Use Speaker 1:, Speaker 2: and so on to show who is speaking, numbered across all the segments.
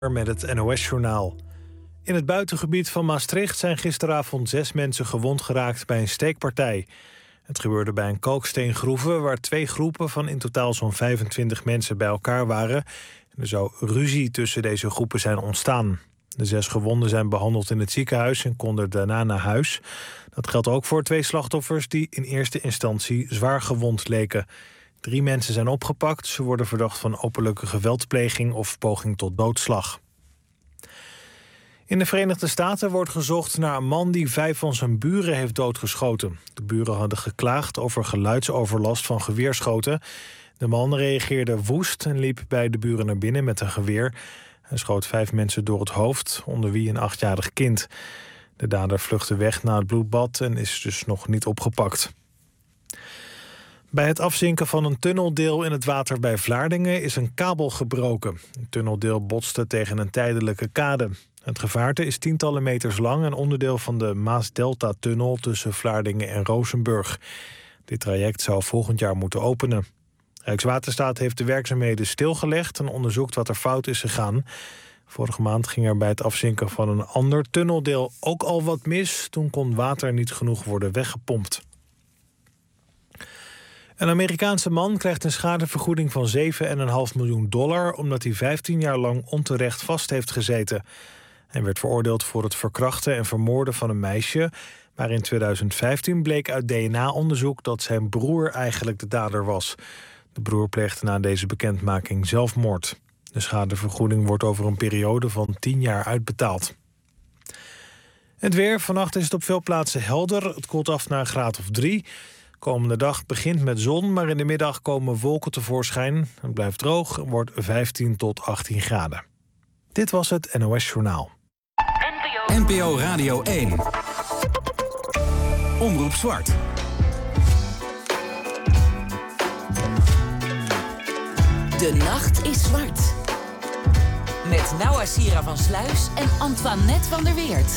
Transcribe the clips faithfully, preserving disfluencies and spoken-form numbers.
Speaker 1: Met het N O S-journaal. In het buitengebied van Maastricht zijn gisteravond zes mensen gewond geraakt bij een steekpartij. Het gebeurde bij een kalksteengroeve waar twee groepen van in totaal zo'n vijfentwintig mensen bij elkaar waren. Er zou ruzie tussen deze groepen zijn ontstaan. De zes gewonden zijn behandeld in het ziekenhuis en konden daarna naar huis. Dat geldt ook voor twee slachtoffers die in eerste instantie zwaar gewond leken. Drie mensen zijn opgepakt. Ze worden verdacht van openlijke geweldpleging of poging tot doodslag. In de Verenigde Staten wordt gezocht naar een man die vijf van zijn buren heeft doodgeschoten. De buren hadden geklaagd over geluidsoverlast van geweerschoten. De man reageerde woest en liep bij de buren naar binnen met een geweer. Hij schoot vijf mensen door het hoofd, onder wie een achtjarig kind. De dader vluchtte weg na het bloedbad en is dus nog niet opgepakt. Bij het afzinken van een tunneldeel in het water bij Vlaardingen is een kabel gebroken. Het tunneldeel botste tegen een tijdelijke kade. Het gevaarte is tientallen meters lang en onderdeel van de Maas-Delta-tunnel tussen Vlaardingen en Rozenburg. Dit traject zou volgend jaar moeten openen. Rijkswaterstaat heeft de werkzaamheden stilgelegd en onderzoekt wat er fout is gegaan. Vorige maand ging er bij het afzinken van een ander tunneldeel ook al wat mis. Toen kon water niet genoeg worden weggepompt. Een Amerikaanse man krijgt een schadevergoeding van zeven komma vijf miljoen dollar... omdat hij vijftien jaar lang onterecht vast heeft gezeten. Hij werd veroordeeld voor het verkrachten en vermoorden van een meisje, maar in tweeduizend vijftien bleek uit D N A-onderzoek dat zijn broer eigenlijk de dader was. De broer pleegde na deze bekendmaking zelfmoord. De schadevergoeding wordt over een periode van tien jaar uitbetaald. Het weer. Vannacht is het op veel plaatsen helder. Het koelt af naar een graad of drie. Komende dag begint met zon, maar in de middag komen wolken tevoorschijn. Het blijft droog en wordt vijftien tot achttien graden. Dit was het N O S-journaal.
Speaker 2: N P O Radio één. Omroep Zwart.
Speaker 3: De nacht is zwart. Met Noua Sira van Sluis en Antoinette van der Weert.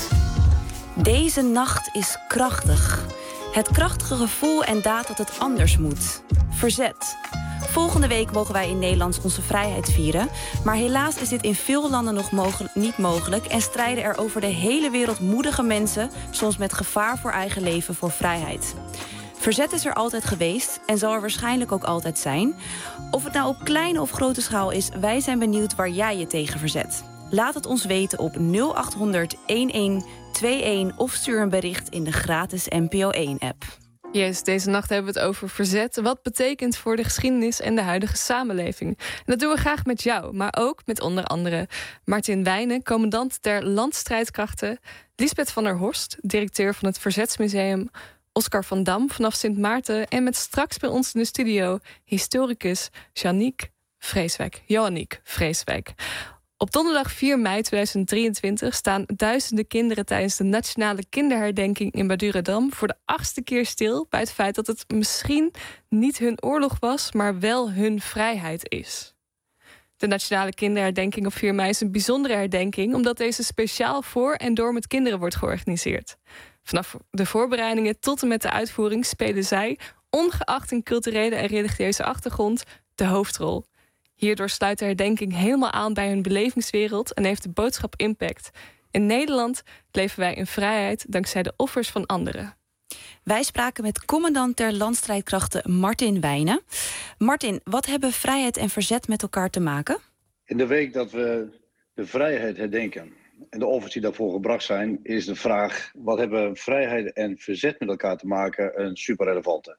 Speaker 4: Deze nacht is krachtig. Het krachtige gevoel en daad dat het anders moet. Verzet. Volgende week mogen wij in Nederland onze vrijheid vieren. Maar helaas is dit in veel landen nog mogelijk, niet mogelijk... en strijden er over de hele wereld moedige mensen... soms met gevaar voor eigen leven voor vrijheid. Verzet is er altijd geweest en zal er waarschijnlijk ook altijd zijn. Of het nou op kleine of grote schaal is... wij zijn benieuwd waar jij je tegen verzet. Laat het ons weten op nul acht honderd elf tweeënentwintig... of stuur een bericht in de gratis N P O één-app.
Speaker 5: Yes, deze nacht hebben we het over verzet. Wat betekent voor de geschiedenis en de huidige samenleving. En dat doen we graag met jou, maar ook met onder andere Martin Wijnen, commandant der Landstrijdkrachten, Lisbeth van der Horst, directeur van het Verzetsmuseum, Oscar van Dam vanaf Sint Maarten en met straks bij ons in de studio historicus Janiek Vreeswijk. Johanniek Vreeswijk. Op donderdag vier mei tweeduizend drieëntwintig staan duizenden kinderen tijdens de nationale kinderherdenking in Madurodam voor de achtste keer stil bij het feit dat het misschien niet hun oorlog was, maar wel hun vrijheid is. De nationale kinderherdenking op vier mei is een bijzondere herdenking omdat deze speciaal voor en door met kinderen wordt georganiseerd. Vanaf de voorbereidingen tot en met de uitvoering spelen zij, ongeacht hun culturele en religieuze achtergrond, de hoofdrol. Hierdoor sluit de herdenking helemaal aan bij hun belevingswereld en heeft de boodschap impact. In Nederland leven wij in vrijheid dankzij de offers van anderen.
Speaker 4: Wij spraken met commandant der Landstrijdkrachten Martin Wijnen. Martin, wat hebben vrijheid en verzet met elkaar te maken?
Speaker 6: In de week dat we de vrijheid herdenken en de offers die daarvoor gebracht zijn, is de vraag: wat hebben vrijheid en verzet met elkaar te maken, een super relevante.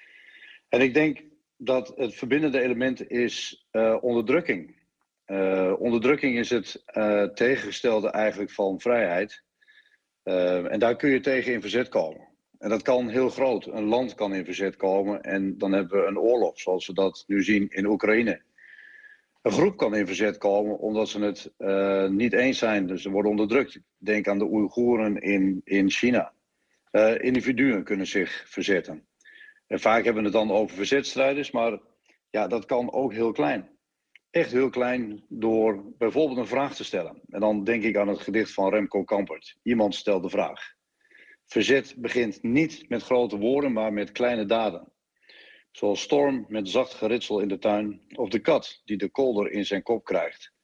Speaker 6: En ik denk dat het verbindende element is uh, onderdrukking. Uh, onderdrukking is het uh, tegengestelde eigenlijk van vrijheid. Uh, en daar kun je tegen in verzet komen. En dat kan heel groot. Een land kan in verzet komen en dan hebben we een oorlog, zoals we dat nu zien in Oekraïne. Een groep kan in verzet komen omdat ze het uh, niet eens zijn. Dus ze worden onderdrukt. Denk aan de Oeigoeren in, in China. Uh, individuen kunnen zich verzetten. En vaak hebben we het dan over verzetstrijders, maar ja, dat kan ook heel klein. Echt heel klein door bijvoorbeeld een vraag te stellen. En dan denk ik aan het gedicht van Remco Kampert. Iemand stelt de vraag. Verzet begint niet met grote woorden, maar met kleine daden. Zoals storm met zacht geritsel in de tuin of de kat die de kolder in zijn kop krijgt.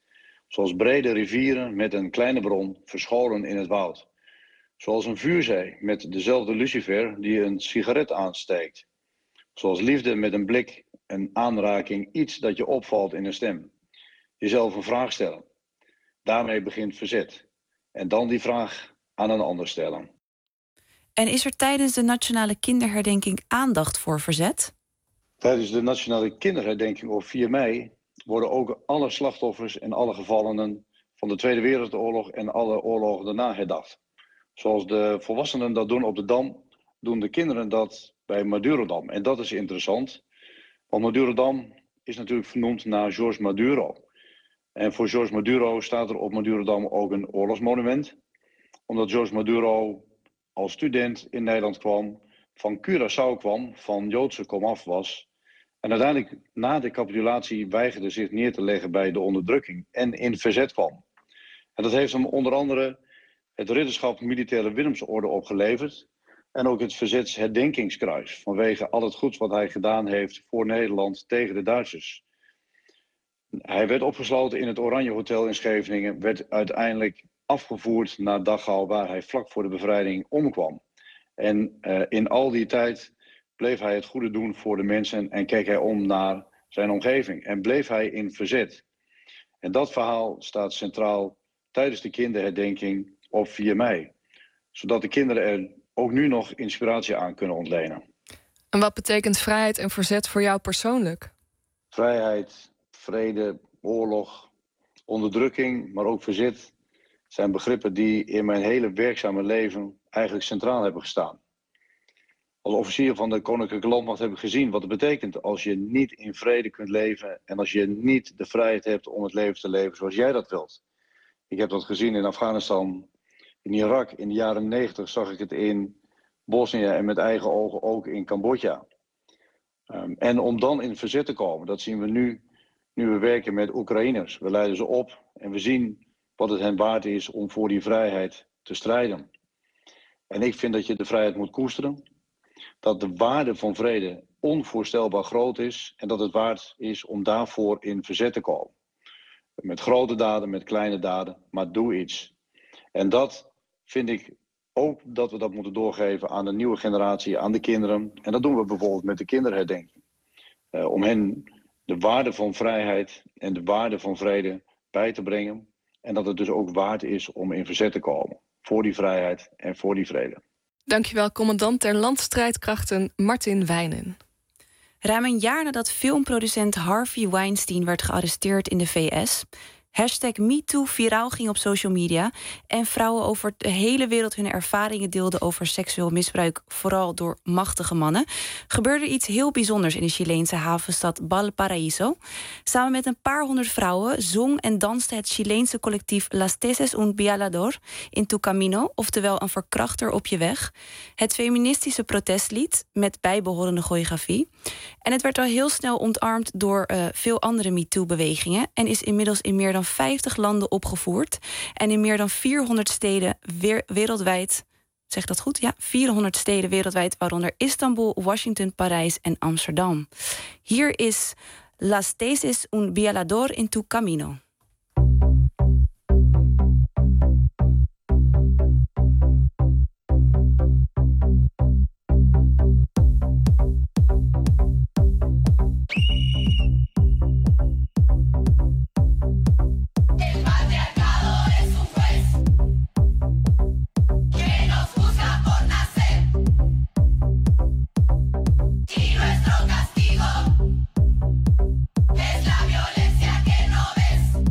Speaker 6: Zoals brede rivieren met een kleine bron verscholen in het woud. Zoals een vuurzee met dezelfde lucifer die een sigaret aansteekt. Zoals liefde met een blik, een aanraking, iets dat je opvalt in een stem. Jezelf een vraag stellen. Daarmee begint verzet. En dan die vraag aan een ander stellen.
Speaker 4: En is er tijdens de Nationale Kinderherdenking aandacht voor verzet?
Speaker 6: Tijdens de Nationale Kinderherdenking op vier mei worden ook alle slachtoffers en alle gevallenen van de Tweede Wereldoorlog en alle oorlogen daarna herdacht. Zoals de volwassenen dat doen op de Dam, doen de kinderen dat bij Madurodam. En dat is interessant, want Madurodam is natuurlijk vernoemd naar George Maduro. En voor George Maduro staat er op Madurodam ook een oorlogsmonument. Omdat George Maduro als student in Nederland kwam, van Curaçao kwam, van Joodse komaf was. En uiteindelijk na de capitulatie weigerde zich neer te leggen bij de onderdrukking en in verzet kwam. En dat heeft hem onder andere het ridderschap Militaire Willemsorde opgeleverd. En ook het Verzetsherdenkingskruis, vanwege al het goeds wat hij gedaan heeft voor Nederland tegen de Duitsers. Hij werd opgesloten in het Oranje Hotel in Scheveningen, werd uiteindelijk afgevoerd naar Dachau, waar hij vlak voor de bevrijding omkwam. En uh, in al die tijd bleef hij het goede doen voor de mensen en keek hij om naar zijn omgeving. En bleef hij in verzet. En dat verhaal staat centraal tijdens de kinderherdenking op vier mei. Zodat de kinderen er ook nu nog inspiratie aan kunnen ontlenen.
Speaker 5: En wat betekent vrijheid en verzet voor jou persoonlijk?
Speaker 6: Vrijheid, vrede, oorlog, onderdrukking, maar ook verzet zijn begrippen die in mijn hele werkzame leven eigenlijk centraal hebben gestaan. Als officier van de Koninklijke Landmacht heb ik gezien wat het betekent als je niet in vrede kunt leven en als je niet de vrijheid hebt om het leven te leven zoals jij dat wilt. Ik heb dat gezien in Afghanistan, in Irak, in de jaren negentig zag ik het in Bosnië en met eigen ogen ook in Cambodja. Um, en om dan in verzet te komen, dat zien we nu, nu we werken met Oekraïners. We leiden ze op en we zien wat het hen waard is om voor die vrijheid te strijden. En ik vind dat je de vrijheid moet koesteren. Dat de waarde van vrede onvoorstelbaar groot is en dat het waard is om daarvoor in verzet te komen. Met grote daden, met kleine daden, maar doe iets. En dat vind ik ook dat we dat moeten doorgeven aan de nieuwe generatie, aan de kinderen. En dat doen we bijvoorbeeld met de kinderherdenking. Uh, om hen de waarde van vrijheid en de waarde van vrede bij te brengen. En dat het dus ook waard is om in verzet te komen. Voor die vrijheid en voor die vrede.
Speaker 5: Dankjewel, commandant der landstrijdkrachten Martin Wijnen.
Speaker 4: Ruim een jaar nadat filmproducent Harvey Weinstein werd gearresteerd in de V S... Hashtag MeToo viraal ging op social media en vrouwen over de hele wereld hun ervaringen deelden over seksueel misbruik, vooral door machtige mannen, gebeurde iets heel bijzonders in de Chileense havenstad Valparaíso. Samen met een paar honderd vrouwen zong en danste het Chileense collectief Las Teses un Violador in Tu Camino, oftewel een verkrachter op je weg. Het feministische protestlied met bijbehorende choreografie. En het werd al heel snel ontarmd door uh, veel andere MeToo-bewegingen en is inmiddels in meer dan vijftig landen opgevoerd en in meer dan vierhonderd steden weer, wereldwijd, zeg dat goed? Ja, vierhonderd steden wereldwijd, waaronder Istanbul, Washington, Parijs en Amsterdam. Hier is Las Teses un Violador in Tu Camino.
Speaker 7: Es la violencia que no ves.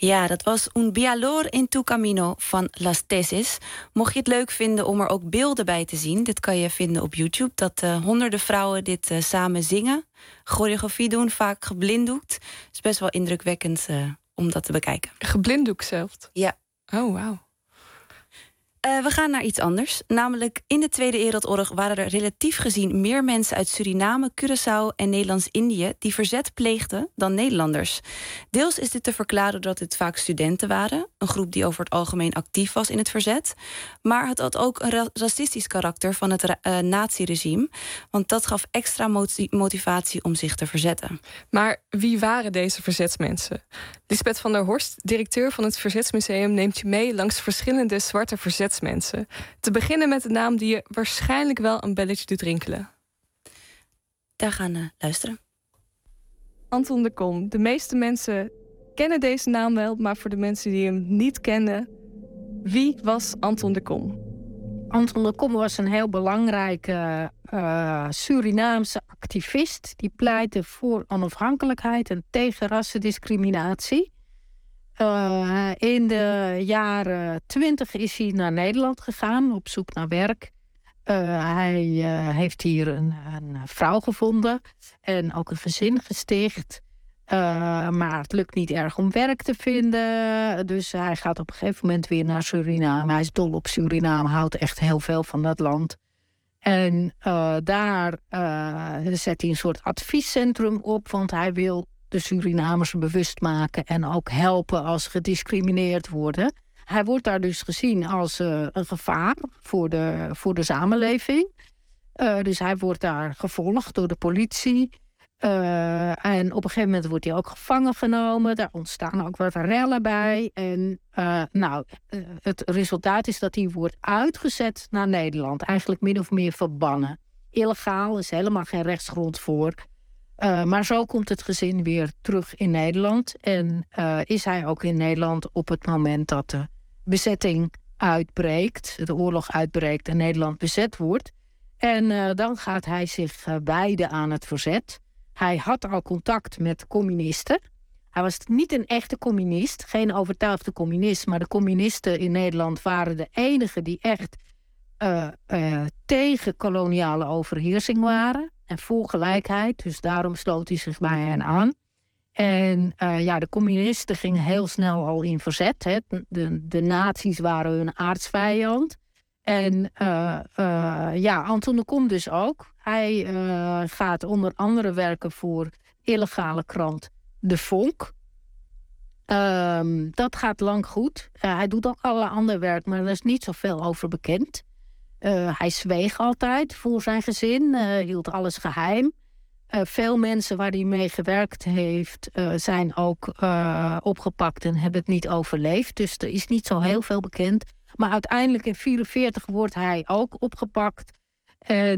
Speaker 4: Ja, dat was Un Vialor en tu Camino van Las Tesis. Mocht je het leuk vinden om er ook beelden bij te zien, dit kan je vinden op YouTube, dat uh, honderden vrouwen dit uh, samen zingen, choreografie doen, vaak geblinddoekt. Het is best wel indrukwekkend uh, om dat te bekijken.
Speaker 5: Geblinddoekt zelfs?
Speaker 4: Ja.
Speaker 5: Oh, wauw.
Speaker 4: Uh, we gaan naar iets anders. Namelijk in de Tweede Wereldoorlog waren er relatief gezien meer mensen uit Suriname, Curaçao en Nederlands-Indië die verzet pleegden dan Nederlanders. Deels is dit te verklaren doordat het vaak studenten waren, een groep die over het algemeen actief was in het verzet. Maar het had ook een ra- racistisch karakter van het ra- uh, naziregime, want dat gaf extra moti- motivatie om zich te verzetten.
Speaker 5: Maar wie waren deze verzetsmensen? Lisbeth van der Horst, directeur van het Verzetsmuseum, neemt je mee langs verschillende zwarte verzetsmensen. Te beginnen met de naam die je waarschijnlijk wel een belletje doet rinkelen.
Speaker 4: Daar gaan we luisteren.
Speaker 5: Anton de Kom. De meeste mensen kennen deze naam wel, maar voor de mensen die hem niet kennen, wie was Anton de Kom?
Speaker 7: Anton de Kom was een heel belangrijke uh, Surinaamse activist. Die pleitte voor onafhankelijkheid en tegen rassendiscriminatie. Uh, in de jaren twintig is hij naar Nederland gegaan op zoek naar werk. Uh, hij uh, heeft hier een, een vrouw gevonden en ook een gezin gesticht. Uh, maar het lukt niet erg om werk te vinden. Dus hij gaat op een gegeven moment weer naar Suriname. Hij is dol op Suriname, houdt echt heel veel van dat land. En uh, daar uh, zet hij een soort adviescentrum op, want hij wil de Surinamers bewust maken en ook helpen als ze gediscrimineerd worden. Hij wordt daar dus gezien als uh, een gevaar voor de, voor de samenleving. Uh, dus hij wordt daar gevolgd door de politie. Uh, en op een gegeven moment wordt hij ook gevangen genomen. Daar ontstaan ook wat rellen bij. En uh, nou, uh, het resultaat is dat hij wordt uitgezet naar Nederland. Eigenlijk min of meer verbannen. Illegaal, is helemaal geen rechtsgrond voor. Uh, maar zo komt het gezin weer terug in Nederland. En uh, is hij ook in Nederland op het moment dat de bezetting uitbreekt. De oorlog uitbreekt en Nederland bezet wordt. En uh, dan gaat hij zich uh, wijden aan het verzet. Hij had al contact met communisten. Hij was niet een echte communist, geen overtuigde communist. Maar de communisten in Nederland waren de enigen die echt uh, uh, tegen koloniale overheersing waren. En voor gelijkheid, dus daarom sloot hij zich bij hen aan. En uh, ja, de communisten gingen heel snel al in verzet. Hè. De, de nazi's waren hun aardsvijand. En uh, uh, ja, Anton de Kom dus ook. Hij uh, gaat onder andere werken voor illegale krant De Vonk. Um, dat gaat lang goed. Uh, hij doet ook allerlei ander werk, maar er is niet zoveel over bekend. Uh, hij zweeg altijd voor zijn gezin, uh, hield alles geheim. Uh, veel mensen waar hij mee gewerkt heeft, uh, zijn ook uh, opgepakt en hebben het niet overleefd. Dus er is niet zo heel veel bekend. Maar uiteindelijk in negentien vierenveertig wordt hij ook opgepakt. En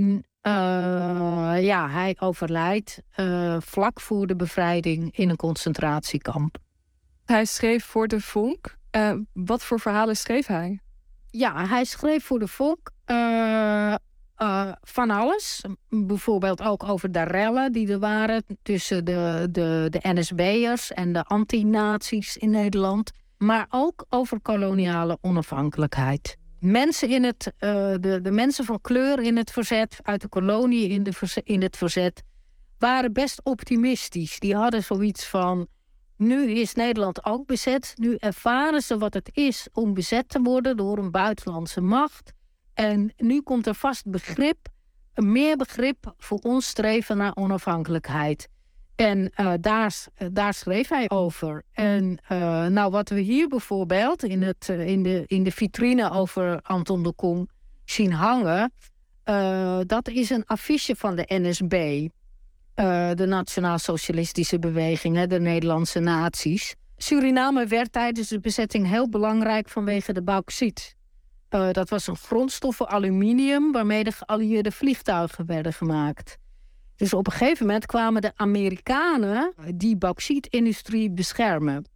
Speaker 7: uh, ja, hij overlijdt uh, vlak voor de bevrijding in een concentratiekamp.
Speaker 5: Hij schreef voor De Vonk. Uh, wat voor verhalen schreef hij?
Speaker 7: Ja, hij schreef voor De Vonk uh, uh, van alles. Bijvoorbeeld ook over de rellen die er waren tussen de, de, de N S B'ers en de anti-nazi's in Nederland. Maar ook over koloniale onafhankelijkheid. Mensen in het, uh, de, de mensen van kleur in het verzet, uit de kolonie in, de verze- in het verzet, waren best optimistisch. Die hadden zoiets van, nu is Nederland ook bezet. Nu ervaren ze wat het is om bezet te worden door een buitenlandse macht. En nu komt er vast begrip, meer begrip voor ons streven naar onafhankelijkheid. En uh, daar, daar schreef hij over. En uh, nou, wat we hier bijvoorbeeld in, het, uh, in, de, in de vitrine over Anton de Kom zien hangen, uh, dat is een affiche van de N S B. Uh, de Nationaal-Socialistische Beweging, hè, de Nederlandse nazi's. Suriname werd tijdens de bezetting heel belangrijk vanwege de bauxiet. Uh, dat was een grondstof voor aluminium waarmee de geallieerde vliegtuigen werden gemaakt. Dus op een gegeven moment kwamen de Amerikanen die bauxietindustrie beschermen.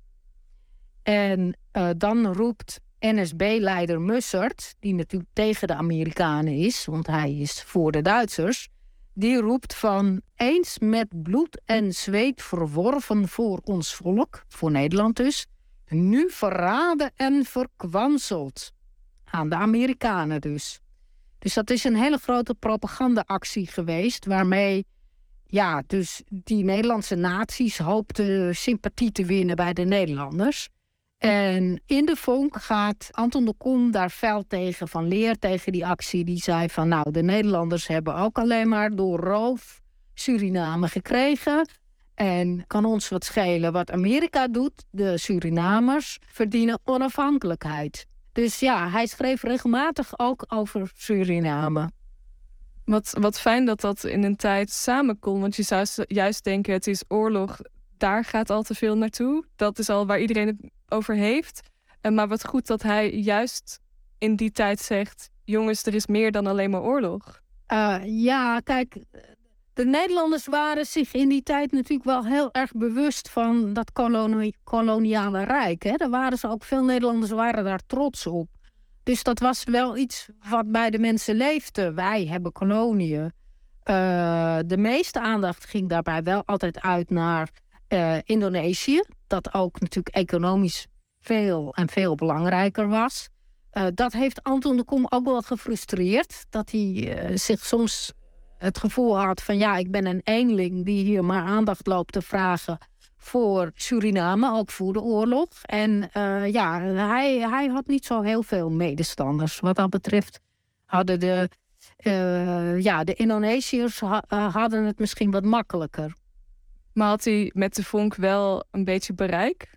Speaker 7: En uh, dan roept N S B-leider Mussert, die natuurlijk tegen de Amerikanen is, want hij is voor de Duitsers, die roept van eens met bloed en zweet verworven voor ons volk, voor Nederland dus, nu verraden en verkwanseld. Aan de Amerikanen dus. Dus dat is een hele grote propagandaactie geweest, waarmee ja, dus die Nederlandse naties hoopten sympathie te winnen bij de Nederlanders. En in de vonk gaat Anton de Kom daar fel tegen van Leer, tegen die actie. Die zei van nou, de Nederlanders hebben ook alleen maar door roof Suriname gekregen. En kan ons wat schelen wat Amerika doet. De Surinamers verdienen onafhankelijkheid. Dus ja, hij schreef regelmatig ook over Suriname.
Speaker 5: Wat, wat fijn dat dat in een tijd samenkomt. Want je zou juist denken, het is oorlog. Daar gaat al te veel naartoe. Dat is al waar iedereen het over heeft. Maar wat goed dat hij juist in die tijd zegt, jongens, er is meer dan alleen maar oorlog.
Speaker 7: Uh, ja, kijk, de Nederlanders waren zich in die tijd natuurlijk wel heel erg bewust van dat koloni- koloniale rijk. Hè? Daar waren ze ook, veel Nederlanders waren daar trots op. Dus dat was wel iets wat bij de mensen leefde. Wij hebben koloniën. Uh, de meeste aandacht ging daarbij wel altijd uit naar uh, Indonesië. Dat ook natuurlijk economisch veel en veel belangrijker was. Uh, dat heeft Anton de Kom ook wel gefrustreerd. Dat hij uh, zich soms het gevoel had van ja, ik ben een eenling die hier maar aandacht loopt te vragen voor Suriname, ook voor de oorlog. En uh, ja, hij, hij had niet zo heel veel medestanders. Wat dat betreft hadden de, uh, ja, de Indonesiërs ha- uh, hadden het misschien wat makkelijker.
Speaker 5: Maar had hij met de vonk wel een beetje bereik?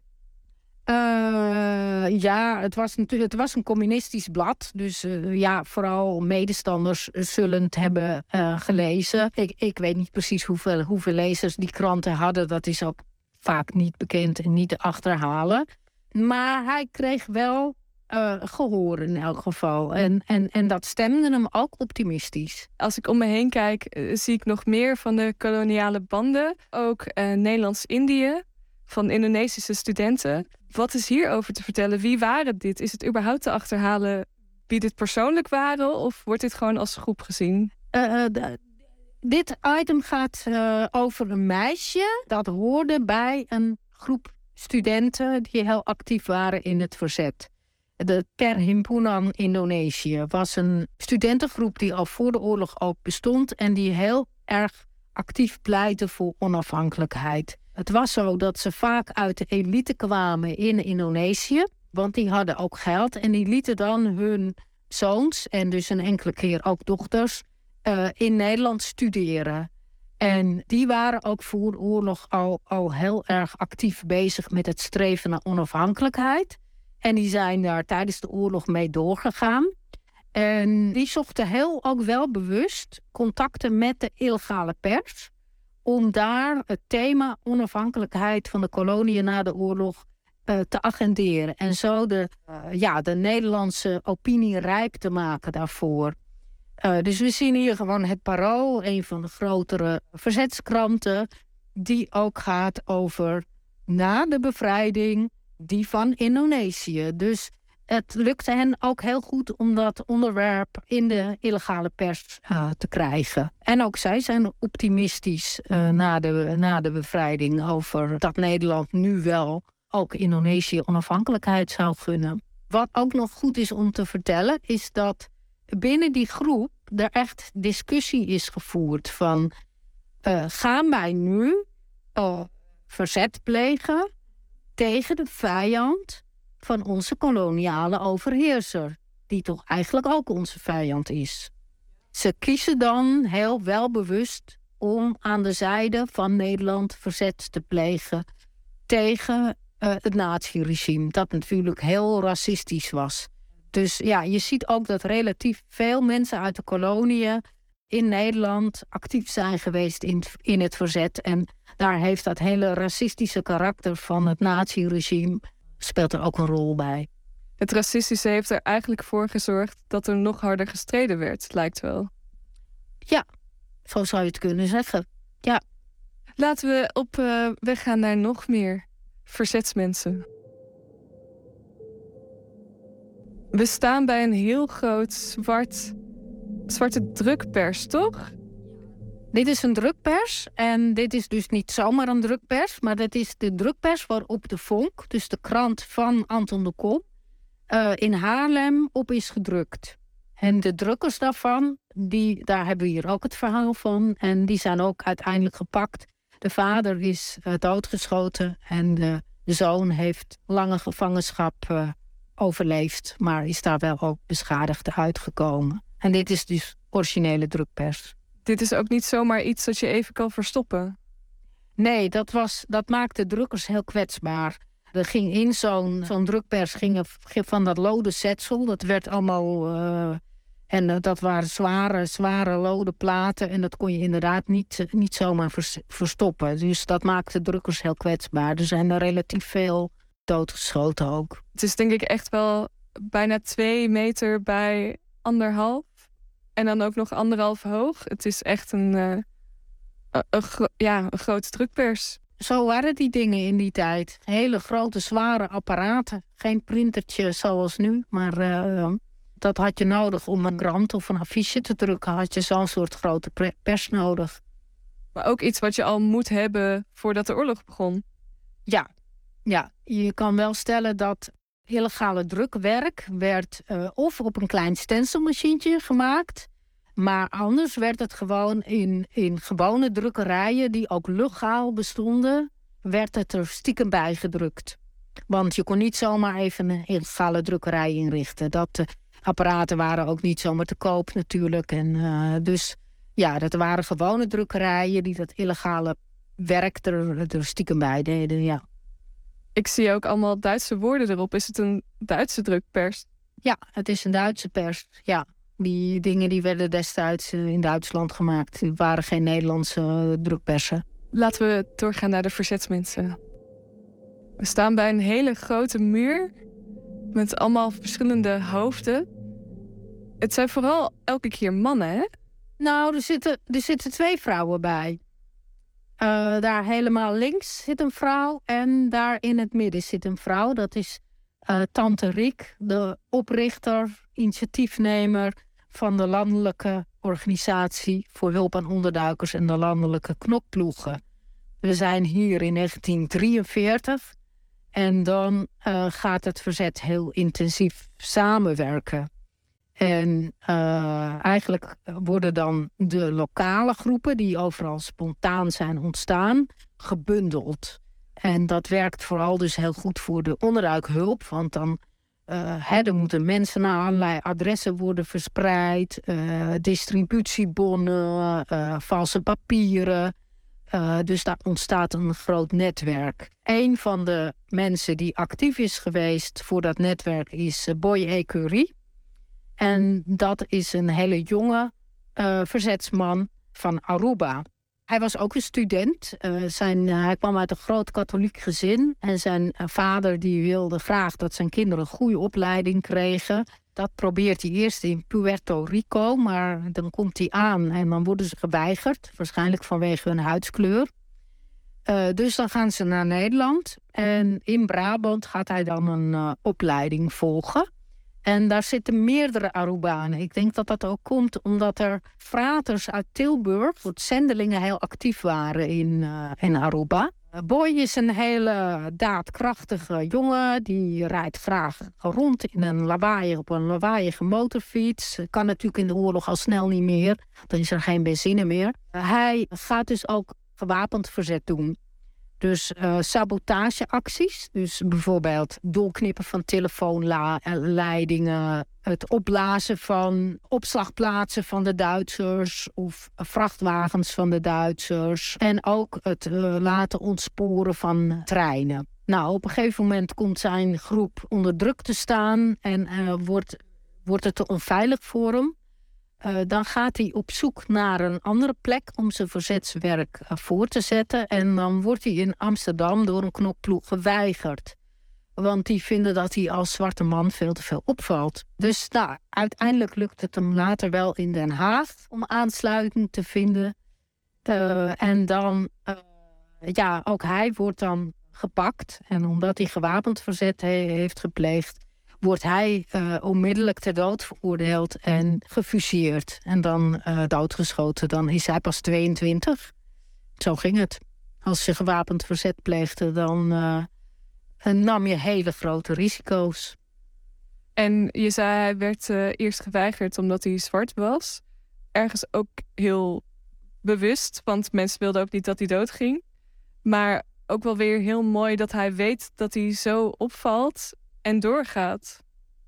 Speaker 7: Uh, ja, het was, natuurlijk, het was een communistisch blad. Dus uh, ja, vooral medestanders zullen het hebben uh, gelezen. Ik, ik weet niet precies hoeveel, hoeveel lezers die kranten hadden. Dat is ook vaak niet bekend en niet te achterhalen. Maar hij kreeg wel uh, gehoor in elk geval. En, en, en dat stemde hem ook optimistisch.
Speaker 5: Als ik om me heen kijk, uh, zie ik nog meer van de koloniale banden. Ook uh, Nederlands-Indië, van Indonesische studenten. Wat is hierover te vertellen? Wie waren dit? Is het überhaupt te achterhalen wie dit persoonlijk waren? Of wordt dit gewoon als groep gezien?
Speaker 7: Uh, d- dit item gaat uh, over een meisje dat hoorde bij een groep studenten die heel actief waren in het verzet. De Perhimpunan Indonesië was een studentengroep die al voor de oorlog ook bestond en die heel erg actief pleitte voor onafhankelijkheid. Het was zo dat ze vaak uit de elite kwamen in Indonesië, want die hadden ook geld en die lieten dan hun zoons en dus een enkele keer ook dochters uh, in Nederland studeren. En die waren ook voor de oorlog al, al heel erg actief bezig met het streven naar onafhankelijkheid. En die zijn daar tijdens de oorlog mee doorgegaan. En die zochten heel ook wel bewust contacten met de illegale pers, om daar het thema onafhankelijkheid van de koloniën na de oorlog uh, te agenderen. En zo de, uh, ja, de Nederlandse opinie rijp te maken daarvoor. Uh, dus we zien hier gewoon het Parool, een van de grotere verzetskranten, die ook gaat over na de bevrijding, die van Indonesië. Dus het lukte hen ook heel goed om dat onderwerp in de illegale pers uh, te krijgen. En ook zij zijn optimistisch uh, na, de, na de bevrijding over dat Nederland nu wel ook Indonesië onafhankelijkheid zou gunnen. Wat ook nog goed is om te vertellen, is dat binnen die groep er echt discussie is gevoerd van uh, gaan wij nu uh, verzet plegen tegen de vijand van onze koloniale overheerser, die toch eigenlijk ook onze vijand is. Ze kiezen dan heel welbewust om aan de zijde van Nederland verzet te plegen tegen uh, het naziregime, dat natuurlijk heel racistisch was. Dus ja, je ziet ook dat relatief veel mensen uit de koloniën in Nederland actief zijn geweest in, in het verzet. En daar heeft dat hele racistische karakter van het naziregime speelt er ook een rol bij.
Speaker 5: Het racistische heeft er eigenlijk voor gezorgd dat er nog harder gestreden werd, lijkt wel.
Speaker 7: Ja, zo zou je het kunnen zeggen. Ja.
Speaker 5: Laten we op uh, weg gaan naar nog meer verzetsmensen. We staan bij een heel groot zwart, zwarte drukpers, toch?
Speaker 7: Dit is een drukpers en dit is dus niet zomaar een drukpers, maar dat is de drukpers waarop de Vonk, dus de krant van Anton de Kom, uh, in Haarlem op is gedrukt. En de drukkers daarvan, die, daar hebben we hier ook het verhaal van. En die zijn ook uiteindelijk gepakt. De vader is uh, doodgeschoten en de, de zoon heeft lange gevangenschap uh, overleefd, maar is daar wel ook beschadigd uitgekomen. En dit is dus originele drukpers.
Speaker 5: Dit is ook niet zomaar iets dat je even kan verstoppen?
Speaker 7: Nee, dat, was, dat maakte drukkers heel kwetsbaar. Er ging in zo'n, zo'n drukpers gingen van dat loden zetsel. Dat werd allemaal... Uh, en uh, dat waren zware, zware loden platen. En dat kon je inderdaad niet, uh, niet zomaar vers, verstoppen. Dus dat maakte drukkers heel kwetsbaar. Er zijn er relatief veel doodgeschoten ook.
Speaker 5: Het is denk ik echt wel bijna twee meter bij anderhalf. En dan ook nog anderhalf hoog. Het is echt een, uh, een, een, gro- ja, een grote drukpers.
Speaker 7: Zo waren die dingen in die tijd. Hele grote, zware apparaten. Geen printertje zoals nu, maar uh, dat had je nodig om een krant of een affiche te drukken. Had je zo'n soort grote pre- pers nodig.
Speaker 5: Maar ook iets wat je al moet hebben voordat de oorlog begon.
Speaker 7: Ja, ja. Je kan wel stellen dat illegale drukwerk werd uh, of op een klein stencilmachientje gemaakt, maar anders werd het gewoon in, in gewone drukkerijen die ook legaal bestonden, werd het er stiekem bij gedrukt. Want je kon niet zomaar even een illegale drukkerij inrichten. Dat uh, apparaten waren ook niet zomaar te koop natuurlijk. En uh, dus ja, dat waren gewone drukkerijen die dat illegale werk er, er stiekem bij deden, ja.
Speaker 5: Ik zie ook allemaal Duitse woorden erop. Is het een Duitse drukpers?
Speaker 7: Ja, het is een Duitse pers, ja. Die dingen die werden destijds in Duitsland gemaakt. Die waren geen Nederlandse uh, drukpersen.
Speaker 5: Laten we doorgaan naar de verzetsmensen. We staan bij een hele grote muur met allemaal verschillende hoofden. Het zijn vooral elke keer mannen, hè?
Speaker 7: Nou, er zitten, er zitten twee vrouwen bij. Uh, daar helemaal links zit een vrouw en daar in het midden zit een vrouw. Dat is uh, Tante Riek, de oprichter, initiatiefnemer van de landelijke organisatie voor hulp aan onderduikers en de landelijke knokploegen. We zijn hier in negentien drieënveertig en dan uh, gaat het verzet heel intensief samenwerken. En uh, eigenlijk worden dan de lokale groepen die overal spontaan zijn ontstaan, gebundeld. En dat werkt vooral dus heel goed voor de onderduikhulp, want dan uh, hè, er moeten mensen naar allerlei adressen worden verspreid, uh, distributiebonnen, uh, valse papieren. Uh, dus daar ontstaat een groot netwerk. Een van de mensen die actief is geweest voor dat netwerk is uh, Boy Écurie. En dat is een hele jonge uh, verzetsman van Aruba. Hij was ook een student. Uh, zijn, uh, hij kwam uit een groot katholiek gezin. En zijn uh, vader die wilde graag dat zijn kinderen een goede opleiding kregen. Dat probeert hij eerst in Puerto Rico. Maar dan komt hij aan en dan worden ze geweigerd. Waarschijnlijk vanwege hun huidskleur. Uh, dus dan gaan ze naar Nederland. En in Brabant gaat hij dan een uh, opleiding volgen. En daar zitten meerdere Arubanen. Ik denk dat dat ook komt omdat er fraters uit Tilburg, voor zendelingen, heel actief waren in, uh, in Aruba. Boy is een hele daadkrachtige jongen. Die rijdt graag rond in een lawaai, op een lawaaiige motorfiets. Kan natuurlijk in de oorlog al snel niet meer. Dan is er geen benzine meer. Uh, hij gaat dus ook gewapend verzet doen. Dus uh, sabotageacties, dus bijvoorbeeld doorknippen van telefoonleidingen, het opblazen van opslagplaatsen van de Duitsers of vrachtwagens van de Duitsers en ook het uh, laten ontsporen van treinen. Nou, op een gegeven moment komt zijn groep onder druk te staan en uh, wordt, wordt het te onveilig voor hem. Uh, dan gaat hij op zoek naar een andere plek om zijn verzetswerk uh, voor te zetten. En dan wordt hij in Amsterdam door een knokploeg geweigerd. Want die vinden dat hij als zwarte man veel te veel opvalt. Dus nou, uiteindelijk lukt het hem later wel in Den Haag om aansluiting te vinden. Uh, en dan, uh, ja, ook hij wordt dan gepakt. En omdat hij gewapend verzet he- heeft gepleegd, wordt hij uh, onmiddellijk ter dood veroordeeld en gefusilleerd. En dan uh, doodgeschoten. Dan is hij pas tweeëntwintig. Zo ging het. Als je gewapend verzet pleegde, dan uh, nam je hele grote risico's.
Speaker 5: En je zei, hij werd uh, eerst geweigerd omdat hij zwart was. Ergens ook heel bewust, want mensen wilden ook niet dat hij doodging. Maar ook wel weer heel mooi dat hij weet dat hij zo opvalt en doorgaat.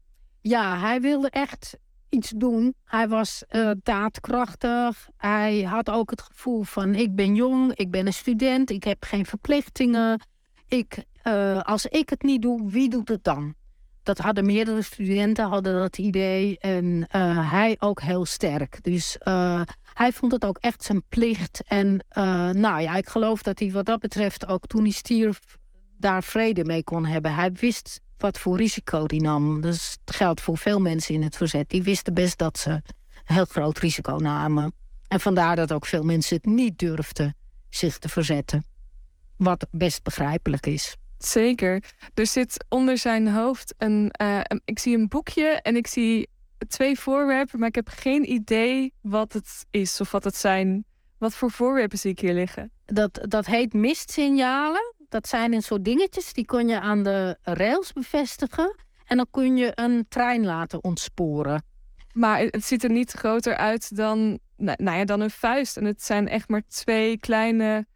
Speaker 7: Ja, hij wilde echt iets doen. Hij was uh, daadkrachtig. Hij had ook het gevoel van, ik ben jong, ik ben een student, ik heb geen verplichtingen. Ik, uh, als ik het niet doe, wie doet het dan? Dat hadden meerdere studenten, hadden dat idee. En uh, hij ook heel sterk. Dus uh, hij vond het ook echt zijn plicht. En uh, nou ja, ik geloof dat hij wat dat betreft ook toen hij stierf daar vrede mee kon hebben. Hij wist wat voor risico hij nam. Dus het geldt voor veel mensen in het verzet. Die wisten best dat ze een heel groot risico namen. En vandaar dat ook veel mensen het niet durfden zich te verzetten. Wat best begrijpelijk is.
Speaker 5: Zeker. Er zit onder zijn hoofd een... Uh, een ik zie een boekje en ik zie twee voorwerpen, maar ik heb geen idee wat het is of wat het zijn. Wat voor voorwerpen zie ik hier liggen?
Speaker 7: Dat, dat heet mistsignalen. Dat zijn een soort dingetjes, die kun je aan de rails bevestigen. En dan kun je een trein laten ontsporen.
Speaker 5: Maar het ziet er niet groter uit dan, nou ja, dan een vuist. En het zijn echt maar twee kleine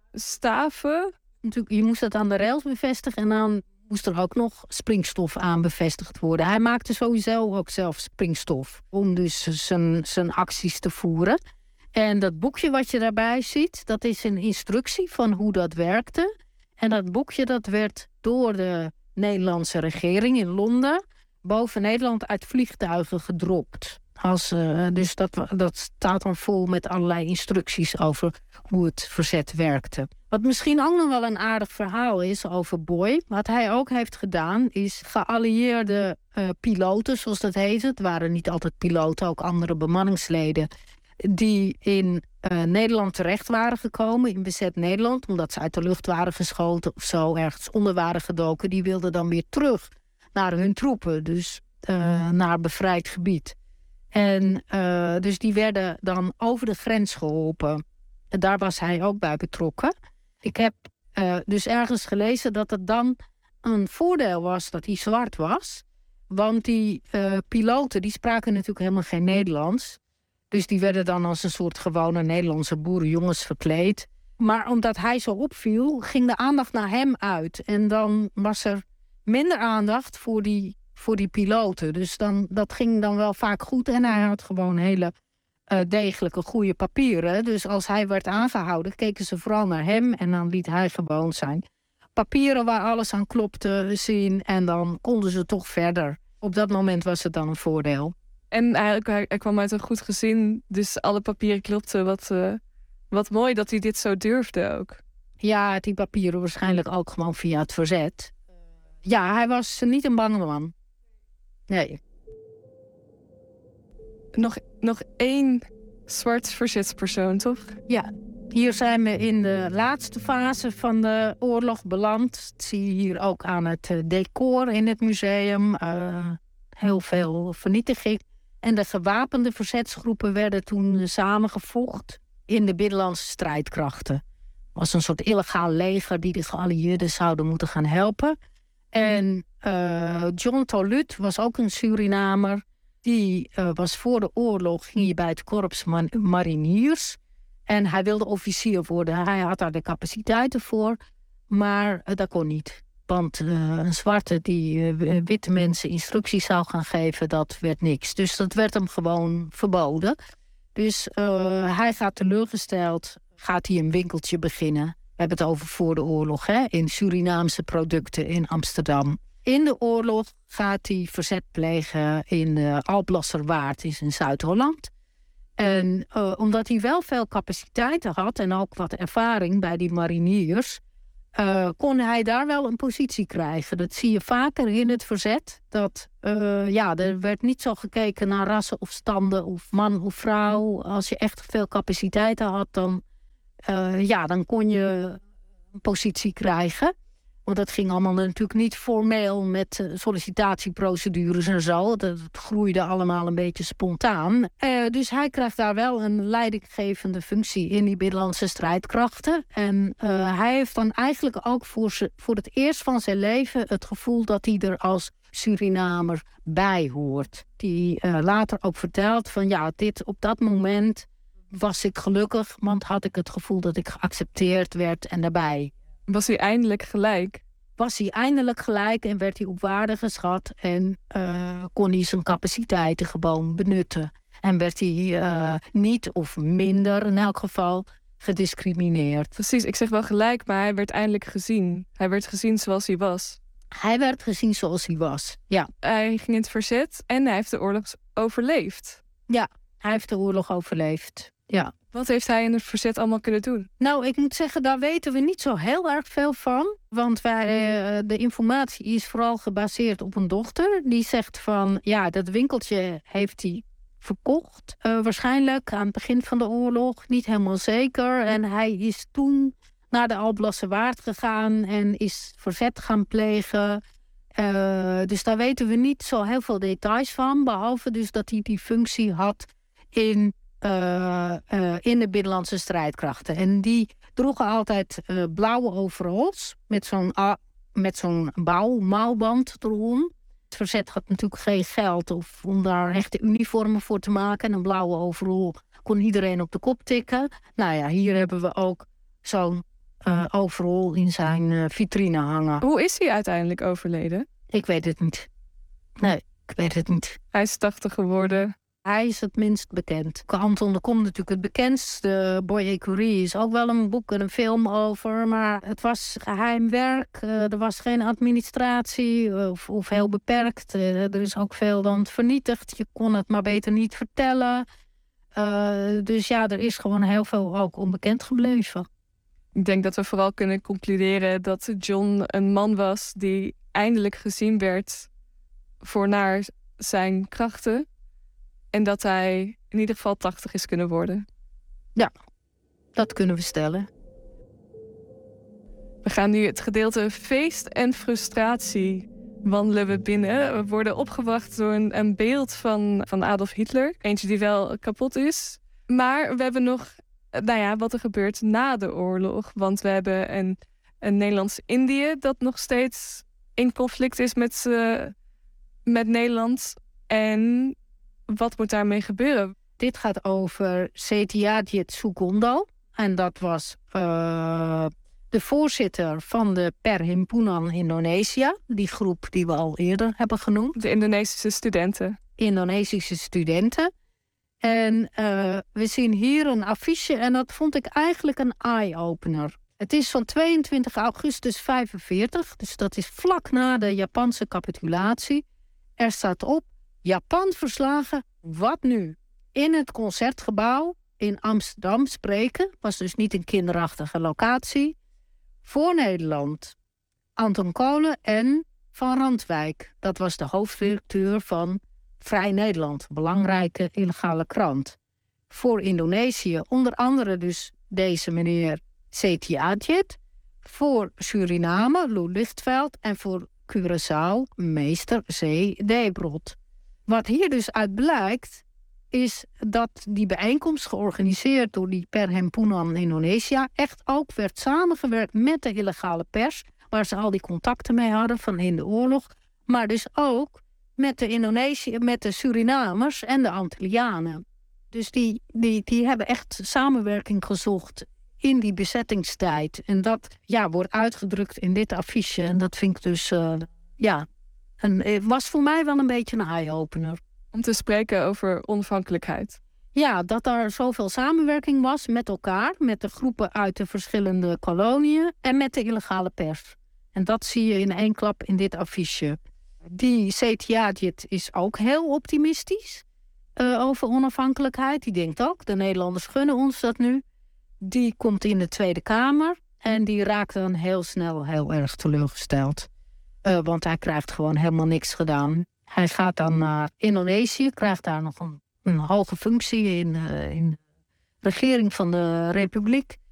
Speaker 5: staven.
Speaker 7: Natuurlijk, je moest dat aan de rails bevestigen en dan moest er ook nog springstof aan bevestigd worden. Hij maakte sowieso ook zelf springstof om dus zijn, zijn acties te voeren. En dat boekje wat je daarbij ziet, dat is een instructie van hoe dat werkte. En dat boekje dat werd door de Nederlandse regering in Londen boven Nederland uit vliegtuigen gedropt. Als, uh, dus dat, dat staat dan vol met allerlei instructies over hoe het verzet werkte. Wat misschien ook nog wel een aardig verhaal is over Boy. Wat hij ook heeft gedaan is geallieerde uh, piloten, zoals dat heet. Het waren niet altijd piloten, ook andere bemanningsleden die in uh, Nederland terecht waren gekomen, in bezet Nederland, omdat ze uit de lucht waren geschoten of zo, ergens onder waren gedoken. Die wilden dan weer terug naar hun troepen, dus uh, naar bevrijd gebied. En uh, dus die werden dan over de grens geholpen. En daar was hij ook bij betrokken. Ik heb uh, dus ergens gelezen dat het dan een voordeel was dat hij zwart was. Want die uh, piloten, die spraken natuurlijk helemaal geen Nederlands. Dus die werden dan als een soort gewone Nederlandse boerenjongens verkleed. Maar omdat hij zo opviel, ging de aandacht naar hem uit. En dan was er minder aandacht voor die, voor die piloten. Dus dan, dat ging dan wel vaak goed. En hij had gewoon hele uh, degelijke, goede papieren. Dus als hij werd aangehouden, keken ze vooral naar hem. En dan liet hij gewoon zijn papieren waar alles aan klopte zien. En dan konden ze toch verder. Op dat moment was het dan een voordeel.
Speaker 5: En hij, hij kwam uit een goed gezin, dus alle papieren klopten. Wat, uh, wat mooi dat hij dit zo durfde ook.
Speaker 7: Ja, die papieren waarschijnlijk ook gewoon via het verzet. Ja, hij was niet een bange man. Nee.
Speaker 5: Nog, nog één zwart verzetspersoon, toch?
Speaker 7: Ja, hier zijn we in de laatste fase van de oorlog beland. Dat zie je hier ook aan het decor in het museum. Uh, heel veel vernietiging. En de gewapende verzetsgroepen werden toen samengevoegd in de binnenlandse strijdkrachten. Het was een soort illegaal leger die de geallieerden zouden moeten gaan helpen. En uh, John Toluut was ook een Surinamer. Die uh, was voor de oorlog, ging hij bij het korps mariniers. En hij wilde officier worden. Hij had daar de capaciteiten voor, maar uh, dat kon niet. Want uh, een zwarte die uh, witte mensen instructies zou gaan geven, dat werd niks. Dus dat werd hem gewoon verboden. Dus uh, hij gaat teleurgesteld, gaat hij een winkeltje beginnen. We hebben het over voor de oorlog, hè? In Surinaamse producten in Amsterdam. In de oorlog gaat hij verzet plegen in uh, Alblasserwaard, is in Zuid-Holland. En uh, omdat hij wel veel capaciteiten had en ook wat ervaring bij die mariniers, Uh, kon hij daar wel een positie krijgen. Dat zie je vaker in het verzet. Dat, uh, ja, er werd niet zo gekeken naar rassen of standen of man of vrouw. Als je echt veel capaciteiten had, dan, uh, ja, dan kon je een positie krijgen. Want dat ging allemaal natuurlijk niet formeel met uh, sollicitatieprocedures en zo. Dat groeide allemaal een beetje spontaan. Uh, dus hij krijgt daar wel een leidinggevende functie in die binnenlandse strijdkrachten. En uh, hij heeft dan eigenlijk ook voor, ze, voor het eerst van zijn leven het gevoel dat hij er als Surinamer bij hoort. Die uh, later ook vertelt van ja, dit op dat moment was ik gelukkig, want had ik het gevoel dat ik geaccepteerd werd en daarbij.
Speaker 5: Was hij eindelijk gelijk?
Speaker 7: Was hij eindelijk gelijk en werd hij op waarde geschat en uh, kon hij zijn capaciteiten gewoon benutten. En werd hij uh, niet of minder in elk geval gediscrimineerd.
Speaker 5: Precies, ik zeg wel gelijk, maar hij werd eindelijk gezien. Hij werd gezien zoals hij was.
Speaker 7: Hij werd gezien zoals hij was, ja.
Speaker 5: Hij ging in het verzet en hij heeft de oorlog overleefd.
Speaker 7: Ja, hij heeft de oorlog overleefd, ja.
Speaker 5: Wat heeft hij in het verzet allemaal kunnen doen?
Speaker 7: Nou, ik moet zeggen, daar weten we niet zo heel erg veel van. Want wij, uh, de informatie is vooral gebaseerd op een dochter. Die zegt van, ja, dat winkeltje heeft hij verkocht. Uh, waarschijnlijk aan het begin van de oorlog, niet helemaal zeker. En hij is toen naar de Alblasserwaard gegaan en is verzet gaan plegen. Uh, dus daar weten we niet zo heel veel details van. Behalve dus dat hij die functie had in... Uh, uh, in de binnenlandse strijdkrachten. En die droegen altijd uh, blauwe overalls met zo'n, uh, met zo'n bouw, mouwband erom. Het verzet had natuurlijk geen geld of om daar echte uniformen voor te maken. En een blauwe overall kon iedereen op de kop tikken. Nou ja, hier hebben we ook zo'n uh, overall in zijn uh, vitrine hangen.
Speaker 5: Hoe is hij uiteindelijk overleden?
Speaker 7: Ik weet het niet. Nee, ik weet het niet.
Speaker 5: Hij is tachtig geworden.
Speaker 7: Hij is het minst bekend. Anton de Kom natuurlijk het bekendste. Boy Écurie is ook wel een boek en een film over. Maar het was geheim werk. Uh, er was geen administratie of, of heel beperkt. Uh, er is ook veel dan vernietigd. Je kon het maar beter niet vertellen. Uh, dus ja, er is gewoon heel veel ook onbekend gebleven.
Speaker 5: Ik denk dat we vooral kunnen concluderen dat John een man was die eindelijk gezien werd voor naar zijn krachten. En dat hij in ieder geval tachtig is kunnen worden.
Speaker 7: Ja, dat kunnen we stellen.
Speaker 5: We gaan nu het gedeelte feest en frustratie wandelen we binnen. We worden opgewacht door een, een beeld van, van Adolf Hitler. Eentje die wel kapot is. Maar we hebben nog, nou ja, wat er gebeurt na de oorlog. Want we hebben een, een Nederlands-Indië dat nog steeds in conflict is met, uh, met Nederland. En wat moet daarmee gebeuren?
Speaker 7: Dit gaat over Setiadjit Sukondo. En dat was uh, de voorzitter van de Perhimpunan Indonesië. Die groep die we al eerder hebben genoemd.
Speaker 5: De Indonesische studenten.
Speaker 7: Indonesische studenten. En uh, we zien hier een affiche en dat vond ik eigenlijk een eye-opener. Het is van tweeëntwintig augustus vijfenveertig. Dus dat is vlak na de Japanse capitulatie. Er staat op: Japan verslagen, wat nu? In het Concertgebouw in Amsterdam spreken, was dus niet een kinderachtige locatie, voor Nederland. Anton Kolen en Van Randwijk, dat was de hoofdredacteur van Vrij Nederland, belangrijke illegale krant. Voor Indonesië onder andere dus deze meneer Setiadjit, voor Suriname Lou Lichtveld en voor Curaçao meester C. Debrot. Wat hier dus uit blijkt, is dat die bijeenkomst georganiseerd door die Perhimpunan Indonesië echt ook werd samengewerkt met de illegale pers, waar ze al die contacten mee hadden van in de oorlog, maar dus ook met de Indonesië, met de Surinamers en de Antillianen. Dus die, die, die hebben echt samenwerking gezocht in die bezettingstijd. En dat ja, wordt uitgedrukt in dit affiche. En dat vind ik dus, uh, ja, een, was voor mij wel een beetje een eye-opener.
Speaker 5: Om te spreken over onafhankelijkheid.
Speaker 7: Ja, dat er zoveel samenwerking was met elkaar, met de groepen uit de verschillende koloniën en met de illegale pers. En dat zie je in één klap in dit affiche. Die Setiadjit is ook heel optimistisch uh, over onafhankelijkheid. Die denkt ook, de Nederlanders gunnen ons dat nu. Die komt in de Tweede Kamer en die raakt dan heel snel heel erg teleurgesteld. Uh, want hij krijgt gewoon helemaal niks gedaan. Hij gaat dan naar Indonesië, krijgt daar nog een, een hoge functie in, uh, in de regering van de Republiek.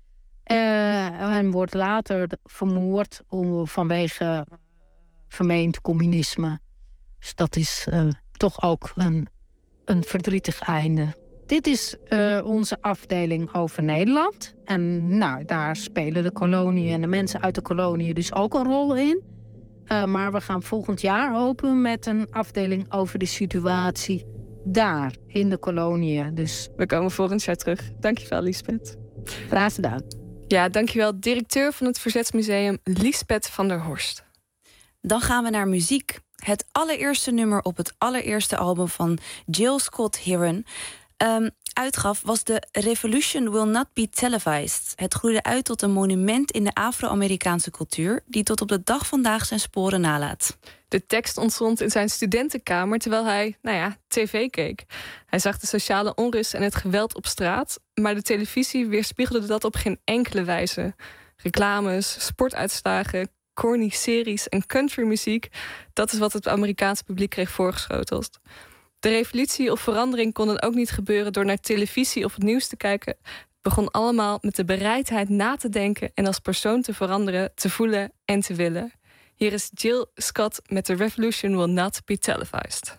Speaker 7: Uh, en wordt later vermoord om, vanwege vermeend communisme. Dus dat is uh, toch ook een, een verdrietig einde. Dit is uh, onze afdeling over Nederland. En nou, daar spelen de koloniën en de mensen uit de koloniën dus ook een rol in. Uh, maar we gaan volgend jaar open met een afdeling over de situatie daar in de koloniën. Dus
Speaker 5: we komen volgend jaar terug. Dankjewel, Liesbeth.
Speaker 7: Graag gedaan.
Speaker 5: Ja, dankjewel, directeur van het Verzetsmuseum Liesbeth van der Horst.
Speaker 4: Dan gaan we naar muziek. Het allereerste nummer op het allereerste album van Jill Scott Heron um, uitgaf was The Revolution Will Not Be Televised. Het groeide uit tot een monument in de Afro-Amerikaanse cultuur die tot op de dag vandaag zijn sporen nalaat.
Speaker 5: De tekst ontstond in zijn studentenkamer terwijl hij, nou ja, tv keek. Hij zag de sociale onrust en het geweld op straat, maar de televisie weerspiegelde dat op geen enkele wijze. Reclames, sportuitslagen, corny series en countrymuziek, dat is wat het Amerikaanse publiek kreeg voorgeschoteld. De revolutie of verandering kon dan ook niet gebeuren door naar televisie of het nieuws te kijken. Het begon allemaal met de bereidheid na te denken en als persoon te veranderen, te voelen en te willen. Hier is Jill Scott met The Revolution Will Not Be Televised.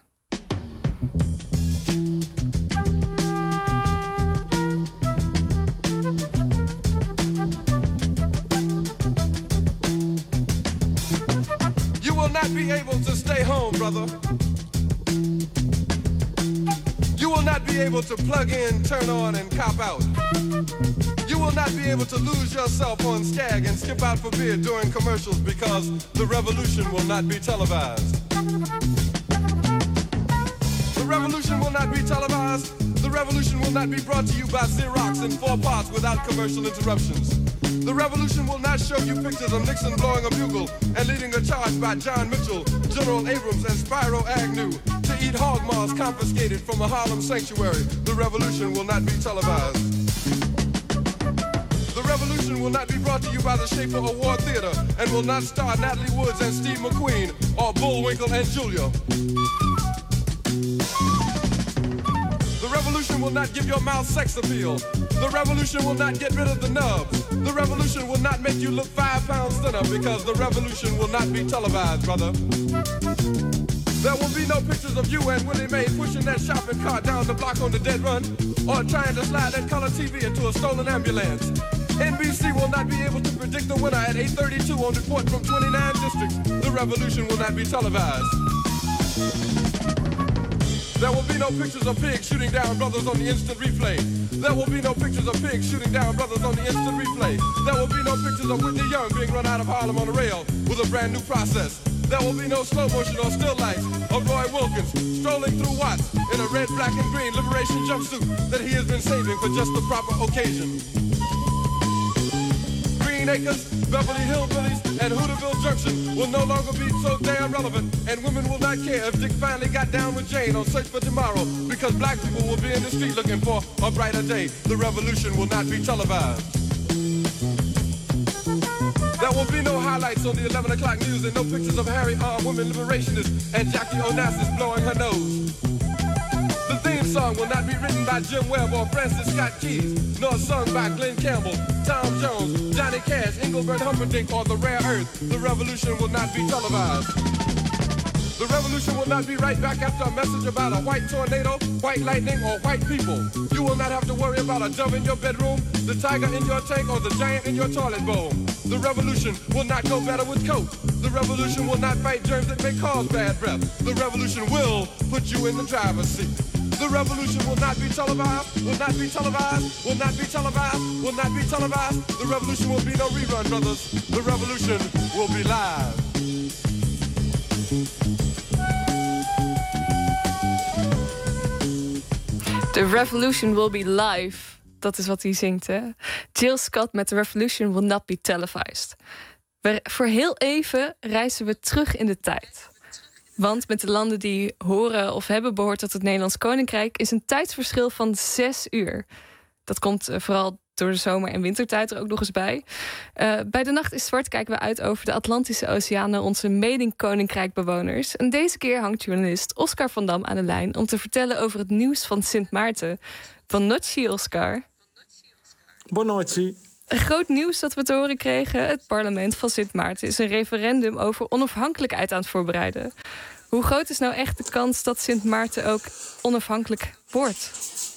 Speaker 8: You will not be able to stay home, brother. You will not be able to plug in, turn on, and cop out. You will not be able to lose yourself on Skag and skip out for beer during commercials because the revolution will not be televised. The revolution will not be televised. The revolution will not be brought to you by Xerox in four parts without commercial interruptions. The revolution will not show you pictures of Nixon blowing a bugle and leading a charge by John Mitchell, General Abrams, and Spyro Agnew to eat hog maws confiscated from a Harlem sanctuary. The revolution will not be televised. The revolution will not be brought to you by the Schaefer Award Theater and will not star Natalie Woods and Steve McQueen or Bullwinkle and Julia. The revolution will not give your mouth sex appeal. The revolution will not get rid of the nubs. The revolution will not make you look five pounds thinner because the revolution will not be televised, brother. There will be no pictures of you and Willie Mae pushing that shopping cart down the block on the dead run or trying to slide that color T V into a stolen ambulance. N B C will not be able to predict the winner at eight thirty-two on report from twenty-nine districts. The revolution will not be televised. There will be no pictures of pigs shooting down brothers on the instant replay. There will be no pictures of pigs shooting down brothers on the instant replay. There will be no pictures of Whitney Young being run out of Harlem on a rail with a brand new process. There will be no slow motion or still lights of Roy Wilkins strolling through Watts in a red, black, and green liberation jumpsuit that he has been saving for just the proper occasion. Green Acres, Beverly Hillbillies, and Hooterville Junction will no longer be so damn relevant, and women will not care if Dick finally got down with Jane on Search for Tomorrow, because black people will be in the street looking for a brighter day. The revolution will not be televised. There will be no highlights on the eleven o'clock news and no pictures of Harry armed women liberationists and Jackie Onassis blowing her nose. The theme song will not be written by Jim Webb or Francis Scott Keys, nor sung by Glenn Campbell, Tom Jones, Johnny Cash, Engelbert Humperdinck, or The Rare Earth. The revolution will not be televised. The revolution will not be right back after a message about a white tornado, white lightning, or white people. You will not have to worry about a dove in your bedroom, the tiger in your tank, or the giant in your toilet bowl. The revolution will not go better with Coke. The revolution will not fight germs that may cause bad breath. The revolution will put you in the driver's seat. The revolution will not be televised, will not be televised, will not be televised, will not be televised. The revolution will be no rerun, brothers. The revolution will be live.
Speaker 5: The revolution will be live. Dat is wat hij zingt, hè? Jill Scott met The Revolution Will Not Be Televised. We, voor heel even reizen we terug in de tijd. Want met de landen die horen of hebben behoord tot het Nederlands Koninkrijk is een tijdsverschil van zes uur. Dat komt uh, vooral door de zomer- en wintertijd er ook nog eens bij. Uh, bij De Nacht is Zwart kijken we uit over de Atlantische Oceaan naar onze mede-koninkrijkbewoners. En deze keer hangt journalist Oscar van Dam aan de lijn om te vertellen over het nieuws van Sint Maarten. Buonanotte, Oscar.
Speaker 9: Buonanotte.
Speaker 5: Groot nieuws dat we te horen kregen. Het parlement van Sint Maarten is een referendum over onafhankelijkheid aan het voorbereiden. Hoe groot is nou echt de kans dat Sint Maarten ook onafhankelijk wordt?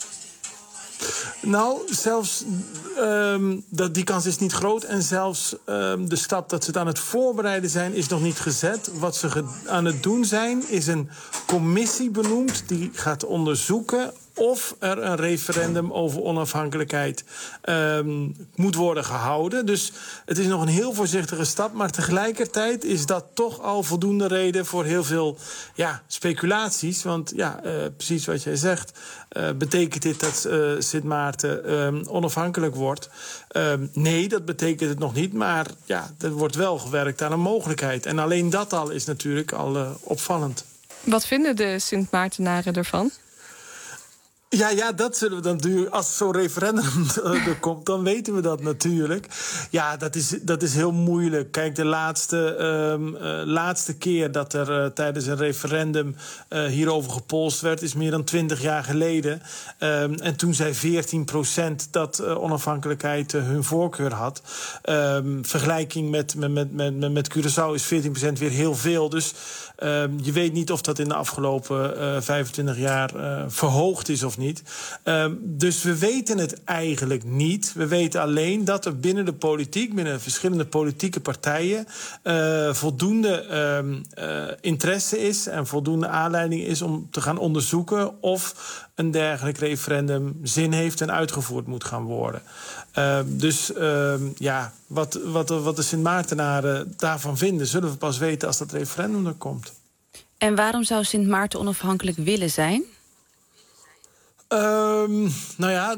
Speaker 9: Nou, zelfs um, dat, die kans is niet groot. En zelfs um, de stap dat ze het aan het voorbereiden zijn, is nog niet gezet. Wat ze ge- aan het doen zijn, is een commissie benoemd die gaat onderzoeken of er een referendum over onafhankelijkheid um, moet worden gehouden. Dus het is nog een heel voorzichtige stap. Maar tegelijkertijd is dat toch al voldoende reden voor heel veel ja, speculaties. Want ja, uh, precies wat jij zegt, uh, betekent dit dat uh, Sint Maarten um, onafhankelijk wordt? Um, nee, dat betekent het nog niet. Maar ja, er wordt wel gewerkt aan een mogelijkheid. En alleen dat al is natuurlijk al uh, opvallend.
Speaker 5: Wat vinden de Sint Maartenaren ervan?
Speaker 9: Ja, ja, dat zullen we dan natuurlijk. Als zo'n referendum er komt, dan weten we dat natuurlijk. Ja, dat is, dat is heel moeilijk. Kijk, de laatste, um, uh, laatste keer dat er uh, tijdens een referendum uh, hierover gepolst werd, is meer dan twintig jaar geleden. Um, en toen zei veertien procent dat uh, onafhankelijkheid uh, hun voorkeur had. Um, vergelijking met, met, met, met, met Curaçao is veertien procent weer heel veel. Dus um, je weet niet of dat in de afgelopen uh, vijfentwintig jaar uh, verhoogd is of niet. Um, dus we weten het eigenlijk niet. We weten alleen dat er binnen de politiek, binnen verschillende politieke partijen, uh, voldoende um, uh, interesse is en voldoende aanleiding is om te gaan onderzoeken of een dergelijk referendum zin heeft en uitgevoerd moet gaan worden. Uh, dus uh, ja, wat, wat, wat de Sint Maartenaren daarvan vinden, zullen we pas weten als dat referendum er komt.
Speaker 4: En waarom zou Sint Maarten onafhankelijk willen zijn?
Speaker 9: Um, nou ja,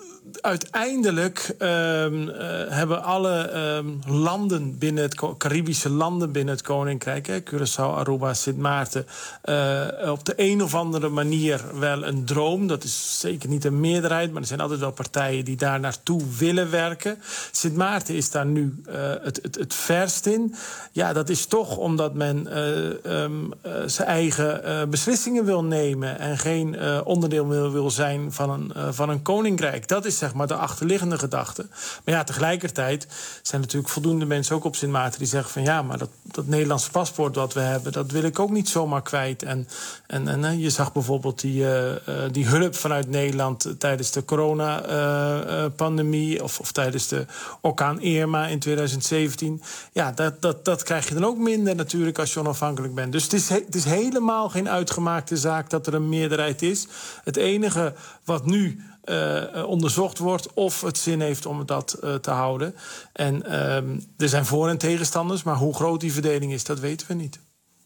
Speaker 9: uiteindelijk um, uh, hebben alle um, landen binnen het Caribische landen binnen het Koninkrijk, hè, Curaçao, Aruba, Sint Maarten, uh, op de een of andere manier wel een droom. Dat is zeker niet een meerderheid, maar er zijn altijd wel partijen die daar naartoe willen werken. Sint Maarten is daar nu uh, het, het, het verst in. Ja, dat is toch omdat men uh, um, uh, zijn eigen uh, beslissingen wil nemen en geen uh, onderdeel wil, wil zijn van een, uh, van een koninkrijk. Dat is zeg maar de achterliggende gedachte. Maar ja, tegelijkertijd zijn natuurlijk voldoende mensen ook op Sint Maarten die zeggen van ja, maar dat, dat Nederlandse paspoort wat we hebben, dat wil ik ook niet zomaar kwijt. En, en, en je zag bijvoorbeeld die, uh, uh, die hulp vanuit Nederland uh, tijdens de coronapandemie uh, uh, of, of tijdens de orkaan Irma in twintig zeventien. Ja, dat, dat, dat krijg je dan ook minder natuurlijk als je onafhankelijk bent. Dus het is, he, het is helemaal geen uitgemaakte zaak dat er een meerderheid is. Het enige wat nu Uh, onderzocht wordt of het zin heeft om dat uh, te houden. En uh, er zijn voor- en tegenstanders, maar hoe groot die verdeling is, dat weten we niet.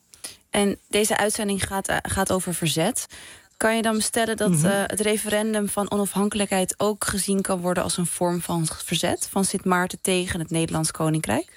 Speaker 4: En deze uitzending gaat, uh, gaat over verzet. Kan je dan stellen dat uh, het referendum van onafhankelijkheid ook gezien kan worden als een vorm van verzet van Sint Maarten tegen het Nederlands Koninkrijk?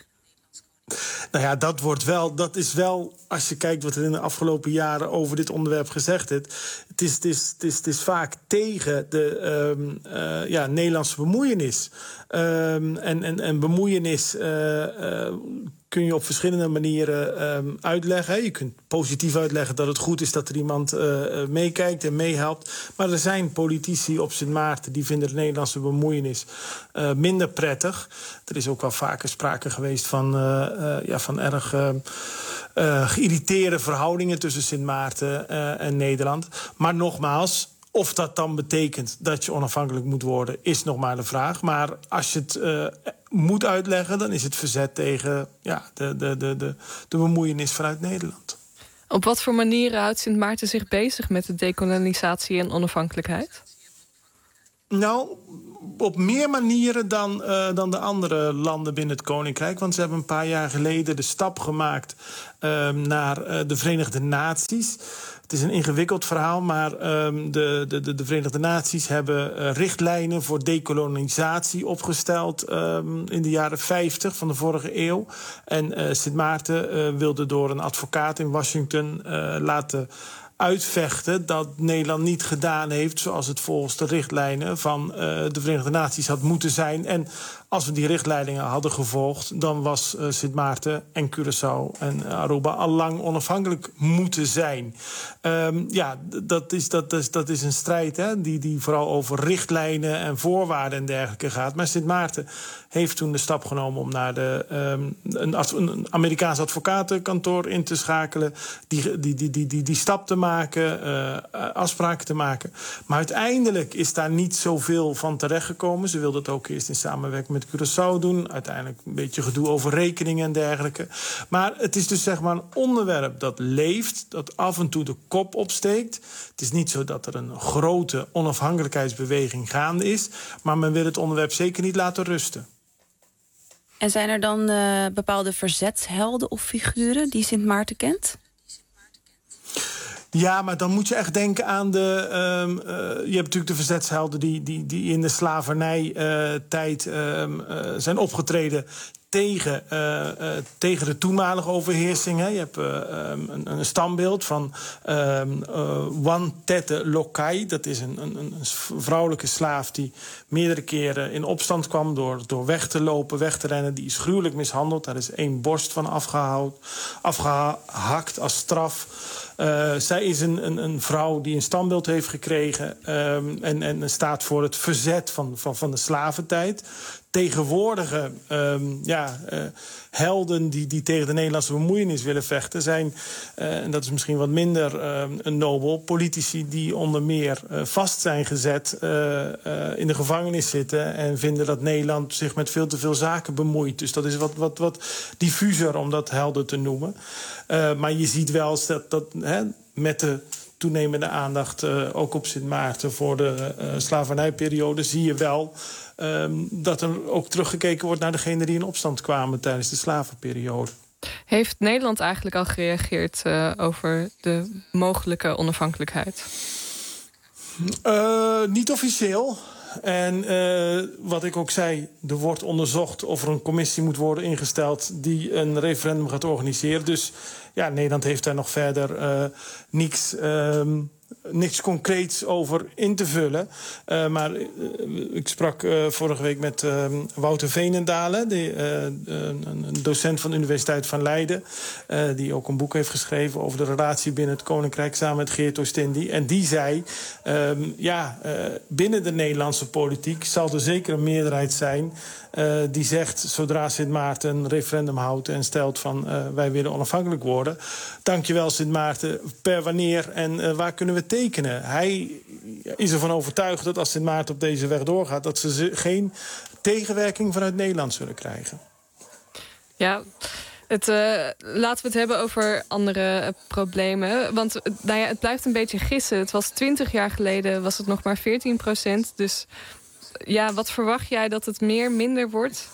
Speaker 9: Nou ja, dat wordt wel, dat is wel, als je kijkt wat er in de afgelopen jaren over dit onderwerp gezegd is, het is, het is, het is, het is vaak tegen de um, uh, ja, Nederlandse bemoeienis. Um, en, en, en bemoeienis uh, uh, kun je op verschillende manieren um, uitleggen. Je kunt positief uitleggen dat het goed is dat er iemand uh, meekijkt en meehelpt. Maar er zijn politici op Sint Maarten die vinden de Nederlandse bemoeienis uh, minder prettig. Er is ook wel vaker sprake geweest van, uh, uh, ja, van erg uh, uh, geïrriteerde verhoudingen tussen Sint Maarten uh, en Nederland. Maar nogmaals, of dat dan betekent dat je onafhankelijk moet worden, is nog maar de vraag. Maar als je het uh, moet uitleggen, dan is het verzet tegen ja, de, de, de, de, de bemoeienis vanuit Nederland.
Speaker 5: Op wat voor manieren houdt Sint Maarten zich bezig met de dekolonisatie en onafhankelijkheid?
Speaker 9: Nou, op meer manieren dan, uh, dan de andere landen binnen het Koninkrijk. Want ze hebben een paar jaar geleden de stap gemaakt uh, naar uh, de Verenigde Naties. Het is een ingewikkeld verhaal, maar um, de, de, de Verenigde Naties hebben uh, richtlijnen voor dekolonisatie opgesteld um, in de jaren vijftig van de vorige eeuw. En uh, Sint Maarten uh, wilde door een advocaat in Washington uh, laten uitvechten dat Nederland niet gedaan heeft zoals het volgens de richtlijnen van uh, de Verenigde Naties had moeten zijn. En als we die richtlijnen hadden gevolgd, dan was uh, Sint Maarten en Curaçao en Aruba al lang onafhankelijk moeten zijn. Um, ja, dat is, dat, is, dat is een strijd hè, die, die vooral over richtlijnen en voorwaarden en dergelijke gaat. Maar Sint Maarten heeft toen de stap genomen om naar de, um, een, een Amerikaans advocatenkantoor in te schakelen, die, die, die, die, die, die stap te maken, uh, afspraken te maken. Maar uiteindelijk is daar niet zoveel van terechtgekomen. Ze wilden het ook eerst in samenwerking met Curaçao doen. Uiteindelijk een beetje gedoe over rekeningen en dergelijke. Maar het is dus zeg maar een onderwerp dat leeft, dat af en toe de kop opsteekt. Het is niet zo dat er een grote onafhankelijkheidsbeweging gaande is, maar men wil het onderwerp zeker niet laten rusten.
Speaker 4: En zijn er dan uh, bepaalde verzetshelden of figuren die Sint Maarten kent?
Speaker 9: Ja, maar dan moet je echt denken aan de... Um, uh, je hebt natuurlijk de verzetshelden die, die, die in de slavernijtijd uh, um, uh, zijn opgetreden tegen, uh, uh, tegen de toenmalige overheersing. Hè. Je hebt uh, um, een, een standbeeld van um, uh, Wan Tete Lokai. Dat is een, een, een vrouwelijke slaaf die meerdere keren in opstand kwam door, door weg te lopen, weg te rennen. Die is gruwelijk mishandeld. Daar is één borst van afgehaald, afgehakt als straf. Uh, zij is een, een, een vrouw die een standbeeld heeft gekregen um, en, en staat voor het verzet van, van, van de slaventijd. Tegenwoordige um, ja, uh, helden die, die tegen de Nederlandse bemoeienis willen vechten zijn, uh, en dat is misschien wat minder uh, een nobel, politici die onder meer uh, vast zijn gezet, uh, uh, in de gevangenis zitten en vinden dat Nederland zich met veel te veel zaken bemoeit. Dus dat is wat, wat, wat diffuser om dat helden te noemen. Uh, maar je ziet wel dat, dat hè, met de toenemende aandacht, uh, ook op Sint Maarten voor de uh, slavernijperiode, zie je wel um, dat er ook teruggekeken wordt naar degenen die in opstand kwamen tijdens de slavenperiode.
Speaker 5: Heeft Nederland eigenlijk al gereageerd uh, over de mogelijke onafhankelijkheid?
Speaker 9: Uh, niet officieel. En uh, wat ik ook zei, er wordt onderzocht of er een commissie moet worden ingesteld die een referendum gaat organiseren. Dus ja, Nederland heeft daar nog verder uh, niks, uh, niks concreets over in te vullen. Uh, maar uh, ik sprak uh, vorige week met uh, Wouter Veenendalen, die, uh, een docent van de Universiteit van Leiden, uh, die ook een boek heeft geschreven over de relatie binnen het Koninkrijk samen met Geert Oostindie. En die zei, um, ja, uh, binnen de Nederlandse politiek zal er zeker een meerderheid zijn Uh, die zegt, zodra Sint Maarten een referendum houdt en stelt van uh, wij willen onafhankelijk worden, dankjewel Sint Maarten, per wanneer en uh, waar kunnen we tekenen? Hij is ervan overtuigd dat als Sint Maarten op deze weg doorgaat, dat ze geen tegenwerking vanuit Nederland zullen krijgen.
Speaker 5: Ja, het, uh, laten we het hebben over andere uh, problemen. Want uh, nou ja, het blijft een beetje gissen. Het was twintig jaar geleden, was het nog maar veertien procent. Dus ja, wat verwacht jij dat het meer, minder wordt?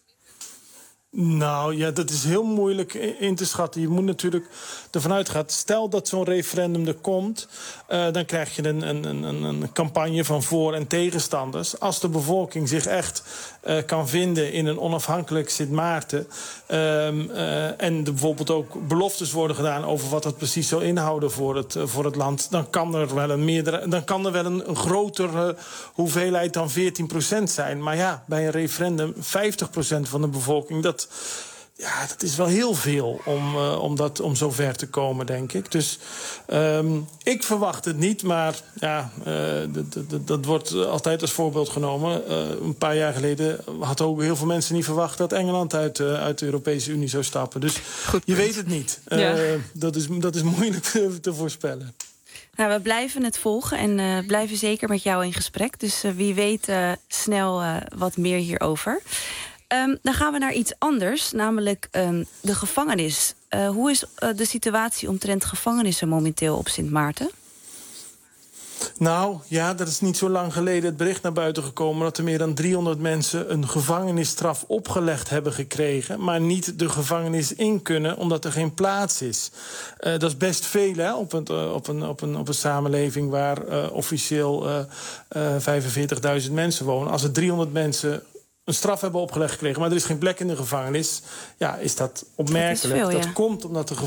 Speaker 9: Nou ja, dat is heel moeilijk in te schatten. Je moet natuurlijk ervan uitgaan, stel dat zo'n referendum er komt, Uh, dan krijg je een, een, een, een campagne van voor- en tegenstanders. Als de bevolking zich echt uh, kan vinden in een onafhankelijk Sint Maarten, Um, uh, en er bijvoorbeeld ook beloftes worden gedaan over wat dat precies zou inhouden voor het, uh, voor het land, dan kan er wel een, meerdere, dan kan er wel een, een grotere hoeveelheid dan veertien procent zijn. Maar ja, bij een referendum vijftig procent van de bevolking, dat, ja, dat is wel heel veel om, uh, om, dat, om zo ver te komen, denk ik. Dus um, ik verwacht het niet, maar ja, uh, dat wordt altijd als voorbeeld genomen. Uh, een paar jaar geleden hadden ook heel veel mensen niet verwacht dat Engeland uit, uh, uit de Europese Unie zou stappen. Dus
Speaker 5: Goed,
Speaker 9: je weet het niet.
Speaker 5: Ja.
Speaker 9: Uh, dat, is, dat is moeilijk te, te voorspellen.
Speaker 4: Nou, we blijven het volgen en uh, blijven zeker met jou in gesprek. Dus uh, wie weet uh, snel uh, wat meer hierover. Um, dan gaan we naar iets anders, namelijk um, de gevangenis. Uh, hoe is uh, de situatie omtrent gevangenissen momenteel op Sint Maarten?
Speaker 9: Nou, ja, dat is niet zo lang geleden het bericht naar buiten gekomen dat er meer dan driehonderd mensen een gevangenisstraf opgelegd hebben gekregen, maar niet de gevangenis in kunnen omdat er geen plaats is. Uh, dat is best veel, hè, op een, uh, op een, op een, op een samenleving waar uh, officieel uh, uh, vijfenveertigduizend mensen wonen. Als er driehonderd mensen een straf hebben opgelegd gekregen, maar er is geen plek in de gevangenis, ja, is dat opmerkelijk.
Speaker 4: Dat, is veel, ja.
Speaker 9: Dat komt omdat de gevangenis.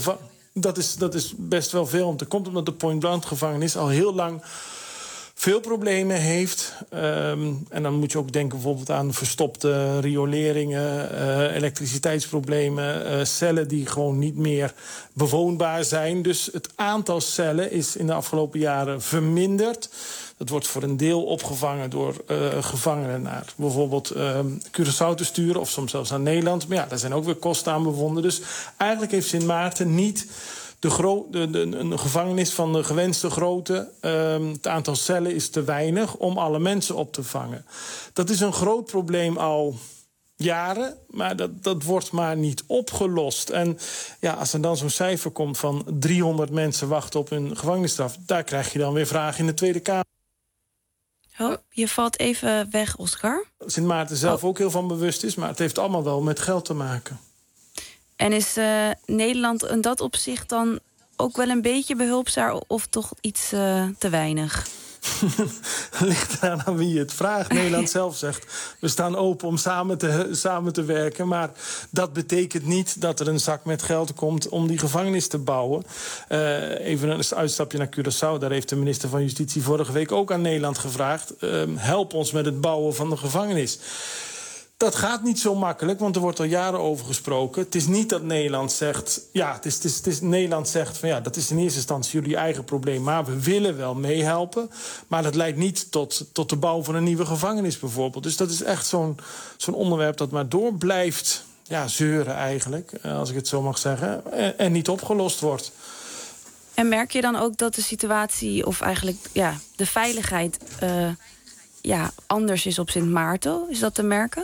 Speaker 9: dat is, dat is best wel veel. Dat komt omdat de Point Blank gevangenis al heel lang veel problemen heeft. Um, en dan moet je ook denken bijvoorbeeld aan verstopte rioleringen, uh, elektriciteitsproblemen, uh, cellen die gewoon niet meer bewoonbaar zijn. Dus het aantal cellen is in de afgelopen jaren verminderd. Dat wordt voor een deel opgevangen door uh, gevangenen naar bijvoorbeeld uh, Curaçao te sturen, of soms zelfs naar Nederland. Maar ja, daar zijn ook weer kosten aan verbonden. Dus eigenlijk heeft Sint Maarten niet De gro- de, de, een gevangenis van de gewenste grootte. Um, het aantal cellen is te weinig om alle mensen op te vangen. Dat is een groot probleem al jaren, maar dat, dat wordt maar niet opgelost. En ja, als er dan zo'n cijfer komt van driehonderd mensen wachten op een gevangenisstraf, daar krijg je dan weer vragen in de Tweede Kamer.
Speaker 4: Oh, je valt even weg, Oscar.
Speaker 9: Sint Maarten zelf
Speaker 4: oh.
Speaker 9: ook heel van bewust is, maar het heeft allemaal wel met geld te maken.
Speaker 4: En is uh, Nederland in dat opzicht dan ook wel een beetje behulpzaam of toch iets uh, te weinig?
Speaker 9: Ligt eraan aan wie je het vraagt. Nederland zelf zegt, we staan open om samen te, samen te werken. Maar dat betekent niet dat er een zak met geld komt om die gevangenis te bouwen. Uh, even een uitstapje naar Curaçao. Daar heeft de minister van Justitie vorige week ook aan Nederland gevraagd. Uh, help ons met het bouwen van de gevangenis. Dat gaat niet zo makkelijk, want er wordt al jaren over gesproken. Het is niet dat Nederland zegt, ja, het is, het is, het is, Nederland zegt van ja, dat is in eerste instantie jullie eigen probleem, maar we willen wel meehelpen. Maar dat leidt niet tot, tot de bouw van een nieuwe gevangenis bijvoorbeeld. Dus dat is echt zo'n, zo'n onderwerp dat maar door blijft ja, zeuren eigenlijk, als ik het zo mag zeggen, en, en niet opgelost wordt.
Speaker 4: En merk je dan ook dat de situatie, of eigenlijk ja, de veiligheid uh, ja, anders is op Sint Maarten? Is dat te merken?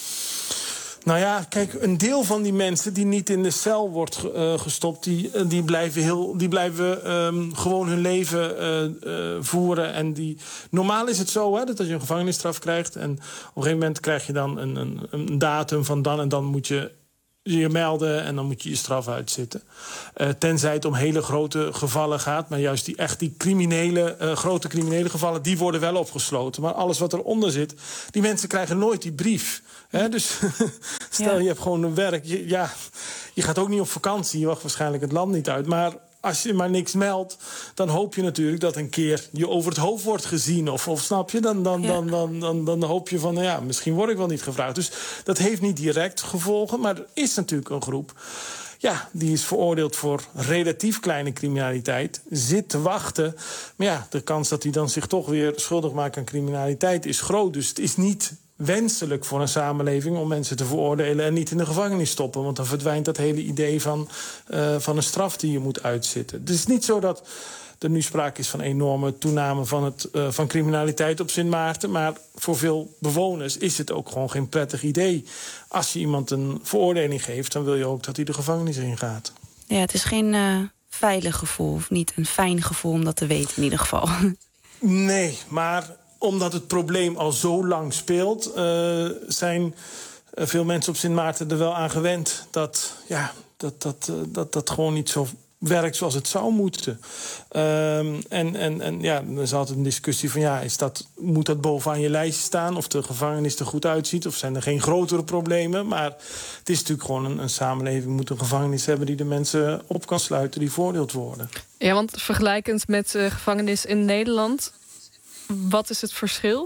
Speaker 9: Nou ja, kijk, een deel van die mensen die niet in de cel wordt uh, gestopt, die, die blijven, heel, die blijven um, gewoon hun leven uh, uh, voeren. En die, normaal is het zo hè, dat als je een gevangenisstraf krijgt en op een gegeven moment krijg je dan een, een, een datum van dan en dan moet je je melden en dan moet je je straf uitzitten. Uh, tenzij het om hele grote gevallen gaat. Maar juist die echt die criminele, uh, grote criminele gevallen, die worden wel opgesloten. Maar alles wat eronder zit, die mensen krijgen nooit die brief. He, dus stel, ja. je hebt gewoon een werk. Je, ja, je gaat ook niet op vakantie. Je wacht waarschijnlijk het land niet uit. Maar als je maar niks meldt, dan hoop je natuurlijk dat een keer je over het hoofd wordt gezien. Of, of snap je? Dan, dan, ja. dan, dan, dan, dan hoop je van, nou ja, misschien word ik wel niet gevraagd. Dus dat heeft niet direct gevolgen. Maar er is natuurlijk een groep, ja, die is veroordeeld voor relatief kleine criminaliteit, zit te wachten. Maar ja, de kans dat hij dan zich toch weer schuldig maakt aan criminaliteit is groot. Dus het is niet wenselijk voor een samenleving om mensen te veroordelen en niet in de gevangenis stoppen. Want dan verdwijnt dat hele idee van, uh, van een straf die je moet uitzitten. Het is niet zo dat er nu sprake is van enorme toename van, het, uh, van criminaliteit op Sint Maarten. Maar voor veel bewoners is het ook gewoon geen prettig idee. Als je iemand een veroordeling geeft, dan wil je ook dat hij de gevangenis ingaat.
Speaker 4: Ja, het is geen uh, veilig gevoel, of niet een fijn gevoel om dat te weten in ieder geval.
Speaker 9: Nee, maar omdat het probleem al zo lang speelt, uh, zijn uh, veel mensen op Sint Maarten er wel aan gewend dat ja, dat, dat, uh, dat, dat gewoon niet zo werkt zoals het zou moeten. Uh, en, en, en ja, er is altijd een discussie van ja, is dat, moet dat bovenaan je lijstje staan of de gevangenis er goed uitziet of zijn er geen grotere problemen. Maar het is natuurlijk gewoon een, een samenleving moet een gevangenis hebben die de mensen op kan sluiten die veroordeeld worden.
Speaker 5: Ja, want vergelijkend met de gevangenis in Nederland, wat is het verschil?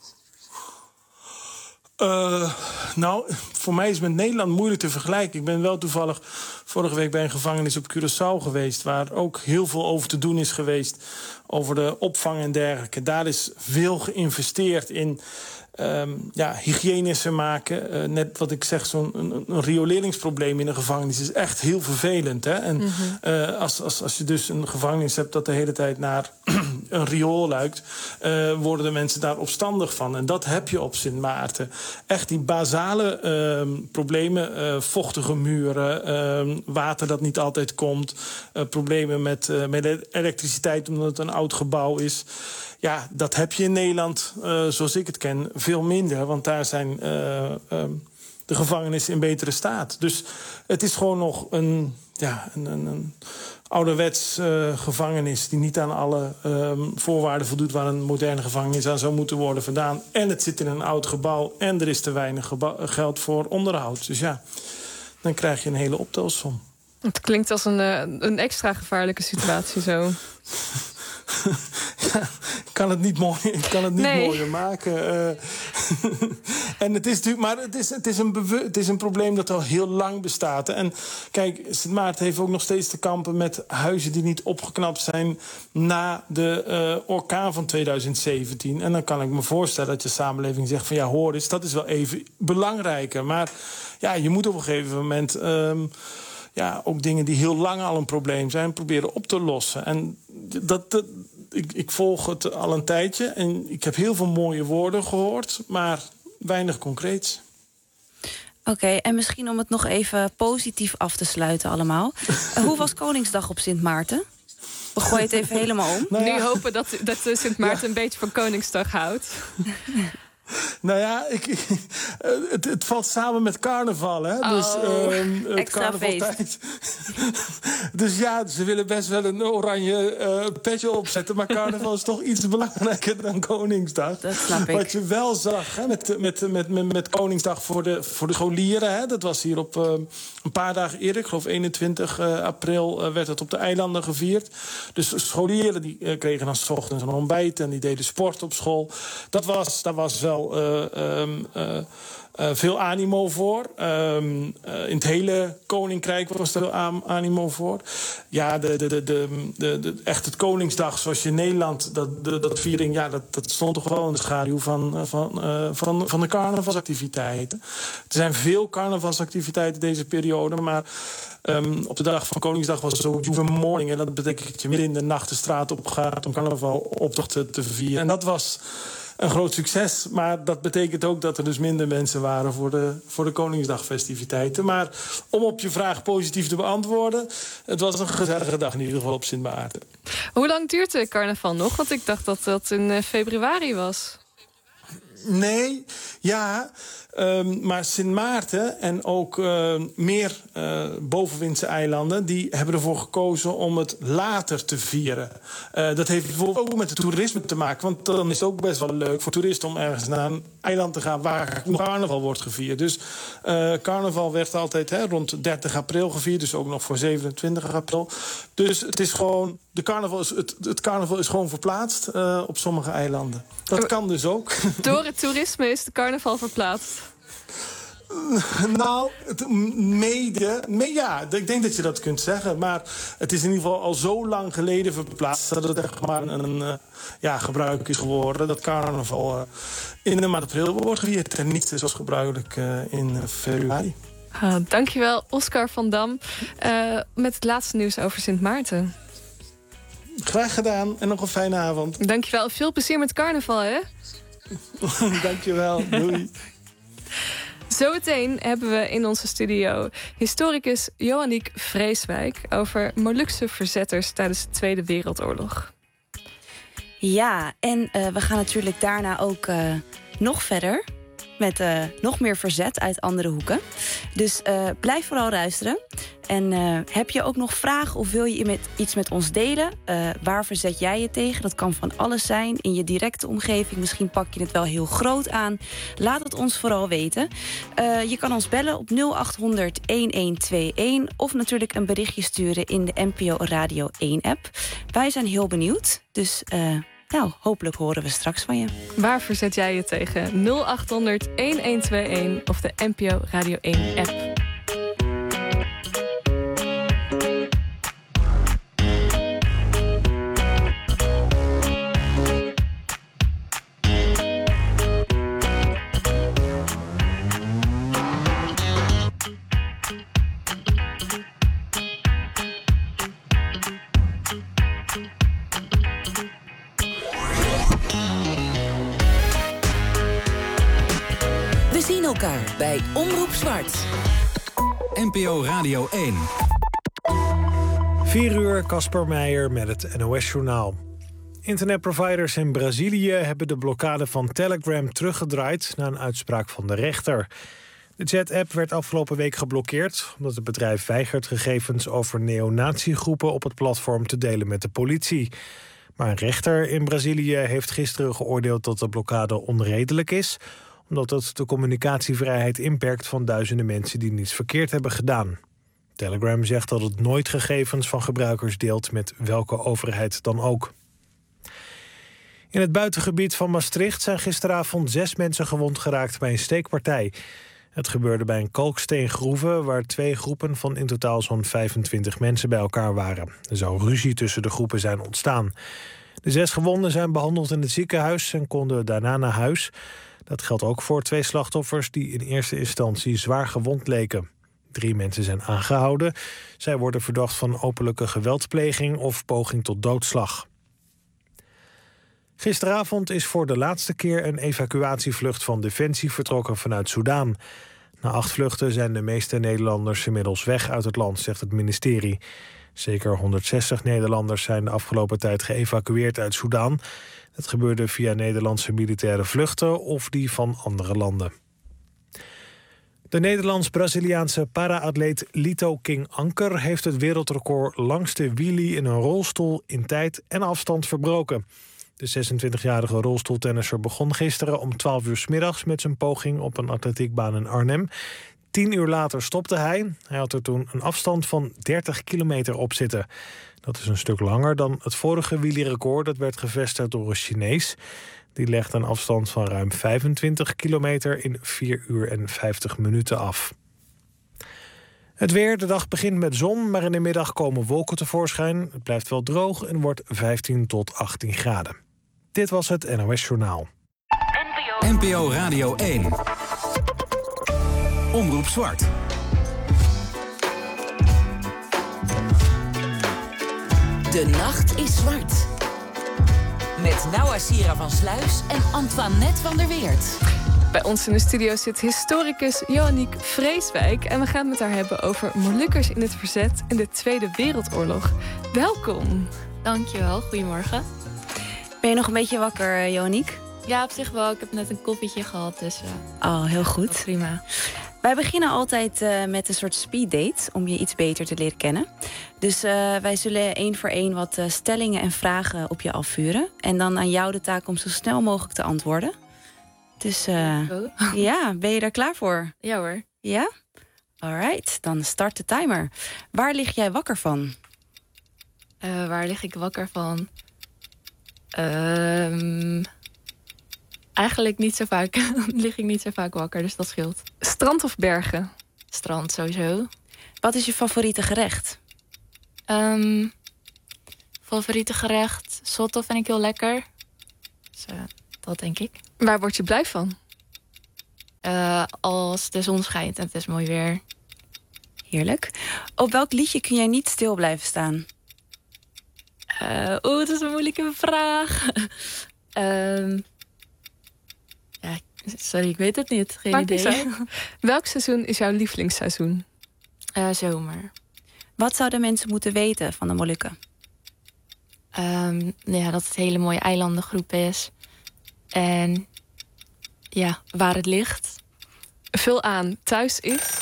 Speaker 9: Uh, nou, voor mij is met Nederland moeilijk te vergelijken. Ik ben wel toevallig vorige week bij een gevangenis op Curaçao geweest, waar ook heel veel over te doen is geweest over de opvang en dergelijke. Daar is veel geïnvesteerd in Um, ja, hygiënischer maken. Uh, net wat ik zeg, zo'n een, een rioleringsprobleem in een gevangenis is echt heel vervelend. Hè? En mm-hmm. uh, als, als, als je dus een gevangenis hebt dat de hele tijd naar een riool luikt, uh, worden de mensen daar opstandig van. En dat heb je op Sint Maarten. Echt die basale uh, problemen, uh, vochtige muren, uh, water dat niet altijd komt, uh, problemen met, uh, met elektriciteit omdat het een oud gebouw is. Ja, dat heb je in Nederland, uh, zoals ik het ken, veel minder. Want daar zijn uh, uh, de gevangenissen in betere staat. Dus het is gewoon nog een, ja, een, een, een ouderwets uh, gevangenis die niet aan alle uh, voorwaarden voldoet waar een moderne gevangenis aan zou moeten worden vandaan. En het zit in een oud gebouw en er is te weinig geba- geld voor onderhoud. Dus ja, dan krijg je een hele optelsom.
Speaker 5: Het klinkt als een, een extra gevaarlijke situatie zo.
Speaker 9: Ja, ik kan het niet, mooi, ik kan het niet nee. mooier maken. Uh, en het is natuurlijk, maar het is, het, is een bewu- het is een probleem dat al heel lang bestaat. En kijk, Sint Maarten heeft ook nog steeds te kampen met huizen die niet opgeknapt zijn na de uh, orkaan van tweeduizend zeventien. En dan kan ik me voorstellen dat je samenleving zegt van ja, hoor eens, dat is wel even belangrijker. Maar ja, je moet op een gegeven moment Um, ja, ook dingen die heel lang al een probleem zijn, proberen op te lossen. En dat, dat, ik, ik volg het al een tijdje en ik heb heel veel mooie woorden gehoord, maar weinig concreets.
Speaker 4: Oké, okay, en misschien om het nog even positief af te sluiten allemaal. uh, hoe was Koningsdag op Sint Maarten? We gooien het even helemaal om.
Speaker 5: Nou ja. Nu hopen dat, dat Sint Maarten ja. een beetje van Koningsdag houdt.
Speaker 9: Nou ja, ik, het, het valt samen met carnaval, hè?
Speaker 4: Oh,
Speaker 9: dus, um, het
Speaker 4: extra feest.
Speaker 9: Dus ja, ze willen best wel een oranje uh, petje opzetten, maar carnaval is toch iets belangrijker dan Koningsdag.
Speaker 4: Dat snap ik.
Speaker 9: Wat je wel zag, hè, met, met, met, met, met Koningsdag voor de, voor de scholieren, hè? Dat was hier op uh, een paar dagen eerder, ik geloof eenentwintig april, uh, werd het op de eilanden gevierd. Dus scholieren die uh, kregen dan 's ochtends een ontbijt en die deden sport op school. Dat was, dat was wel Uh, um, uh, uh, veel animo voor. Um, uh, in het hele Koninkrijk was er veel animo voor. Ja, de, de, de, de, de, de, echt het Koningsdag zoals je in Nederland, dat, de, dat viering, ja, dat, dat stond toch wel in de schaduw van, van, uh, van, van de carnavalsactiviteiten. Er zijn veel carnavalsactiviteiten deze periode, maar Um, op de dag van Koningsdag was het zo Juve Morning. En dat betekent dat je midden in de nacht de straat op gaat om carnavaloptochten te vieren. En dat was een groot succes, maar dat betekent ook dat er dus minder mensen waren voor de, voor de Koningsdagfestiviteiten. Maar om op je vraag positief te beantwoorden, het was een gezellige dag in ieder geval op Sint Maarten.
Speaker 5: Hoe lang duurt de carnaval nog? Want ik dacht dat dat in februari was.
Speaker 9: Nee, ja, um, maar Sint Maarten en ook uh, meer uh, bovenwindse eilanden, die hebben ervoor gekozen om het later te vieren. Uh, dat heeft bijvoorbeeld ook met het toerisme te maken, want dan is het ook best wel leuk voor toeristen om ergens naar een eiland te gaan waar carnaval wordt gevierd. Dus uh, carnaval werd altijd hè, rond dertig april gevierd, dus ook nog voor zevenentwintig april. Dus het is gewoon, de carnaval is, het, het carnaval is gewoon verplaatst uh, op sommige eilanden. Dat kan dus ook.
Speaker 5: Door het toerisme is de carnaval verplaatst?
Speaker 9: Nou, het, mede, me, ja, ik denk dat je dat kunt zeggen. Maar het is in ieder geval al zo lang geleden verplaatst dat het echt maar een, een uh, ja, gebruik is geworden. Dat carnaval uh, in de maand april wordt gevierd en niet zoals gebruikelijk uh, in uh, februari.
Speaker 5: Uh, dankjewel, Oscar van Dam. Uh, met het laatste nieuws over Sint Maarten.
Speaker 9: Graag gedaan en nog een fijne avond.
Speaker 5: Dankjewel, veel plezier met carnaval, hè?
Speaker 9: Dankjewel, doei.
Speaker 5: Zometeen hebben we in onze studio historicus Johanniek Vreeswijk over Molukse verzetters tijdens de Tweede Wereldoorlog.
Speaker 4: Ja, en uh, we gaan natuurlijk daarna ook uh, nog verder met uh, nog meer verzet uit andere hoeken. Dus uh, blijf vooral luisteren. En uh, heb je ook nog vragen of wil je met, iets met ons delen? Uh, waar verzet jij je tegen? Dat kan van alles zijn. In je directe omgeving. Misschien pak je het wel heel groot aan. Laat het ons vooral weten. Uh, je kan ons bellen op nul acht honderd, elf of natuurlijk een berichtje sturen in de N P O Radio één app. Wij zijn heel benieuwd. Dus Uh, Nou, hopelijk horen we straks van je.
Speaker 5: Waar verzet jij je tegen? nul acht honderd, elf of de N P O Radio één app.
Speaker 3: Elkaar bij Omroep Zwart.
Speaker 2: N P O Radio één.
Speaker 1: vier uur, Casper Meijer met het N O S-journaal. Internetproviders in Brazilië hebben de blokkade van Telegram teruggedraaid na een uitspraak van de rechter. De chat-app werd afgelopen week geblokkeerd omdat het bedrijf weigert gegevens over neonazi-groepen op het platform te delen met de politie. Maar een rechter in Brazilië heeft gisteren geoordeeld dat de blokkade onredelijk is, omdat het de communicatievrijheid inperkt van duizenden mensen die niets verkeerd hebben gedaan. Telegram zegt dat het nooit gegevens van gebruikers deelt met welke overheid dan ook. In het buitengebied van Maastricht zijn gisteravond zes mensen gewond geraakt bij een steekpartij. Het gebeurde bij een kalksteengroeve waar twee groepen van in totaal zo'n vijfentwintig mensen bij elkaar waren. Er zou ruzie tussen de groepen zijn ontstaan. De zes gewonden zijn behandeld in het ziekenhuis en konden daarna naar huis. Dat geldt ook voor twee slachtoffers die in eerste instantie zwaar gewond leken. Drie mensen zijn aangehouden. Zij worden verdacht van openlijke geweldpleging of poging tot doodslag. Gisteravond is voor de laatste keer een evacuatievlucht van Defensie vertrokken vanuit Soedan. Na acht vluchten zijn de meeste Nederlanders inmiddels weg uit het land, zegt het ministerie. Zeker honderdzestig Nederlanders zijn de afgelopen tijd geëvacueerd uit Soedan. Dat gebeurde via Nederlandse militaire vluchten of die van andere landen. De Nederlands-Braziliaanse para-atleet Lito King Anker heeft het wereldrecord langste wheelie in een rolstoel in tijd en afstand verbroken. De zesentwintigjarige rolstoeltennisser begon gisteren om twaalf uur 's middags met zijn poging op een atletiekbaan in Arnhem. Tien uur later stopte hij. Hij had er toen een afstand van dertig kilometer op zitten. Dat is een stuk langer dan het vorige wheelierecord. Dat werd gevestigd door een Chinees. Die legt een afstand van ruim vijfentwintig kilometer in vier uur en vijftig minuten af. Het weer, de dag begint met zon, maar in de middag komen wolken tevoorschijn. Het blijft wel droog en wordt vijftien tot achttien graden. Dit was het N O S Journaal.
Speaker 2: N P O Radio één. Omroep Zwart.
Speaker 3: De nacht is zwart. Met Noua Sira van Sluis en Antoinette van der Weert.
Speaker 5: Bij ons in de studio zit historicus Johanniek Vreeswijk. En we gaan het met haar hebben over Molukkers in het verzet in de Tweede Wereldoorlog. Welkom.
Speaker 10: Dankjewel, goedemorgen.
Speaker 4: Ben je nog een beetje wakker, Johanniek?
Speaker 10: Ja, op zich wel. Ik heb net een koffietje gehad, dus uh,
Speaker 4: oh, heel goed.
Speaker 10: Prima.
Speaker 4: Wij beginnen altijd uh, met een soort speeddate om je iets beter te leren kennen. Dus uh, wij zullen één voor één wat uh, stellingen en vragen op je afvuren. En dan aan jou de taak om zo snel mogelijk te antwoorden. Dus uh, oh. ja, ben je daar klaar voor?
Speaker 10: Ja hoor.
Speaker 4: Ja? Alright, dan start de timer. Waar lig jij wakker van?
Speaker 10: Uh, waar lig ik wakker van? Um, eigenlijk niet zo vaak. lig ik niet zo vaak wakker, dus dat scheelt.
Speaker 5: Strand of bergen?
Speaker 10: Strand sowieso.
Speaker 4: Wat is je favoriete gerecht?
Speaker 10: Um, favoriete gerecht? Sotto vind ik heel lekker. Dus, uh, dat denk ik.
Speaker 5: Waar word je blij van?
Speaker 10: Uh, als de zon schijnt en het is mooi weer.
Speaker 4: Heerlijk. Op welk liedje kun jij niet stil blijven staan?
Speaker 10: Uh, Oeh, dat is een moeilijke vraag. um, ja, sorry, ik weet het niet. Geen
Speaker 5: Maakt
Speaker 10: idee.
Speaker 5: Welk seizoen is jouw lievelingsseizoen?
Speaker 10: Uh, zomer.
Speaker 4: Wat zouden mensen moeten weten van de Molukken?
Speaker 10: Um, ja, dat het een hele mooie eilandengroep is. En ja, waar het ligt.
Speaker 5: Vul aan. Thuis is?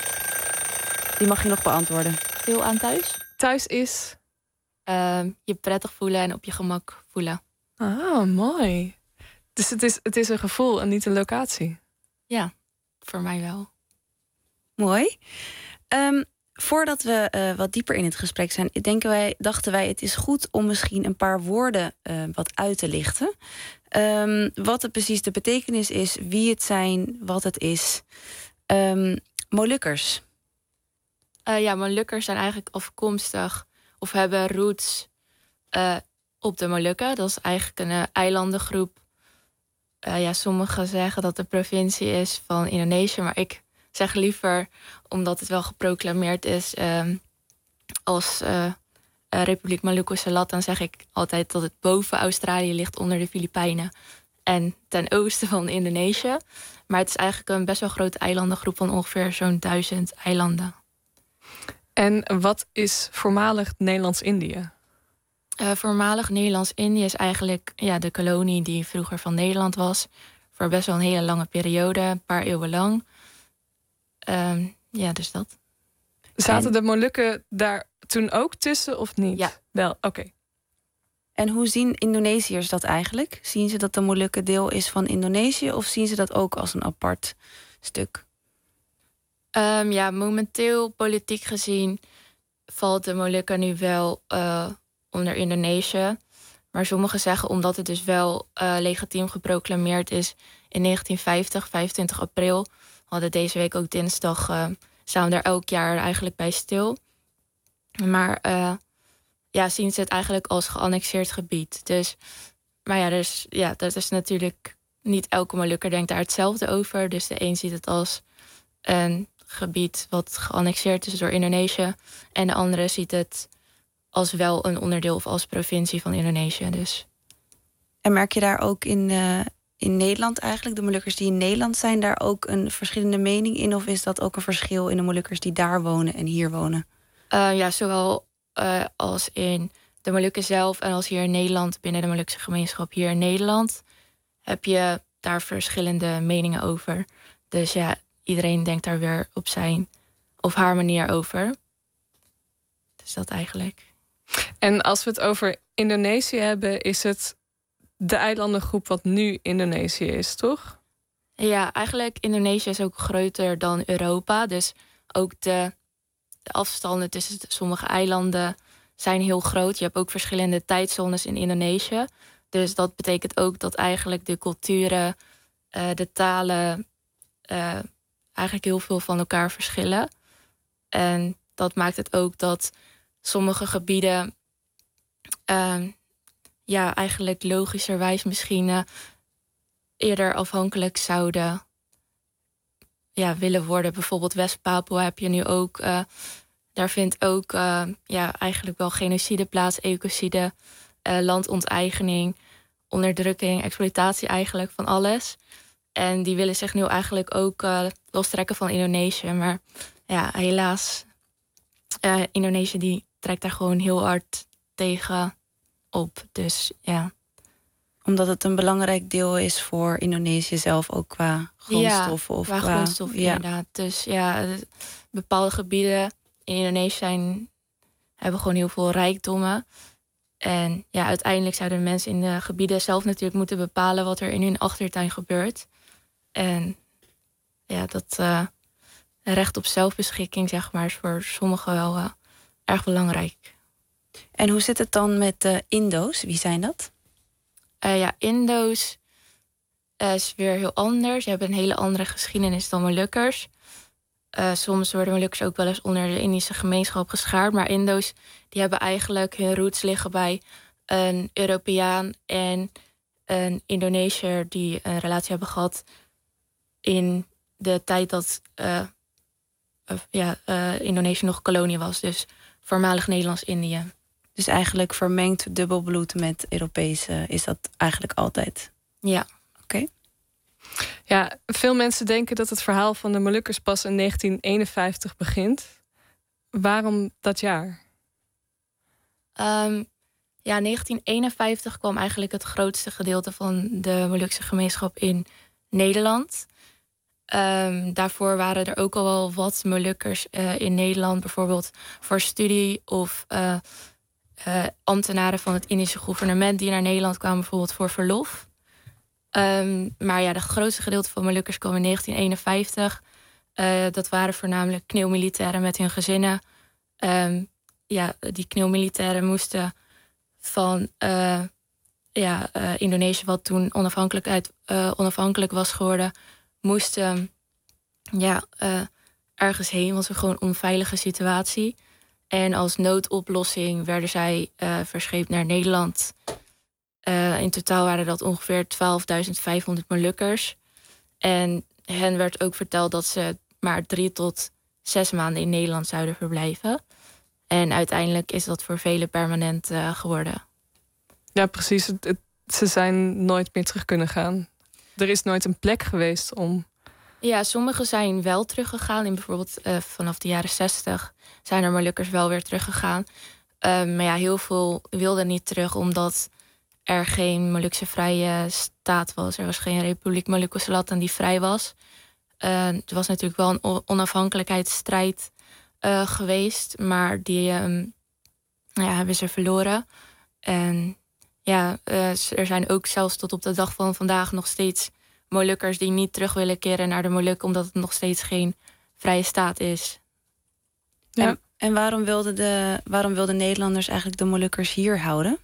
Speaker 4: Die mag je nog beantwoorden.
Speaker 10: Vul aan thuis?
Speaker 5: Thuis is?
Speaker 10: Um, je prettig voelen en op je gemak voelen.
Speaker 5: Ah, mooi. Dus het is, het is een gevoel en niet een locatie?
Speaker 10: Ja, voor mij wel.
Speaker 4: Mooi. Um, voordat we uh, wat dieper in het gesprek zijn, denken wij, dachten wij het is goed om misschien een paar woorden uh, wat uit te lichten. Um, wat het precies de betekenis is, wie het zijn, wat het is. Um, Molukkers.
Speaker 10: Uh, ja, Molukkers zijn eigenlijk afkomstig of hebben roots uh, op de Molukken. Dat is eigenlijk een uh, eilandengroep. Uh, ja, sommigen zeggen dat het een provincie is van Indonesië, maar ik zeg liever, omdat het wel geproclameerd is um, als uh, uh, Republiek Maluku Salat, dan zeg ik altijd dat het boven Australië ligt, onder de Filipijnen en ten oosten van Indonesië. Maar het is eigenlijk een best wel grote eilandengroep van ongeveer zo'n duizend eilanden.
Speaker 5: En wat is voormalig Nederlands-Indië?
Speaker 10: Uh, voormalig Nederlands-Indië is eigenlijk ja, de kolonie die vroeger van Nederland was. Voor best wel een hele lange periode, een paar eeuwen lang. Um, ja, dus dat.
Speaker 5: Zaten en... de Molukken daar toen ook tussen of niet?
Speaker 10: Ja.
Speaker 5: Wel, oké. Okay.
Speaker 4: En hoe zien Indonesiërs dat eigenlijk? Zien ze dat de Molukken deel is van Indonesië of zien ze dat ook als een apart stuk?
Speaker 10: Um, ja, momenteel politiek gezien valt de Molukken nu wel uh, onder Indonesië. Maar sommigen zeggen omdat het dus wel uh, legitiem geproclameerd is in negentien vijftig, vijfentwintig april. We hadden deze week ook dinsdag, uh, staan we daar elk jaar eigenlijk bij stil. Maar uh, ja, zien ze het eigenlijk als geannexeerd gebied. Dus, maar ja, dus, ja, dat is natuurlijk niet elke Molukker denkt daar hetzelfde over. Dus de een ziet het als een gebied wat geannexeerd is door Indonesië. En de andere ziet het als wel een onderdeel of als provincie van Indonesië. Dus.
Speaker 4: En merk je daar ook in, uh, in Nederland eigenlijk, de Molukkers die in Nederland zijn, daar ook een verschillende mening in? Of is dat ook een verschil in de Molukkers die daar wonen en hier wonen?
Speaker 10: Uh, ja, zowel uh, als in de Molukken zelf en als hier in Nederland, binnen de Molukse gemeenschap hier in Nederland, heb je daar verschillende meningen over. Dus ja, iedereen denkt daar weer op zijn of haar manier over. Dus dat eigenlijk.
Speaker 5: En als we het over Indonesië hebben, is het de eilandengroep wat nu Indonesië is, toch?
Speaker 10: Ja, eigenlijk Indonesië is ook groter dan Europa. Dus ook de, de afstanden tussen sommige eilanden zijn heel groot. Je hebt ook verschillende tijdzones in Indonesië. Dus dat betekent ook dat eigenlijk de culturen, uh, de talen, uh, eigenlijk heel veel van elkaar verschillen. En dat maakt het ook dat sommige gebieden uh, ja, eigenlijk logischerwijs misschien uh, eerder afhankelijk zouden ja, willen worden. Bijvoorbeeld West-Papua heb je nu ook. Uh, daar vindt ook uh, ja, eigenlijk wel genocide plaats, ecocide, uh, landonteigening, onderdrukking, exploitatie eigenlijk van alles. En die willen zich nu eigenlijk ook uh, lostrekken van Indonesië. Maar ja, helaas, uh, Indonesië die trekt daar gewoon heel hard tegen op. Dus ja.
Speaker 4: Omdat het een belangrijk deel is voor Indonesië zelf, ook qua grondstoffen.
Speaker 10: Ja,
Speaker 4: of
Speaker 10: qua,
Speaker 4: qua
Speaker 10: grondstoffen
Speaker 4: ja.
Speaker 10: inderdaad. Dus ja, bepaalde gebieden in Indonesië zijn, hebben gewoon heel veel rijkdommen. En ja, uiteindelijk zouden de mensen in de gebieden zelf natuurlijk moeten bepalen wat er in hun achtertuin gebeurt. En ja, dat uh, recht op zelfbeschikking, zeg maar, is voor sommigen wel uh, erg belangrijk.
Speaker 4: En hoe zit het dan met de uh, Indo's? Wie zijn dat?
Speaker 10: Uh, ja, Indo's uh, is weer heel anders. Je hebt een hele andere geschiedenis dan Molukkers. Uh, soms worden Molukkers ook wel eens onder de Indische gemeenschap geschaard. Maar Indo's die hebben eigenlijk hun roots liggen bij een Europeaan en een Indonesiër die een relatie hebben gehad in de tijd dat uh, uh, ja, uh, Indonesië nog kolonie was. Dus voormalig Nederlands-Indië.
Speaker 4: Dus eigenlijk vermengd dubbelbloed met Europese is dat eigenlijk altijd?
Speaker 10: Ja.
Speaker 4: Oké. Okay.
Speaker 5: Ja, veel mensen denken dat het verhaal van de Molukkers pas in negentien eenenvijftig begint. Waarom dat jaar?
Speaker 10: Um, ja, negentien eenenvijftig kwam eigenlijk het grootste gedeelte van de Molukse gemeenschap in Nederland. Um, daarvoor waren er ook al wel wat Molukkers uh, in Nederland, bijvoorbeeld voor studie of uh, uh, ambtenaren van het Indische gouvernement die naar Nederland kwamen, bijvoorbeeld voor verlof. Um, maar ja, het grootste gedeelte van Molukkers kwam in negentien eenenvijftig. Uh, dat waren voornamelijk kneelmilitairen met hun gezinnen. Um, ja, die kneelmilitairen moesten van uh, ja, uh, Indonesië, wat toen onafhankelijkheid, uh, onafhankelijk was geworden, moesten ja, uh, ergens heen. Was een gewoon onveilige situatie. En als noodoplossing werden zij uh, verscheept naar Nederland. Uh, in totaal waren dat ongeveer twaalfduizend vijfhonderd Molukkers. En hen werd ook verteld dat ze maar drie tot zes maanden in Nederland zouden verblijven. En uiteindelijk is dat voor velen permanent uh, geworden.
Speaker 5: Ja, precies. Het, het, ze zijn nooit meer terug kunnen gaan. Er is nooit een plek geweest om...
Speaker 10: Ja, sommigen zijn wel teruggegaan. In bijvoorbeeld uh, vanaf de jaren zestig zijn er Molukkers wel weer teruggegaan. Uh, maar ja, heel veel wilden niet terug omdat er geen Molukse vrije staat was. Er was geen Republiek Molucco Selatan die vrij was. Uh, er was natuurlijk wel een onafhankelijkheidsstrijd uh, geweest, maar die um, ja, hebben ze verloren. En ja, uh, er zijn ook zelfs tot op de dag van vandaag nog steeds Molukkers die niet terug willen keren naar de Molukken, omdat het nog steeds geen vrije staat is.
Speaker 4: Ja. En, en waarom wilden de, waarom wilden Nederlanders eigenlijk de Molukkers hier houden?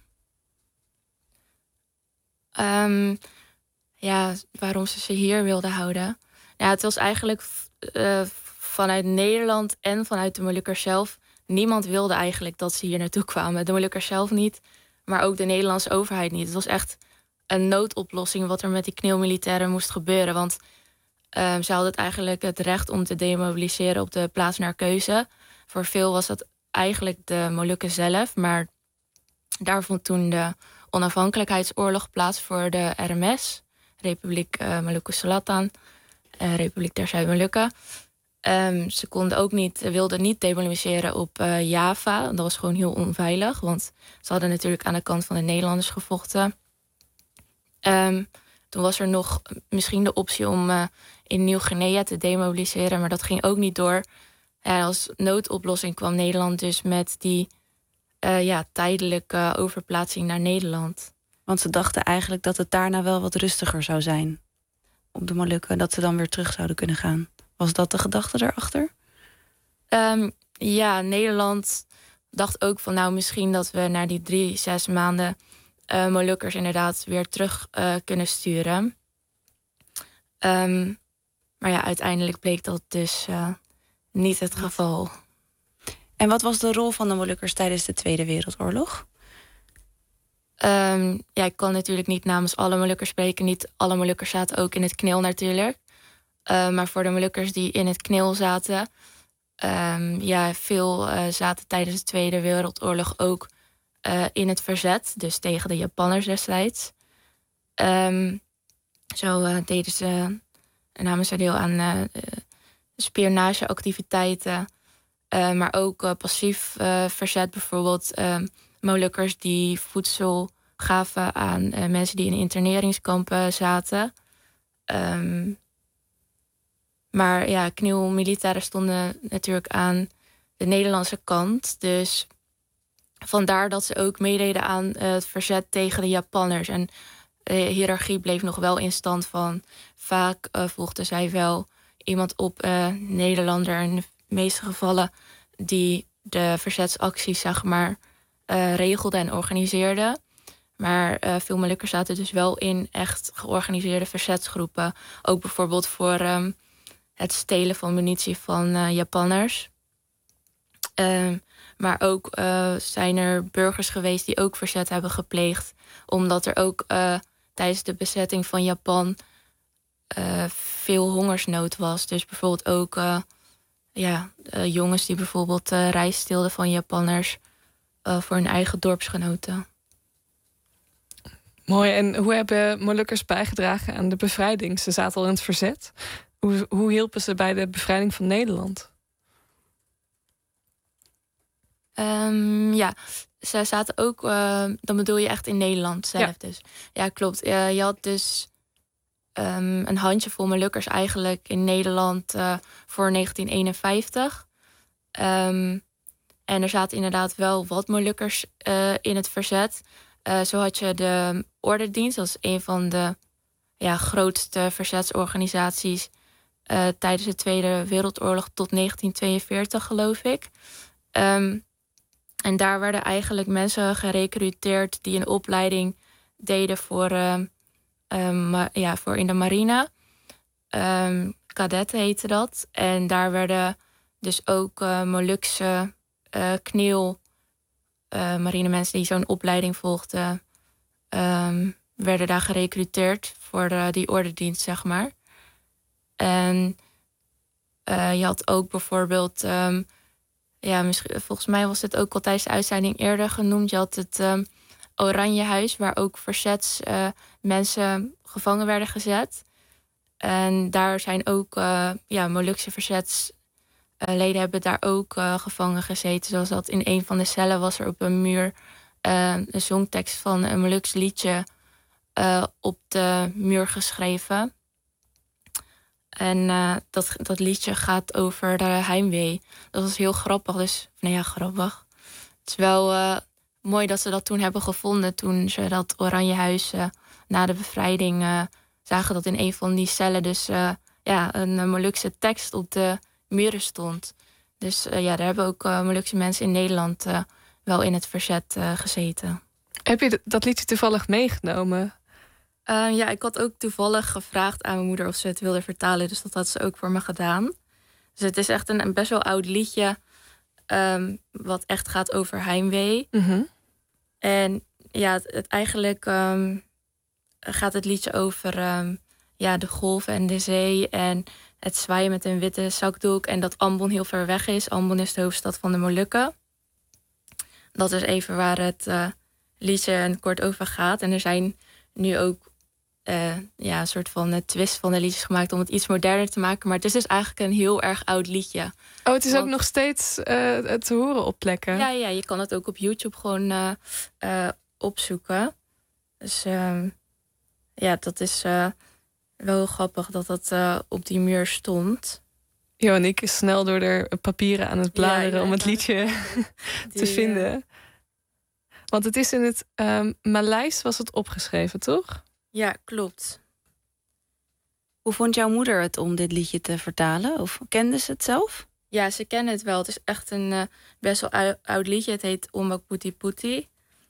Speaker 10: Um, ja, waarom ze ze hier wilden houden. Ja, het was eigenlijk uh, vanuit Nederland en vanuit de Molukkers zelf. Niemand wilde eigenlijk dat ze hier naartoe kwamen. De Molukkers zelf niet, maar ook de Nederlandse overheid niet. Het was echt een noodoplossing wat er met die kneelmilitairen moest gebeuren. Want uh, ze hadden het eigenlijk het recht om te demobiliseren op de plaats naar keuze. Voor veel was dat eigenlijk de Molukken zelf. Maar daar vond toen de onafhankelijkheidsoorlog plaats voor de R M S. Republiek uh, Maluku Selatan. Uh, Republiek der Zuid-Molukken. Um, ze konden ook niet, wilden niet demobiliseren op uh, Java. Dat was gewoon heel onveilig. Want ze hadden natuurlijk aan de kant van de Nederlanders gevochten. Um, toen was er nog misschien de optie om uh, in Nieuw-Guinea te demobiliseren. Maar dat ging ook niet door. Ja, als noodoplossing kwam Nederland dus met die uh, ja, tijdelijke overplaatsing naar Nederland.
Speaker 4: Want ze dachten eigenlijk dat het daarna wel wat rustiger zou zijn op de Molukken. Dat ze dan weer terug zouden kunnen gaan. Was dat de gedachte daarachter?
Speaker 10: Um, ja, Nederland dacht ook van nou misschien dat we na die drie, zes maanden uh, Molukkers inderdaad weer terug uh, kunnen sturen. Um, maar ja, uiteindelijk bleek dat dus uh, niet het geval.
Speaker 4: En wat was de rol van de Molukkers tijdens de Tweede Wereldoorlog?
Speaker 10: Um, ja, ik kan natuurlijk niet namens alle Molukkers spreken. Niet alle Molukkers zaten ook in het knil natuurlijk. Uh, maar voor de Molukkers die in het knil zaten... Um, ja, veel uh, zaten tijdens de Tweede Wereldoorlog ook uh, in het verzet. Dus tegen de Japanners destijds. Um, zo uh, deden ze, namen ze deel aan uh, spionageactiviteiten. Uh, maar ook uh, passief uh, verzet, bijvoorbeeld uh, Molukkers die voedsel gaven aan uh, mensen die in interneringskampen zaten. Um, maar ja, knielmilitairen stonden natuurlijk aan de Nederlandse kant. Dus vandaar dat ze ook meededen aan uh, het verzet tegen de Japanners. En de hiërarchie bleef nog wel in stand van. Vaak uh, volgden zij wel iemand op, uh, Nederlander in de meeste gevallen, die de verzetsacties, zeg maar, uh, regelde en organiseerde. Maar uh, veel Molukkers zaten dus wel in echt georganiseerde verzetsgroepen. Ook bijvoorbeeld voor um, het stelen van munitie van uh, Japanners. Uh, maar ook uh, zijn er burgers geweest die ook verzet hebben gepleegd. Omdat er ook uh, tijdens de bezetting van Japan uh, veel hongersnood was. Dus bijvoorbeeld ook uh, ja, uh, jongens die bijvoorbeeld uh, rijst steelden van Japanners uh, voor hun eigen dorpsgenoten.
Speaker 5: Mooi. En hoe hebben Molukkers bijgedragen aan de bevrijding? Ze zaten al in het verzet. Hoe, hoe hielpen ze bij de bevrijding van Nederland?
Speaker 10: Um, ja, ze zaten ook, uh, dan bedoel je echt in Nederland zelf ja. dus. Ja, klopt. Uh, je had dus um, een handjevol Molukkers eigenlijk in Nederland uh, voor negentien eenenvijftig. Um, en er zaten inderdaad wel wat Molukkers uh, in het verzet. Uh, zo had je de Ordendienst, dat is een van de ja, grootste verzetsorganisaties uh, tijdens de Tweede Wereldoorlog tot negentien tweeënveertig, geloof ik. Um, en daar werden eigenlijk mensen gerecruiteerd die een opleiding deden voor, uh, um, ja, voor in de marine. Um, kadetten heette dat. En daar werden dus ook uh, Molukse uh, kniel uh, marinemensen die zo'n opleiding volgden, um, werden daar gerecruiteerd voor de, die ordendienst, zeg maar. En uh, je had ook bijvoorbeeld, um, ja, misschien, volgens mij was het ook al tijdens de uitzending eerder genoemd. Je had het um, Oranjehuis, waar ook verzetsmensen uh, gevangen werden gezet. En daar zijn ook uh, ja, Molukse verzetsleden hebben daar ook uh, gevangen gezeten. Zoals dat in een van de cellen was er op een muur uh, een songtekst van een Moluks liedje uh, op de muur geschreven. En uh, dat, dat liedje gaat over de heimwee. Dat was heel grappig. Dus, nou ja, grappig. Het is wel uh, mooi dat ze dat toen hebben gevonden. Toen ze dat Oranjehuis uh, na de bevrijding uh, zagen dat in een van die cellen dus uh, ja, een Molukse tekst op de muren stond. Dus uh, ja, daar hebben ook uh, Molukse mensen in Nederland uh, wel in het verzet uh, gezeten.
Speaker 5: Heb je dat liedje toevallig meegenomen?
Speaker 10: Uh, ja, ik had ook toevallig gevraagd aan mijn moeder of ze het wilde vertalen. Dus dat had ze ook voor me gedaan. Dus het is echt een, een best wel oud liedje. Um, wat echt gaat over heimwee.
Speaker 5: Mm-hmm.
Speaker 10: En ja, het, het eigenlijk um, gaat het liedje over um, ja, de golven en de zee. En het zwaaien met een witte zakdoek. En dat Ambon heel ver weg is. Ambon is de hoofdstad van de Molukken. Dat is even waar het uh, liedje een kort over gaat. En er zijn nu ook uh, ja, een soort van een twist van de liedjes gemaakt om het iets moderner te maken. Maar het is dus eigenlijk een heel erg oud liedje.
Speaker 5: Oh, het is
Speaker 10: Want,
Speaker 5: ook nog steeds uh, te horen op plekken?
Speaker 10: Ja, ja, je kan het ook op YouTube gewoon uh, uh, opzoeken. Dus uh, ja, dat is uh, wel heel grappig dat dat uh, op die muur stond.
Speaker 5: Joannick is snel door de papieren aan het bladeren ja, ja, om het liedje die, te vinden. Uh... Want het is in het um, Maleis was het opgeschreven, toch?
Speaker 10: Ja, klopt.
Speaker 4: Hoe vond jouw moeder het om dit liedje te vertalen? Of kende ze het zelf?
Speaker 10: Ja, ze kennen het wel. Het is echt een uh, best wel oud, oud liedje. Het heet Ombak Puti Puti.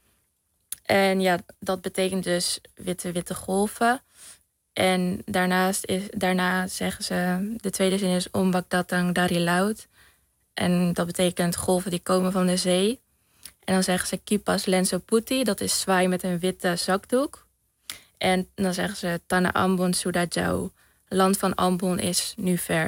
Speaker 10: En ja, dat betekent dus witte, witte golven. En daarnaast is, daarna zeggen ze, de tweede zin is Ombak Datang Dari Laut. En dat betekent golven die komen van de zee. En dan zeggen ze Kipas Lenso Puti, dat is zwaai met een witte zakdoek. En dan zeggen ze Tanah Ambon Sudajau, land van Ambon is nu ver.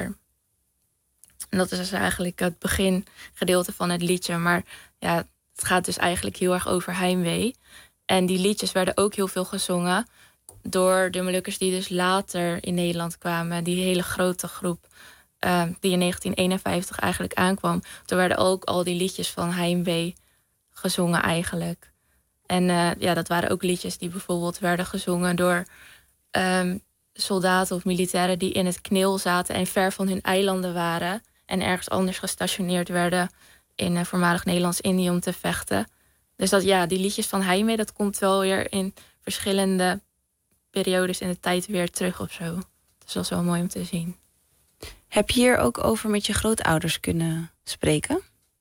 Speaker 10: En dat is dus eigenlijk het begingedeelte van het liedje. Maar ja, het gaat dus eigenlijk heel erg over heimwee. En die liedjes werden ook heel veel gezongen door de Molukkers die dus later in Nederland kwamen. Die hele grote groep uh, die in negentien eenenvijftig eigenlijk aankwam. Toen werden ook al die liedjes van heimwee gezongen eigenlijk. En uh, ja, dat waren ook liedjes die bijvoorbeeld werden gezongen door um, soldaten of militairen die in het kneel zaten en ver van hun eilanden waren en ergens anders gestationeerd werden in uh, voormalig Nederlands-Indië om te vechten. Dus dat ja, die liedjes van heimwee, dat komt wel weer in verschillende periodes in de tijd weer terug of zo. Dus dat is wel mooi om te zien.
Speaker 4: Heb je hier ook over met je grootouders kunnen spreken?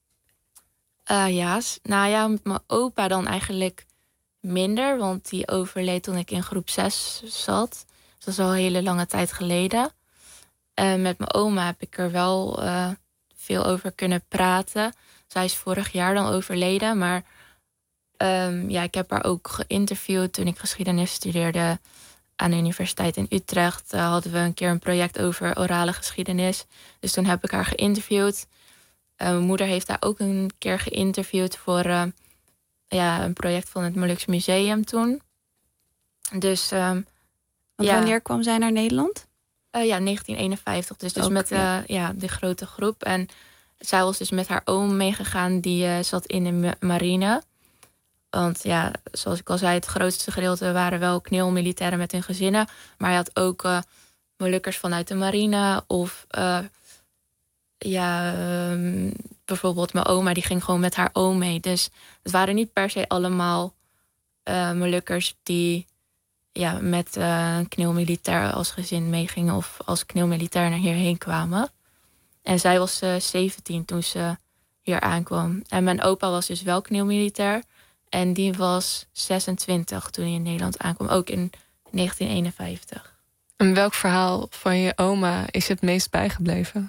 Speaker 10: Uh, ja, nou ja, met mijn opa dan eigenlijk minder. Want die overleed toen ik in groep zes zat. Dus dat is al een hele lange tijd geleden. En met mijn oma heb ik er wel uh, veel over kunnen praten. Zij is vorig jaar dan overleden. Maar um, ja, ik heb haar ook geïnterviewd toen ik geschiedenis studeerde aan de Universiteit in Utrecht. Uh, hadden we een keer een project over orale geschiedenis. Dus toen heb ik haar geïnterviewd. Uh, mijn moeder heeft haar ook een keer geïnterviewd voor uh, ja, een project van het Moluks Museum toen. Dus, um,
Speaker 4: Want
Speaker 10: ja.
Speaker 4: wanneer kwam zij naar Nederland?
Speaker 10: Uh, ja, negentien eenenvijftig. Dus, dus
Speaker 4: ook,
Speaker 10: met uh,
Speaker 4: ja.
Speaker 10: Ja, die grote groep. En zij was dus met haar oom meegegaan. Die uh, zat in de ma- marine. Want ja, zoals ik al zei, het grootste gedeelte waren wel kneelmilitairen met hun gezinnen. Maar je had ook uh, Molukkers vanuit de marine of... Uh, Ja, um, bijvoorbeeld mijn oma, die ging gewoon met haar oom mee. Dus het waren niet per se allemaal uh, Molukkers die ja, met uh, een kneelmilitair als gezin meegingen of als kneelmilitair naar hierheen kwamen. En zij was uh, zeventien toen ze hier aankwam. En mijn opa was dus wel kneelmilitair. En die was zesentwintig toen hij in Nederland aankwam, ook in negentien eenenvijftig.
Speaker 5: En welk verhaal van je oma is het meest bijgebleven?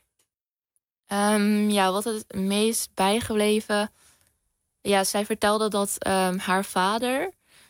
Speaker 10: Um, ja, wat het meest bijgebleven... Ja, zij vertelde dat um, haar vader...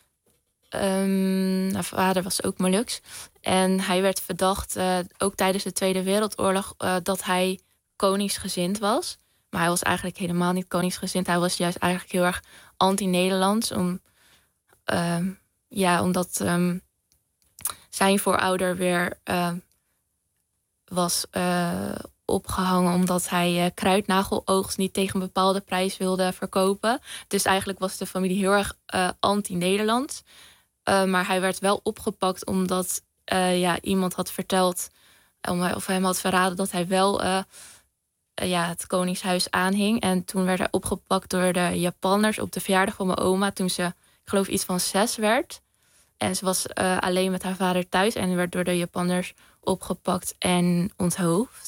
Speaker 10: Um, haar vader was ook Moluks. En hij werd verdacht, uh, ook tijdens de Tweede Wereldoorlog... Uh, dat hij koningsgezind was. Maar hij was eigenlijk helemaal niet koningsgezind. Hij was juist eigenlijk heel erg anti-Nederlands. Om, um, ja, omdat um, zijn voorouder weer uh, was... Uh, opgehangen omdat hij uh, kruidnageloogst niet tegen een bepaalde prijs wilde verkopen. Dus eigenlijk was de familie heel erg uh, anti-Nederlands. Uh, maar hij werd wel opgepakt omdat uh, ja, iemand had verteld... Um, of hem had verraden dat hij wel uh, uh, ja, het koningshuis aanhing. En toen werd hij opgepakt door de Japanners op de verjaardag van mijn oma... toen ze, ik geloof, iets van zes werd. En ze was uh, alleen met haar vader thuis... en werd door de Japanners opgepakt en onthoofd.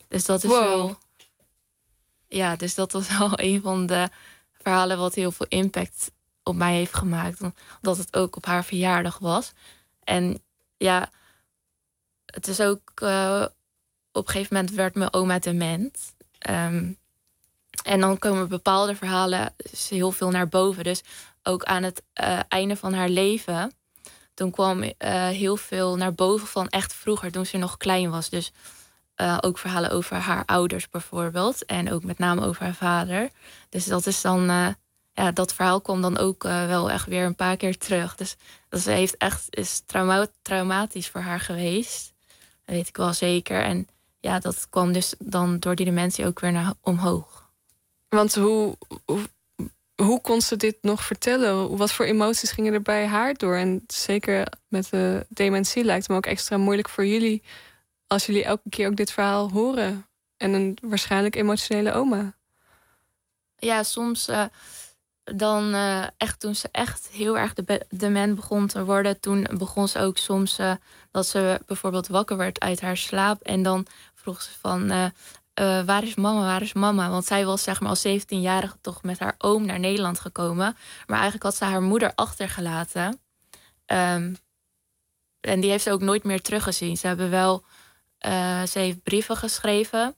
Speaker 10: Dus dat is
Speaker 5: wow.
Speaker 10: wel... Ja, dus dat was wel een van de verhalen wat heel veel impact op mij heeft gemaakt. Omdat het ook op haar verjaardag was. En ja, het is ook... Uh, op een gegeven moment werd mijn oma dement. Um, en dan komen bepaalde verhalen heel veel naar boven. Dus ook aan het uh, einde van haar leven... toen kwam uh, heel veel naar boven van echt vroeger, toen ze nog klein was. Dus uh, ook verhalen over haar ouders bijvoorbeeld. En ook met name over haar vader. Dus dat is dan... Uh, ja, dat verhaal kwam dan ook uh, wel echt weer een paar keer terug. Dus dat heeft echt, is trauma- traumatisch voor haar geweest. Dat weet ik wel zeker. En ja, dat kwam dus dan door die dementie ook weer naar omhoog.
Speaker 5: Want hoe, hoe, hoe kon ze dit nog vertellen? Wat voor emoties gingen er bij haar door? En zeker met de dementie lijkt het me ook extra moeilijk voor jullie... als jullie elke keer ook dit verhaal horen. En een waarschijnlijk emotionele oma.
Speaker 10: Ja, soms... Uh, dan uh, echt toen ze echt heel erg de dement begon te worden... toen begon ze ook soms uh, dat ze bijvoorbeeld wakker werd uit haar slaap... en dan vroeg ze van... Uh, Uh, waar is mama, waar is mama? Want zij was zeg maar als zeventienjarige toch met haar oom naar Nederland gekomen. Maar eigenlijk had ze haar moeder achtergelaten. Um, en die heeft ze ook nooit meer teruggezien. Ze hebben wel, uh, ze heeft brieven geschreven.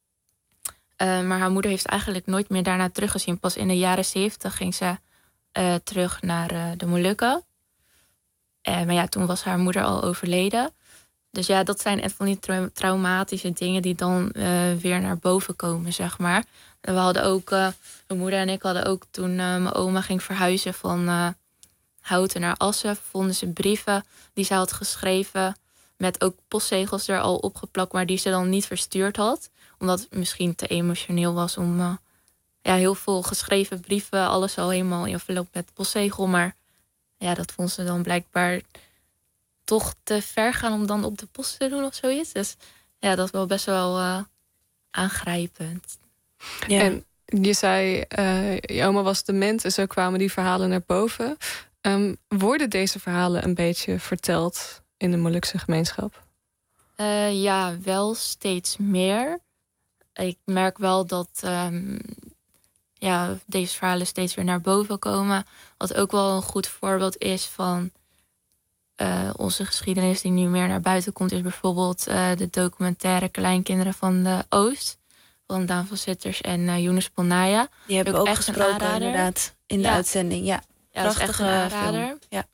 Speaker 10: Uh, maar haar moeder heeft eigenlijk nooit meer daarna teruggezien. Pas in de jaren zeventig ging ze uh, terug naar uh, de Molukken. Uh, maar ja, toen was haar moeder al overleden. Dus ja, dat zijn echt van die tra- traumatische dingen die dan uh, weer naar boven komen, zeg maar. En we hadden ook, uh, mijn moeder en ik hadden ook toen uh, mijn oma ging verhuizen van uh, Houten naar Assen, vonden ze brieven die ze had geschreven met ook postzegels er al opgeplakt, maar die ze dan niet verstuurd had. Omdat het misschien te emotioneel was om uh, ja, heel veel geschreven brieven, alles al helemaal in envelop met postzegel. Maar ja, dat vond ze dan blijkbaar toch te ver gaan om dan op de post te doen of zoiets. Dus ja, dat is wel best wel uh, aangrijpend.
Speaker 5: Ja. En je zei, uh, je oma was dement en zo kwamen die verhalen naar boven. Um, worden deze verhalen een beetje verteld in de Molukse gemeenschap?
Speaker 10: Uh, ja, wel steeds meer. Ik merk wel dat um, ja, deze verhalen steeds weer naar boven komen. Wat ook wel een goed voorbeeld is van Uh, onze geschiedenis die nu meer naar buiten komt, is bijvoorbeeld uh, de documentaire Kleinkinderen van de Oost. Van Daan van Sitters en uh, Younes Polnaya.
Speaker 4: Die hebben we ook gesproken inderdaad in de
Speaker 10: ja.
Speaker 4: uitzending. Ja,
Speaker 10: ja, dat is echt een aanrader.
Speaker 4: Film. Ja.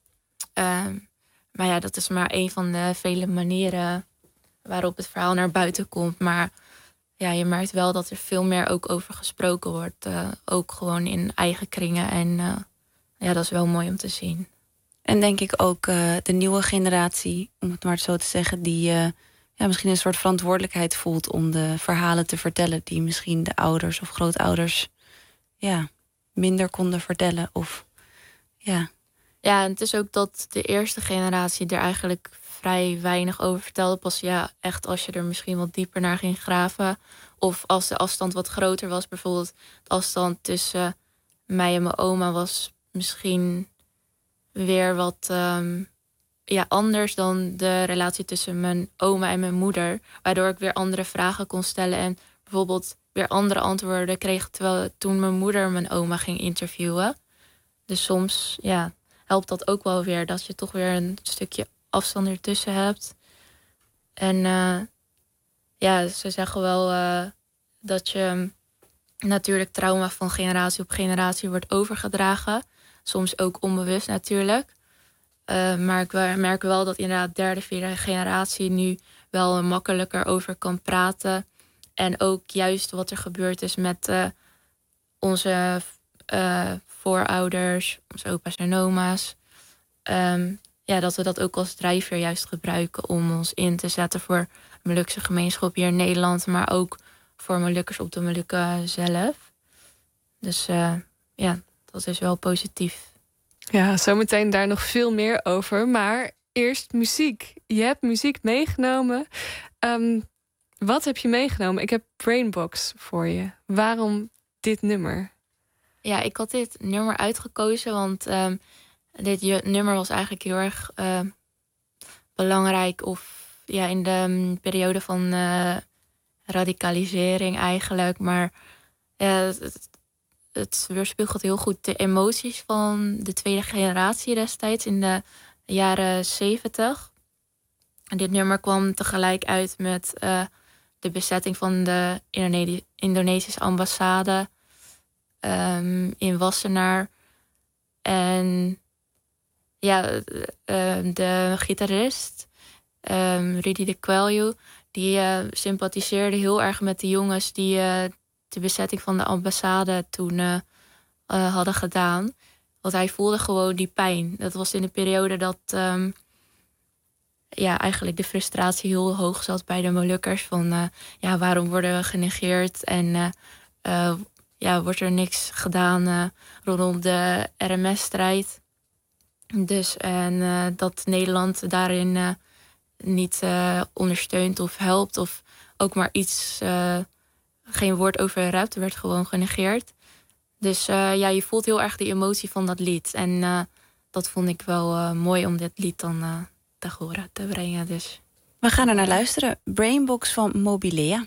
Speaker 10: Uh, maar ja, dat is maar een van de vele manieren waarop het verhaal naar buiten komt. Maar ja, je merkt wel dat er veel meer ook over gesproken wordt. Uh, ook gewoon in eigen kringen. En uh, ja, dat is wel mooi om te zien.
Speaker 4: En denk ik ook uh, de nieuwe generatie, om het maar zo te zeggen, die uh, ja, misschien een soort verantwoordelijkheid voelt om de verhalen te vertellen die misschien de ouders of grootouders ja, minder konden vertellen. Of, ja.
Speaker 10: ja, en het is ook dat de eerste generatie er eigenlijk vrij weinig over vertelde. Pas ja, echt als je er misschien wat dieper naar ging graven. Of als de afstand wat groter was. Bijvoorbeeld de afstand tussen mij en mijn oma was misschien weer wat um, ja, anders dan de relatie tussen mijn oma en mijn moeder. Waardoor ik weer andere vragen kon stellen en bijvoorbeeld weer andere antwoorden kreeg terwijl toen mijn moeder mijn oma ging interviewen. Dus soms ja, helpt dat ook wel weer dat je toch weer een stukje afstand ertussen hebt. En uh, ja, ze zeggen wel uh, dat je natuurlijk trauma van generatie op generatie wordt overgedragen. Soms ook onbewust natuurlijk. Uh, maar ik merk wel dat inderdaad derde, vierde generatie nu wel makkelijker over kan praten. En ook juist wat er gebeurd is met uh, onze uh, voorouders, onze opa's en oma's. Um, ja, dat we dat ook als drijfveer juist gebruiken om ons in te zetten voor de Molukse gemeenschap hier in Nederland. Maar ook voor Molukkers op de Molukken zelf. Dus uh, ja, dat is wel positief.
Speaker 5: Ja, zometeen daar nog veel meer over. Maar eerst muziek. Je hebt muziek meegenomen. Um, wat heb je meegenomen? Ik heb Brainbox voor je. Waarom dit nummer?
Speaker 10: Ja, ik had dit nummer uitgekozen, want um, dit nummer was eigenlijk heel erg uh, belangrijk. Of ja, in de um, periode van uh, radicalisering eigenlijk. Maar uh, het, het weerspiegelt heel goed de emoties van de tweede generatie destijds in de jaren zeventig. En dit nummer kwam tegelijk uit met uh, de bezetting van de Indone- Indonesische ambassade um, in Wassenaar. En ja, uh, de gitarist, um, Rudy de Quelju, die uh, sympathiseerde heel erg met de jongens die uh, de bezetting van de ambassade toen uh, uh, hadden gedaan. Want hij voelde gewoon die pijn. Dat was in de periode dat um, ja, eigenlijk de frustratie heel hoog zat bij de Molukkers. Van uh, ja, waarom worden we genegeerd en uh, uh, ja, wordt er niks gedaan uh, rondom de R M S-strijd. Dus en uh, dat Nederland daarin uh, niet uh, ondersteunt of helpt of ook maar iets, uh, geen woord over ruimte, werd gewoon genegeerd. Dus uh, ja, je voelt heel erg die emotie van dat lied. En uh, dat vond ik wel uh, mooi om dit lied dan uh, te horen, te brengen. Dus.
Speaker 4: We gaan er naar luisteren. Brainbox van Mobilea.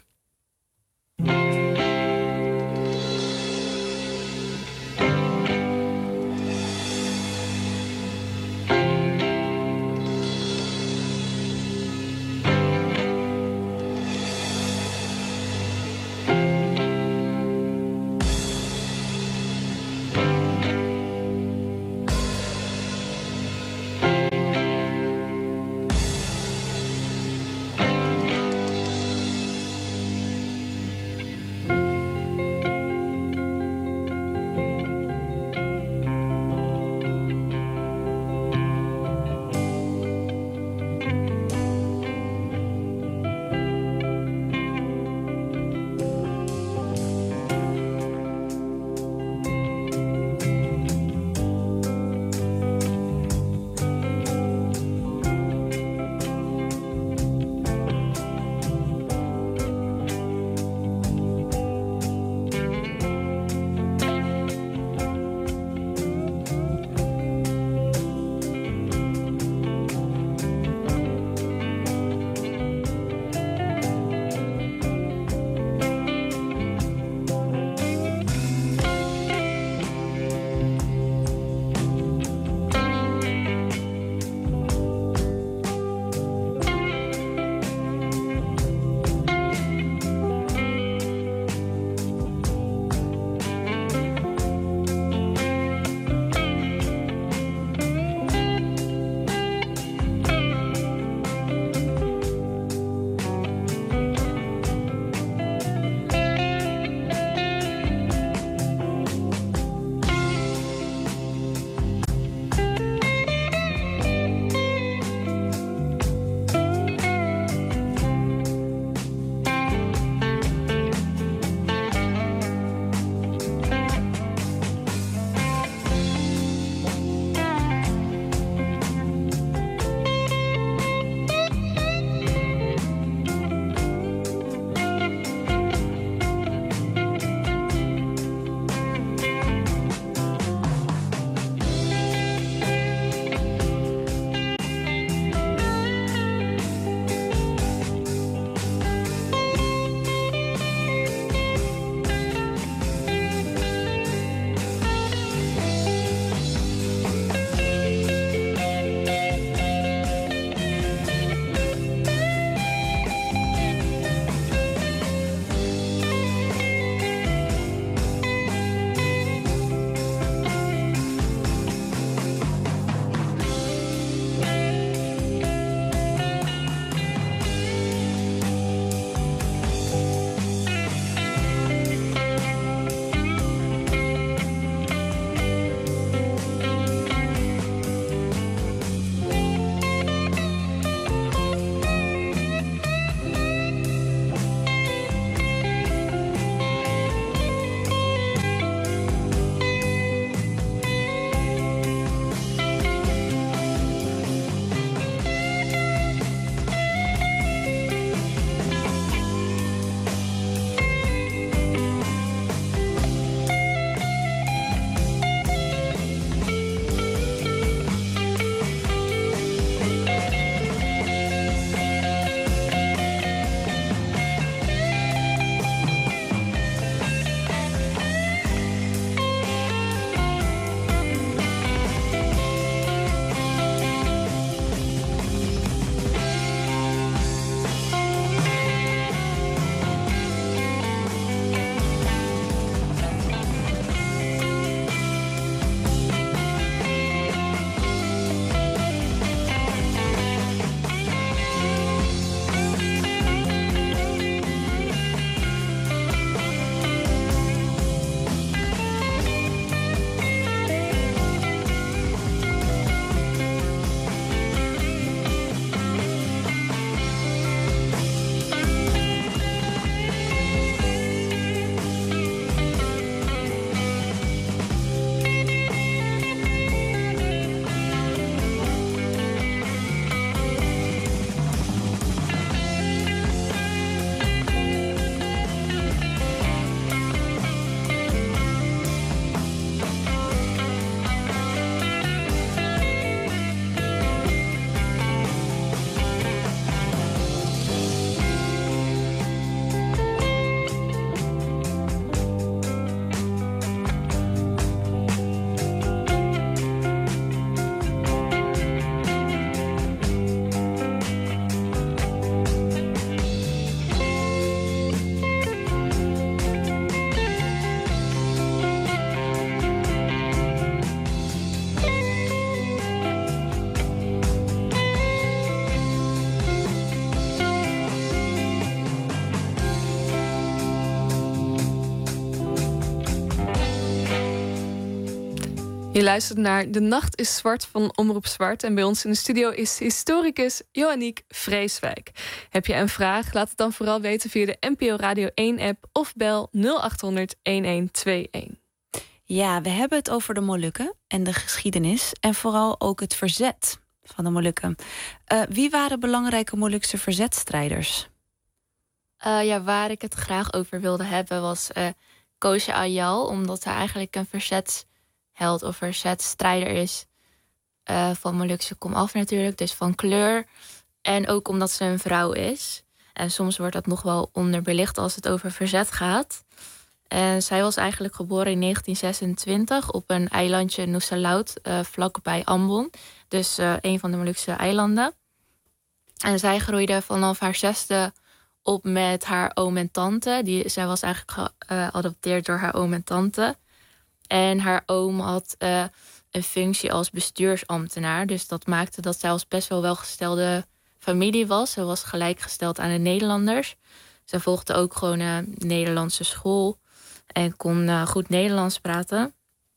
Speaker 5: Je luistert naar De Nacht is Zwart van Omroep Zwart. En bij ons in de studio is historicus Johanniek Vreeswijk. Heb je een vraag? Laat het dan vooral weten via de N P O Radio één-app... of bel nul acht honderd elf tweeëntwintig.
Speaker 4: Ja, we hebben het over de Molukken en de geschiedenis... en vooral ook het verzet van de Molukken. Uh, wie waren belangrijke Molukse verzetstrijders?
Speaker 10: Uh, ja, waar ik het graag over wilde hebben was uh, Koosje Ayal... omdat hij eigenlijk een verzetsheld of verzetstrijder is... Uh, van Molukse komaf natuurlijk, dus van kleur. En ook omdat ze een vrouw is. En soms wordt dat nog wel onderbelicht als het over verzet gaat... En zij was eigenlijk geboren in negentien zesentwintig op een eilandje Nussalaut, uh, vlakbij Ambon. Dus uh, een van de Molukse eilanden. En zij groeide vanaf haar zesde op met haar oom en tante. Die, zij was eigenlijk geadopteerd door haar oom en tante. En haar oom had uh, een functie als bestuursambtenaar. Dus dat maakte dat zij als best wel welgestelde familie was. Ze was gelijkgesteld aan de Nederlanders. Ze volgde ook gewoon een Nederlandse school... en kon uh, goed Nederlands praten.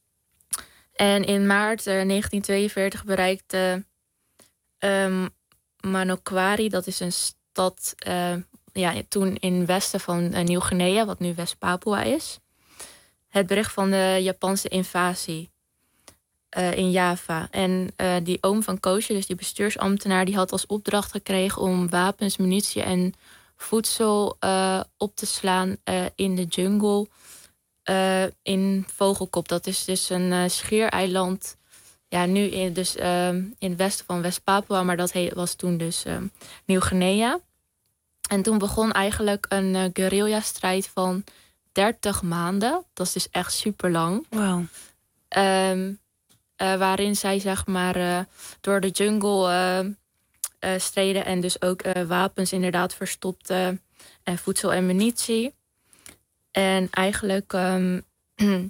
Speaker 10: En in maart uh, negentien tweeënveertig bereikte um, Manokwari... dat is een stad uh, ja, toen in het westen van uh, Nieuw-Guinea... wat nu West-Papua is... het bericht van de Japanse invasie uh, in Java. En uh, die oom van Koosje, dus die bestuursambtenaar... die had als opdracht gekregen om wapens, munitie en voedsel uh, op te slaan uh, in de jungle... Uh, in Vogelkop. Dat is dus een uh, schiereiland. Ja, nu in, dus, uh, in het westen van West-Papua. Maar dat he- was toen dus uh, Nieuw-Guinea. En toen begon eigenlijk een uh, guerrilla-strijd van dertig maanden. Dat is dus echt super lang.
Speaker 4: Wow.
Speaker 10: Um, uh, waarin zij zeg maar uh, door de jungle uh, uh, streden. En dus ook uh, wapens inderdaad verstopten. En voedsel en munitie. En eigenlijk um, uh,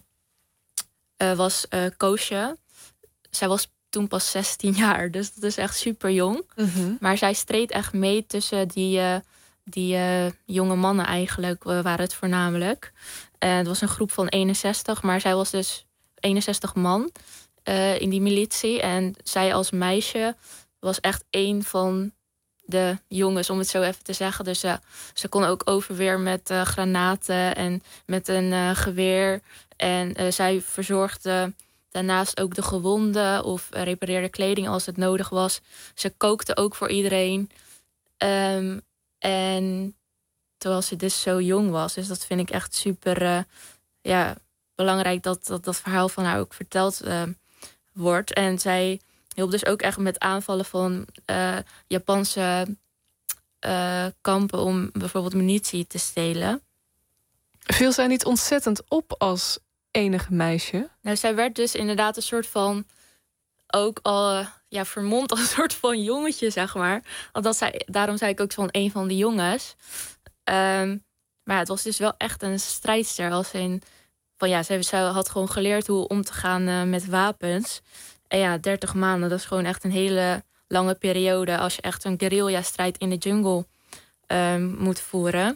Speaker 10: was uh, Koosje... zij was toen pas zestien jaar, dus dat is echt super jong.
Speaker 5: Mm-hmm.
Speaker 10: Maar zij streed echt mee tussen die, uh, die uh, jonge mannen eigenlijk, uh, waren het voornamelijk. Uh, het was een groep van eenenzestig, maar zij was dus eenenzestig man uh, in die militie. En zij als meisje was echt één van... de jongens, om het zo even te zeggen. Dus uh, ze kon ook overweer met uh, granaten en met een uh, geweer. En uh, zij verzorgde daarnaast ook de gewonden of uh, repareerde kleding als het nodig was. Ze kookte ook voor iedereen. Um, en terwijl ze dus zo jong was. Dus dat vind ik echt super uh, ja, belangrijk dat, dat dat verhaal van haar ook verteld uh, wordt. En zij... hielp dus ook echt met aanvallen van uh, Japanse uh, kampen... om bijvoorbeeld munitie te stelen.
Speaker 5: Viel zij niet ontzettend op als enige meisje?
Speaker 10: Nou, zij werd dus inderdaad een soort van... ook al uh, ja, vermomd als een soort van jongetje, zeg maar. Want dat zij, daarom zei ik ook van een van de jongens. Um, maar het was dus wel echt een strijdster. Als in, van ja, zij, zij had gewoon geleerd hoe om te gaan uh, met wapens... En ja, dertig maanden, dat is gewoon echt een hele lange periode... als je echt een guerrilla-strijd in de jungle um, moet voeren.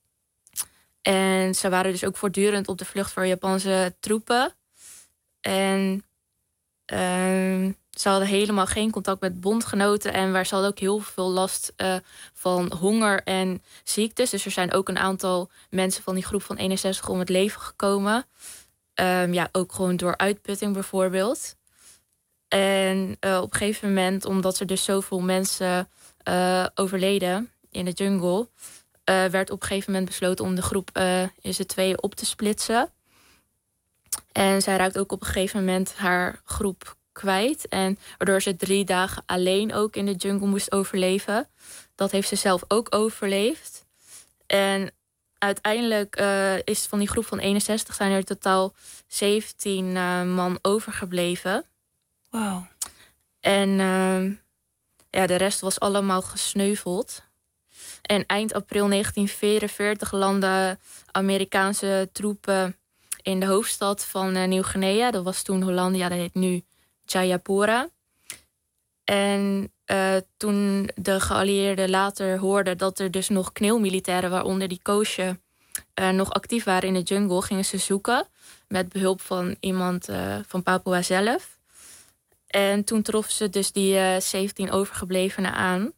Speaker 10: En ze waren dus ook voortdurend op de vlucht voor Japanse troepen. En um, ze hadden helemaal geen contact met bondgenoten... en waar ze hadden ook heel veel last uh, van honger en ziektes. Dus er zijn ook een aantal mensen van die groep van eenenzestig om het leven gekomen. Um, ja, ook gewoon door uitputting bijvoorbeeld... En uh, op een gegeven moment, omdat er dus zoveel mensen uh, overleden in de jungle... Uh, werd op een gegeven moment besloten om de groep uh, in z'n tweeën op te splitsen. En zij raakt ook op een gegeven moment haar groep kwijt. En waardoor ze drie dagen alleen ook in de jungle moest overleven. Dat heeft ze zelf ook overleefd. En uiteindelijk uh, is van die groep van eenenzestig zijn er totaal zeventien uh, man overgebleven...
Speaker 4: Wow.
Speaker 10: En uh, ja, de rest was allemaal gesneuveld. En eind april negentien vierenveertig landden Amerikaanse troepen in de hoofdstad van uh, Nieuw-Guinea. Dat was toen Hollandia, dat heet nu Jayapura. En uh, toen de geallieerden later hoorden dat er dus nog kneelmilitairen, waaronder die Koosje, uh, nog actief waren in de jungle, gingen ze zoeken met behulp van iemand uh, van Papua zelf. En toen troffen ze dus die uh, zeventien overgeblevenen aan,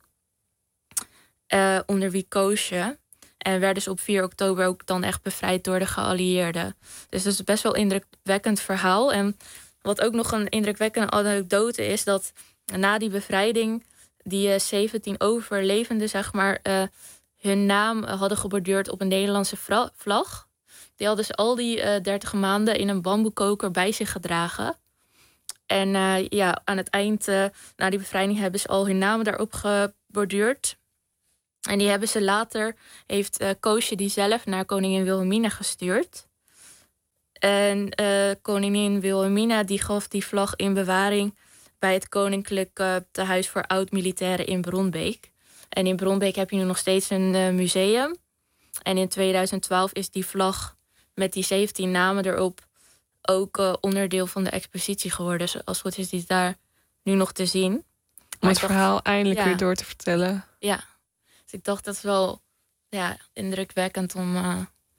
Speaker 10: uh, onder wie Koosje. En werden ze op vier oktober ook dan echt bevrijd door de geallieerden. Dus dat is best wel een indrukwekkend verhaal. En wat ook nog een indrukwekkende anekdote is, dat na die bevrijding die uh, zeventien overlevenden, zeg maar, uh, hun naam uh, hadden geborduurd op een Nederlandse vlag. Die hadden ze al die uh, dertig maanden in een bamboekoker bij zich gedragen. En uh, ja, aan het eind, uh, na die bevrijding, hebben ze al hun namen daarop geborduurd. En die hebben ze later, heeft uh, Koosje die zelf naar koningin Wilhelmina gestuurd. En uh, koningin Wilhelmina die gaf die vlag in bewaring bij het Koninklijk uh, Tehuis voor Oud-Militairen in Bronbeek. En in Bronbeek heb je nu nog steeds een uh, museum. En in tweeduizend twaalf is die vlag met die zeventien namen erop ook uh, onderdeel van de expositie geworden. Dus als het goed is, die daar nu nog te zien.
Speaker 5: Om het verhaal eindelijk
Speaker 10: ja,
Speaker 5: weer door te vertellen.
Speaker 10: Ja, dus ik dacht dat is wel ja, indrukwekkend om uh,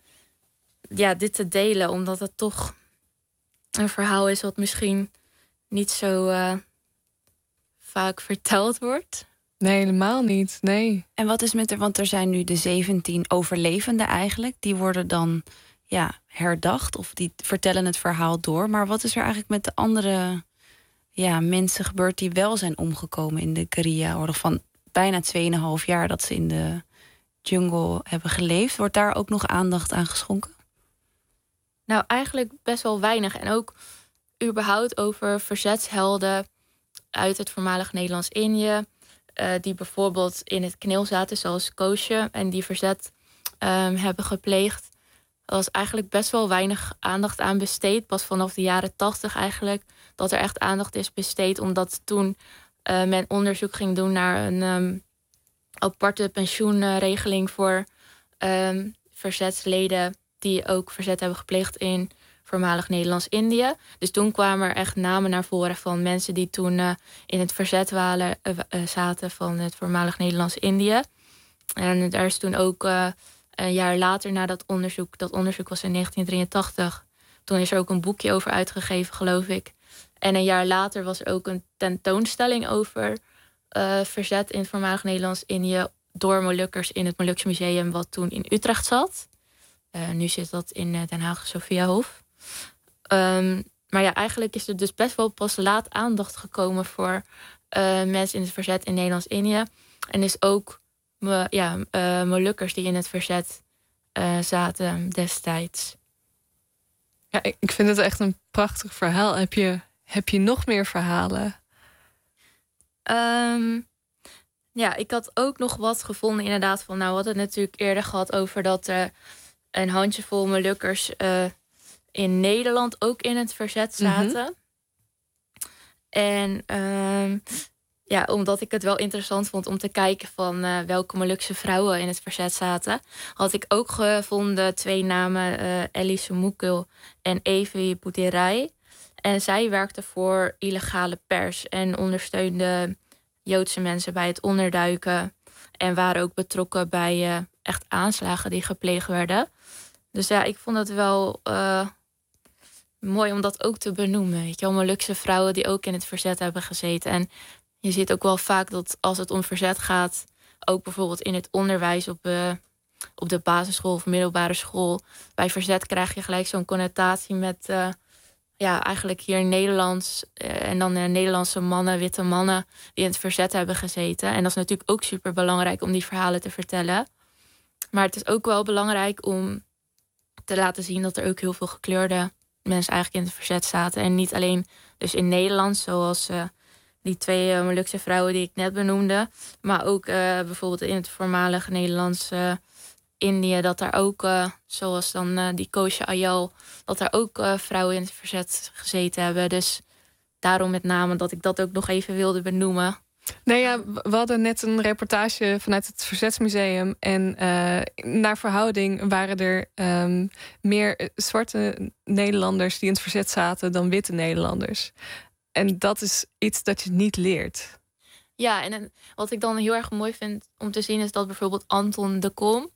Speaker 10: ja, dit te delen. Omdat het toch een verhaal is wat misschien niet zo uh, vaak verteld wordt.
Speaker 5: Nee, helemaal niet. Nee.
Speaker 4: En wat is met er, want er zijn nu de zeventien overlevenden eigenlijk. Die worden dan ja, herdacht of die vertellen het verhaal door. Maar wat is er eigenlijk met de andere ja, mensen gebeurd die wel zijn omgekomen in de guerrilla-oorlog van bijna tweeënhalf jaar dat ze in de jungle hebben geleefd? Wordt daar ook nog aandacht aan geschonken?
Speaker 10: Nou, eigenlijk best wel weinig. En ook überhaupt over verzetshelden uit het voormalig Nederlands-Indië. Uh, die bijvoorbeeld in het kneel zaten, zoals Koosje, en die verzet um, hebben gepleegd. Er was eigenlijk best wel weinig aandacht aan besteed. Pas vanaf de jaren tachtig eigenlijk dat er echt aandacht is besteed. Omdat toen uh, men onderzoek ging doen naar een um, aparte pensioenregeling voor um, verzetsleden die ook verzet hebben gepleegd in voormalig Nederlands-Indië. Dus toen kwamen er echt namen naar voren van mensen die toen uh, in het verzet waren, uh, uh, zaten van het voormalig Nederlands-Indië. En daar is toen ook uh, een jaar later na dat onderzoek, dat onderzoek was in negentien drieëntachtig, toen is er ook een boekje over uitgegeven, geloof ik. En een jaar later was er ook een tentoonstelling over uh, verzet in het voormalig Nederlands-Indië door Molukkers in het Molukse Museum, wat toen in Utrecht zat. Uh, nu zit dat in uh, Den Haag Sophiahof. Um, maar ja, eigenlijk is er dus best wel pas laat aandacht gekomen voor uh, mensen in het verzet in Nederlands-Indië. En dus ook me, ja, uh, Molukkers die in het verzet uh, zaten destijds.
Speaker 5: Ja, ik vind het echt een prachtig verhaal. Heb je, heb je nog meer verhalen?
Speaker 10: Um, ja, ik had ook nog wat gevonden inderdaad van, nou, we hadden het natuurlijk eerder gehad over dat er uh, een handjevol Molukkers uh, in Nederland ook in het verzet zaten. Mm-hmm. En uh, ja, omdat ik het wel interessant vond om te kijken van uh, welke Molukse vrouwen in het verzet zaten, had ik ook gevonden twee namen, uh, Elise Moekul en Evie Boutirai. En zij werkten voor illegale pers en ondersteunde Joodse mensen bij het onderduiken en waren ook betrokken bij uh, echt aanslagen die gepleegd werden. Dus ja, ik vond het wel uh, mooi om dat ook te benoemen. Weet je wel, Molukse vrouwen die ook in het verzet hebben gezeten. En je ziet ook wel vaak dat als het om verzet gaat, ook bijvoorbeeld in het onderwijs op, uh, op de basisschool of middelbare school, bij verzet krijg je gelijk zo'n connotatie met Uh, ja, eigenlijk hier Nederlands uh, en dan uh, Nederlandse mannen, witte mannen die in het verzet hebben gezeten. En dat is natuurlijk ook super belangrijk om die verhalen te vertellen. Maar het is ook wel belangrijk om te laten zien dat er ook heel veel gekleurde mensen eigenlijk in het verzet zaten. En niet alleen dus in Nederland, zoals uh, die twee uh, Molukse vrouwen die ik net benoemde, maar ook uh, bijvoorbeeld in het voormalige Nederlandse uh, Indië, dat daar ook, uh, zoals dan uh, die Koosje Ayal, dat daar ook uh, vrouwen in het verzet gezeten hebben. Dus daarom met name dat ik dat ook nog even wilde benoemen.
Speaker 5: Nee, ja, we hadden net een reportage vanuit het Verzetsmuseum. En uh, naar verhouding waren er um, meer zwarte Nederlanders die in het verzet zaten dan witte Nederlanders. En dat is iets dat je niet leert.
Speaker 10: Ja, en, en wat ik dan heel erg mooi vind om te zien is dat bijvoorbeeld Anton de Kom,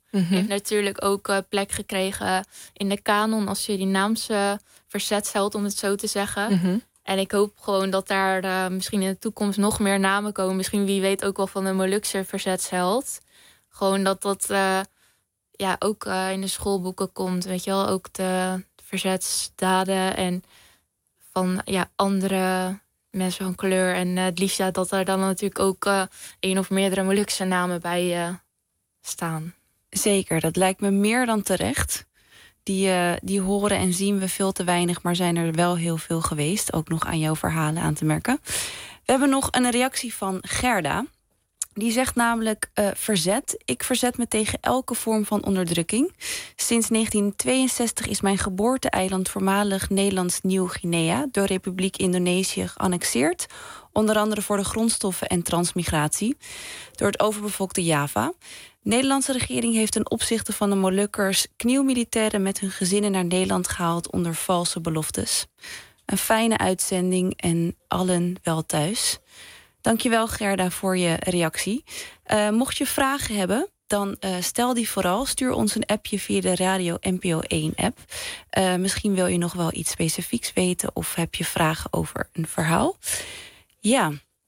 Speaker 10: Mm-hmm. Heeft natuurlijk ook uh, plek gekregen in de kanon als Surinaamse verzetsheld, om het zo te zeggen. Mm-hmm. En ik hoop gewoon dat daar uh, misschien in de toekomst nog meer namen komen. Misschien wie weet ook wel van de Molukse verzetsheld. Gewoon dat dat uh, ja, ook uh, in de schoolboeken komt. Weet je wel, ook de verzetsdaden en van ja, andere mensen van kleur. En uh, het liefst ja, dat er dan natuurlijk ook uh, één of meerdere Molukse namen bij uh, staan.
Speaker 4: Zeker, dat lijkt me meer dan terecht. Die, uh, die horen en zien we veel te weinig, maar zijn er wel heel veel geweest. Ook nog aan jouw verhalen aan te merken. We hebben nog een reactie van Gerda. Die zegt namelijk, uh, verzet. Ik verzet me tegen elke vorm van onderdrukking. Sinds negentien tweeënzestig is mijn geboorte-eiland voormalig Nederlands Nieuw-Guinea door Republiek Indonesië geannexeerd. Onder andere voor de grondstoffen en transmigratie. Door het overbevolkte Java. De Nederlandse regering heeft ten opzichte van de Molukkers knielmilitairen met hun gezinnen naar Nederland gehaald onder valse beloftes. Een fijne uitzending en allen wel thuis. Dankjewel Gerda voor je reactie. Uh, mocht je vragen hebben, dan uh, stel die vooral. Stuur ons een appje via de Radio N P O één app. Uh, misschien wil je nog wel iets specifieks weten of heb je vragen over een verhaal. Ja.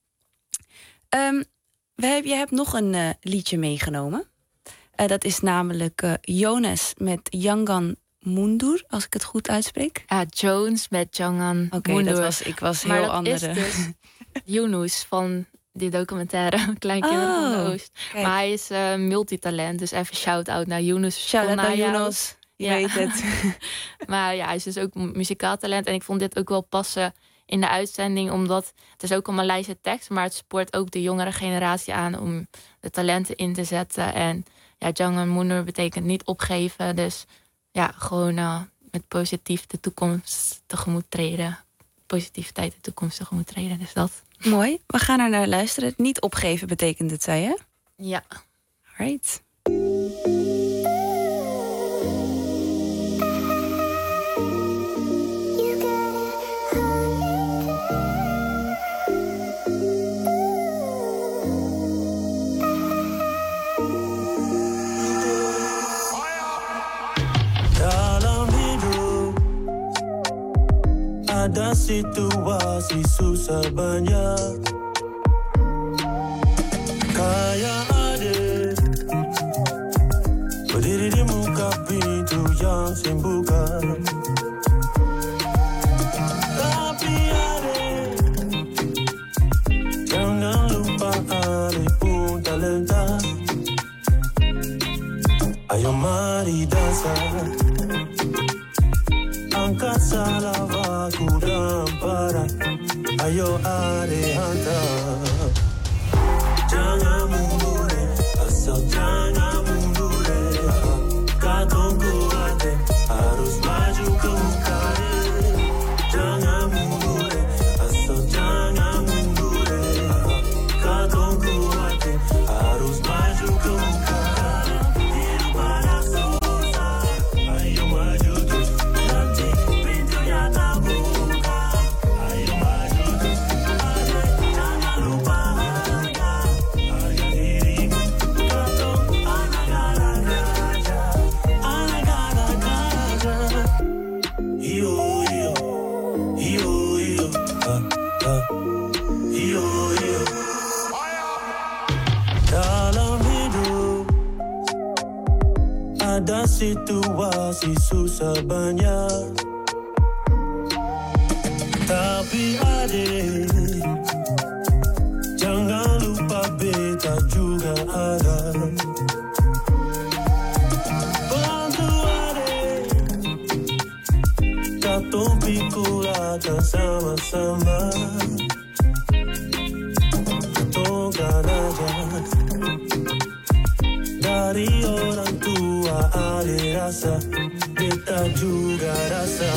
Speaker 4: Um, we heb, je hebt nog een uh, liedje meegenomen. Uh, dat is namelijk uh, Jonas met Jangan Mundur, als ik het goed uitspreek.
Speaker 10: Ja, Jones met Jangan
Speaker 4: Oké,
Speaker 10: Mundur.
Speaker 4: dat was, ik was heel
Speaker 10: maar dat
Speaker 4: andere.
Speaker 10: is dus Yunus van die documentaire Kleinkinderen
Speaker 4: oh,
Speaker 10: van de Oost. Kijk. Maar hij is uh, multitalent, dus even shout-out naar Yunus.
Speaker 4: Shout-out naar Yunus, je ja. weet het.
Speaker 10: Maar ja, hij is dus ook muzikaal talent. En ik vond dit ook wel passen in de uitzending, omdat het is ook een Maleise tekst, maar het spoort ook de jongere generatie aan om de talenten in te zetten. En ja, Jangan Mundur betekent niet opgeven, dus ja, gewoon uh, met positief de toekomst tegemoet treden. Positiviteit de toekomst tegemoet treden, dus dat.
Speaker 4: Mooi, we gaan er naar luisteren. Niet opgeven betekent het, zei je?
Speaker 10: Ja.
Speaker 4: Alright.
Speaker 11: Ada situasi susah banyak, kayak ade berdiri di muka pintu yang sembuka. Tapi ade, jangan lupa ade pun talenta. Ayo mari dansa, angkat salavaku dan para. Ayo ade hantar. Jangan mundur, asal jangan mundur. Katong kuat, harus maju ke muka. Jangan mundur, asal jangan mundur. Katong kuat, harus maju ke muka. Hidup ada susah, ayo maju terus. Nanti pintunya tak buka. Ayo maju terus, ade, jangan lupa harga. Harga dirimu, katong anak anak raja. Anak anak raja. Iyo, iyo, iyo, iyo, ha, ha. Iyo, iyo. Dalam hidup ada situasi susah banyak, tapi adik, jangan lupa beta juga ada. Bantu adik, katong pikul akan sama-sama. Katong kan aja dari orang tua adik rasa, beta juga rasa.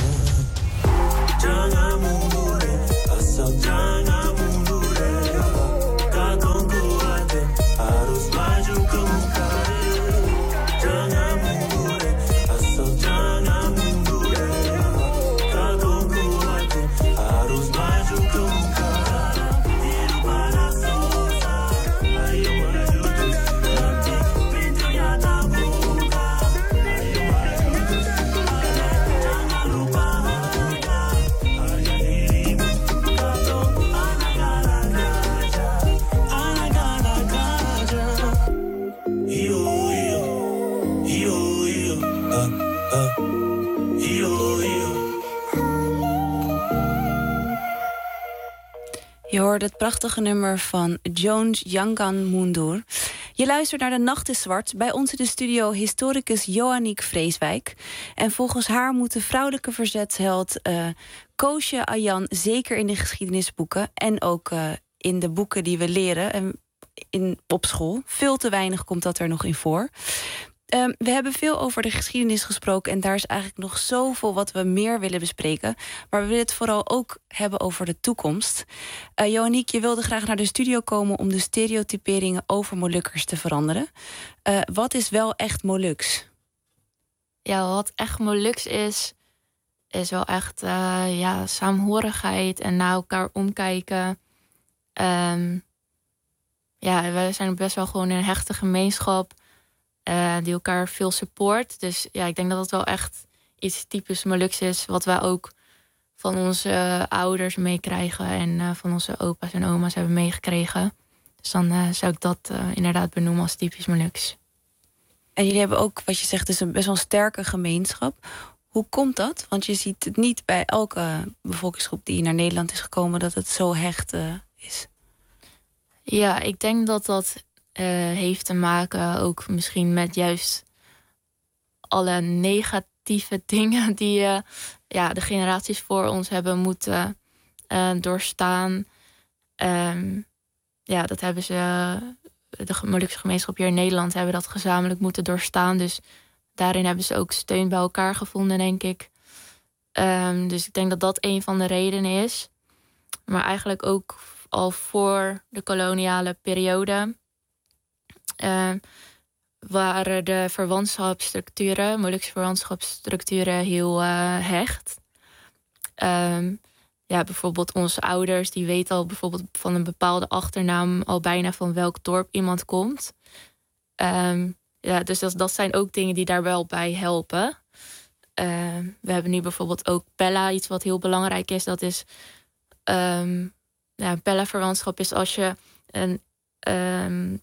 Speaker 11: Jangan mundur, asal jangan mundur. Katong kuat, harus maju ke muka. Jangan mundur, asal jangan mundur. Katong kuat, harus maju ke muka. Hidup ada susah, ayo maju terus. Nanti pintunya tak buka.
Speaker 4: hoorde het prachtige nummer van Jones Jangan Mundur. Je luistert naar De Nacht is Zwart. Bij ons in de studio historicus Johanniek Vreeswijk. En volgens haar moet de vrouwelijke verzetsheld uh, Koosje Ayan zeker in de geschiedenisboeken en ook uh, in de boeken die we leren en in, op school. Veel te weinig komt dat er nog in voor. Um, we hebben veel over de geschiedenis gesproken en daar is eigenlijk nog zoveel wat we meer willen bespreken. Maar we willen het vooral ook hebben over de toekomst. Uh, Johanniek, je wilde graag naar de studio komen om de stereotyperingen over Molukkers te veranderen. Uh, wat is wel echt Moluks?
Speaker 10: Ja, wat echt Moluks is, is wel echt uh, ja, saamhorigheid en naar elkaar omkijken. Um, ja, we zijn best wel gewoon een hechte gemeenschap. Uh, die elkaar veel support. Dus ja, ik denk dat het wel echt iets typisch Moluks is, wat wij ook van onze uh, ouders meekrijgen en uh, van onze opa's en oma's hebben meegekregen. Dus dan uh, zou ik dat uh, inderdaad benoemen als typisch Moluks.
Speaker 4: En jullie hebben ook, wat je zegt, dus een best wel sterke gemeenschap. Hoe komt dat? Want je ziet het niet bij elke bevolkingsgroep die naar Nederland is gekomen dat het zo hecht uh, is.
Speaker 10: Ja, ik denk dat dat Uh, heeft te maken ook misschien met juist alle negatieve dingen die uh, ja, de generaties voor ons hebben moeten uh, doorstaan. Um, ja, dat hebben ze, de Molukse gemeenschap hier in Nederland hebben dat gezamenlijk moeten doorstaan. Dus daarin hebben ze ook steun bij elkaar gevonden, denk ik. Um, dus ik denk dat dat een van de redenen is. Maar eigenlijk ook al voor de koloniale periode Uh, waren de verwantschapsstructuren, Molukse verwantschapsstructuren, heel uh, hecht. Um, ja, bijvoorbeeld onze ouders, die weten al bijvoorbeeld van een bepaalde achternaam al bijna van welk dorp iemand komt. Um, ja, dus dat, dat zijn ook dingen die daar wel bij helpen. Uh, we hebben nu bijvoorbeeld ook Pella, iets wat heel belangrijk is. Dat is, um, ja, Pella-verwantschap is als je een Um,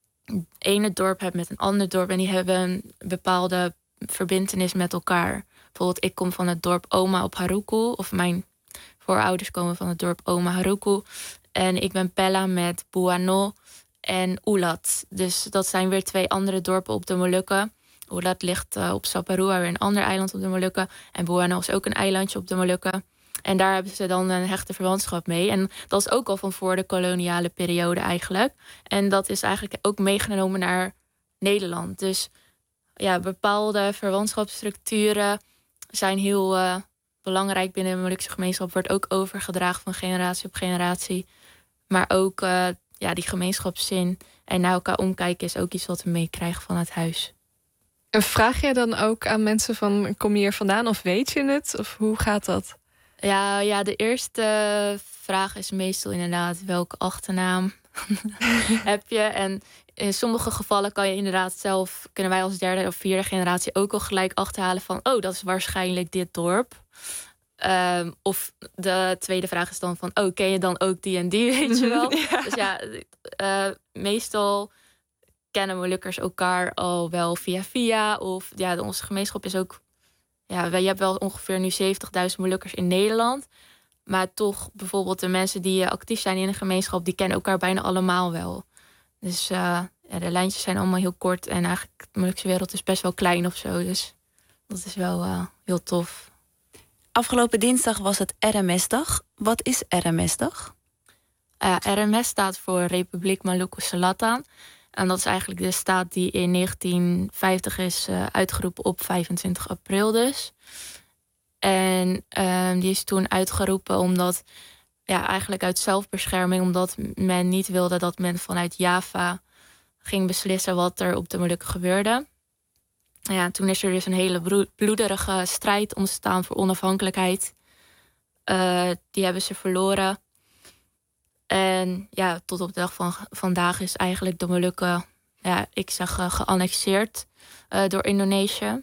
Speaker 10: ene dorp hebt met een ander dorp en die hebben een bepaalde verbintenis met elkaar. Bijvoorbeeld, ik kom van het dorp Oma op Haruku, of mijn voorouders komen van het dorp Oma Haruku. En ik ben Pella met Buano en Ulat. Dus dat zijn weer twee andere dorpen op de Molukken. Ulat ligt uh, op Saparua, weer een ander eiland op de Molukken. En Buano is ook een eilandje op de Molukken. En daar hebben ze dan een hechte verwantschap mee. En dat is ook al van voor de koloniale periode eigenlijk. En dat is eigenlijk ook meegenomen naar Nederland. Dus ja, bepaalde verwantschapsstructuren zijn heel uh, belangrijk binnen de Molukse gemeenschap. Wordt ook overgedragen van generatie op generatie. Maar ook uh, ja, die gemeenschapszin en naar elkaar omkijken is ook iets wat we meekrijgen van het huis.
Speaker 5: En vraag jij dan ook aan mensen van, kom je hier vandaan of weet je het? Of hoe gaat dat?
Speaker 10: Ja, ja, de eerste vraag is meestal inderdaad welke achternaam heb je. En in sommige gevallen kan je inderdaad zelf, kunnen wij als derde of vierde generatie ook al gelijk achterhalen van, oh, dat is waarschijnlijk dit dorp. Um, of de tweede vraag is dan van, oh, ken je dan ook die en die, weet je wel? Ja. Dus ja, uh, meestal kennen Molukkers elkaar al wel via via. Of ja, onze gemeenschap is ook, ja, je hebt wel ongeveer nu zeventigduizend Molukkers in Nederland. Maar toch, bijvoorbeeld de mensen die actief zijn in een gemeenschap, die kennen elkaar bijna allemaal wel. Dus uh, ja, de lijntjes zijn allemaal heel kort. En eigenlijk de Molukse wereld is best wel klein of zo. Dus dat is wel uh, heel tof.
Speaker 4: Afgelopen dinsdag was het R M S-dag. Wat is R M S-dag?
Speaker 10: Uh, R M S staat voor Republiek Maluku Selatan. En dat is eigenlijk de staat die in negentien vijftig is uh, uitgeroepen op vijfentwintig april dus. En uh, die is toen uitgeroepen omdat, ja, eigenlijk uit zelfbescherming, omdat men niet wilde dat men vanuit Java ging beslissen wat er op de Molukken gebeurde. Ja, toen is er dus een hele bloederige strijd ontstaan voor onafhankelijkheid. Uh, die hebben ze verloren. En ja, tot op de dag van vandaag is eigenlijk de Molukken, ja, ik zeg uh, geannexeerd uh, door Indonesië.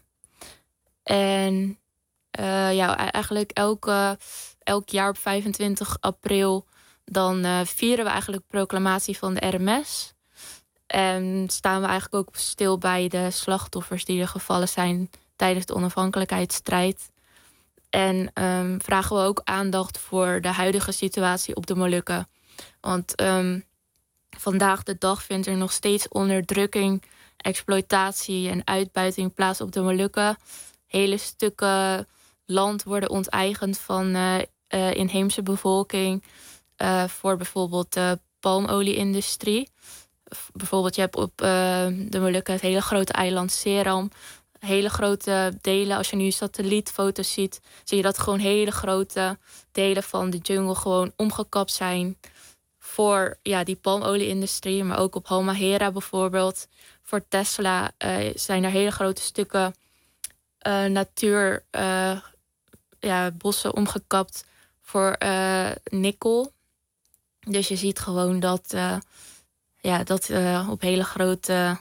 Speaker 10: En uh, ja, eigenlijk elke, elk jaar op vijfentwintig april dan uh, vieren we eigenlijk de proclamatie van de R M S. En staan we eigenlijk ook stil bij de slachtoffers die er gevallen zijn tijdens de onafhankelijkheidsstrijd. En um, vragen we ook aandacht voor de huidige situatie op de Molukken. Want um, vandaag de dag vindt er nog steeds onderdrukking, exploitatie en uitbuiting plaats op de Molukken. Hele stukken land worden onteigend van uh, uh, inheemse bevolking uh, voor bijvoorbeeld de palmolie-industrie. Bijvoorbeeld, je hebt op uh, de Molukken het hele grote eiland Seram. Hele grote delen, als je nu satellietfoto's ziet, zie je dat gewoon hele grote delen van de jungle gewoon omgekapt zijn voor ja, die palmolie-industrie. Maar ook op Halmahera bijvoorbeeld. Voor Tesla uh, zijn er hele grote stukken uh, natuur, uh, ja, bossen omgekapt voor uh, nikkel. Dus je ziet gewoon dat uh, ja, dat uh, op hele grote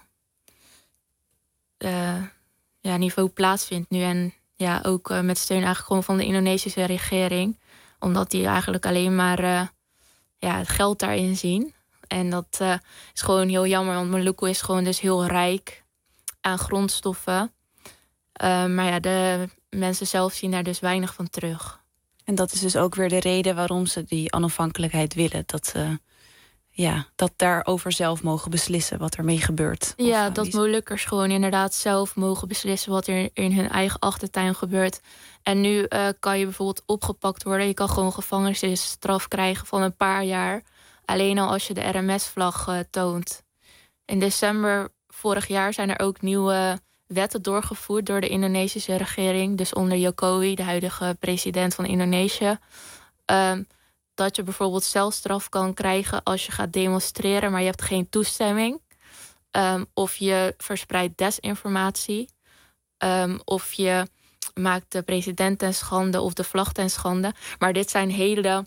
Speaker 10: uh, ja, niveau plaatsvindt nu. En ja, ook uh, met steun eigenlijk gewoon van de Indonesische regering. Omdat die eigenlijk alleen maar uh, ja, het geld daarin zien. En dat uh, is gewoon heel jammer, want Maluku is gewoon dus heel rijk aan grondstoffen. Uh, maar ja, de mensen zelf zien daar dus weinig van terug.
Speaker 4: En dat is dus ook weer de reden waarom ze die onafhankelijkheid willen. Dat ze ja, dat daarover zelf mogen beslissen wat ermee gebeurt.
Speaker 10: Ja,
Speaker 4: of,
Speaker 10: dat
Speaker 4: uh,
Speaker 10: Molukkers gewoon inderdaad zelf mogen beslissen wat er in hun eigen achtertuin gebeurt. En nu uh, kan je bijvoorbeeld opgepakt worden. Je kan gewoon gevangenisstraf krijgen van een paar jaar. Alleen al als je de R M S-vlag uh, toont. In december vorig jaar zijn er ook nieuwe wetten doorgevoerd door de Indonesische regering. Dus onder Jokowi, de huidige president van Indonesië. Um, dat je bijvoorbeeld celstraf kan krijgen als je gaat demonstreren, maar je hebt geen toestemming. Um, of je verspreidt desinformatie. Um, of je maakt de president ten schande of de vlag ten schande. Maar dit zijn hele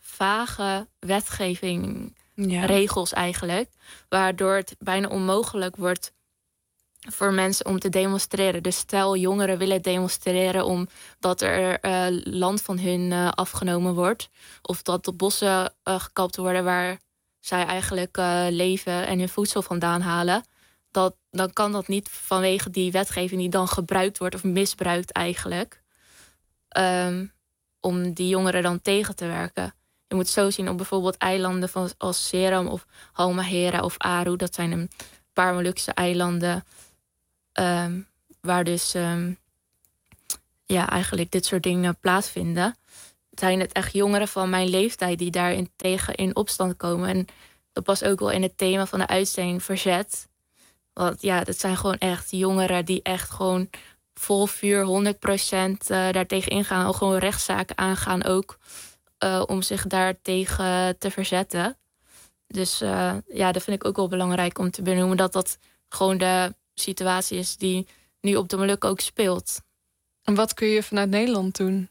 Speaker 10: vage wetgeving, ja. regels eigenlijk. Waardoor het bijna onmogelijk wordt voor mensen om te demonstreren. Dus stel jongeren willen demonstreren omdat er uh, land van hun uh, afgenomen wordt. Of dat de bossen uh, gekapt worden waar zij eigenlijk uh, leven en hun voedsel vandaan halen. Dat, dan kan dat niet vanwege die wetgeving die dan gebruikt wordt of misbruikt eigenlijk. Um, om die jongeren dan tegen te werken. Je moet zo zien op bijvoorbeeld eilanden van, als Seram of Halmahera of Aru. Dat zijn een paar Molukse eilanden. Um, waar dus um, ja, eigenlijk dit soort dingen plaatsvinden. Zijn het echt jongeren van mijn leeftijd die daarin tegen in opstand komen. En dat past ook wel in het thema van de uitzending Verzet. Want ja, dat zijn gewoon echt jongeren die echt gewoon vol vuur, honderd procent uh, daartegen ingaan. Ook gewoon rechtszaken aangaan ook. Uh, om zich daartegen te verzetten. Dus uh, ja, dat vind ik ook wel belangrijk om te benoemen. Dat dat gewoon de situatie is die nu op de Molukken ook speelt.
Speaker 5: En wat kun je vanuit Nederland doen?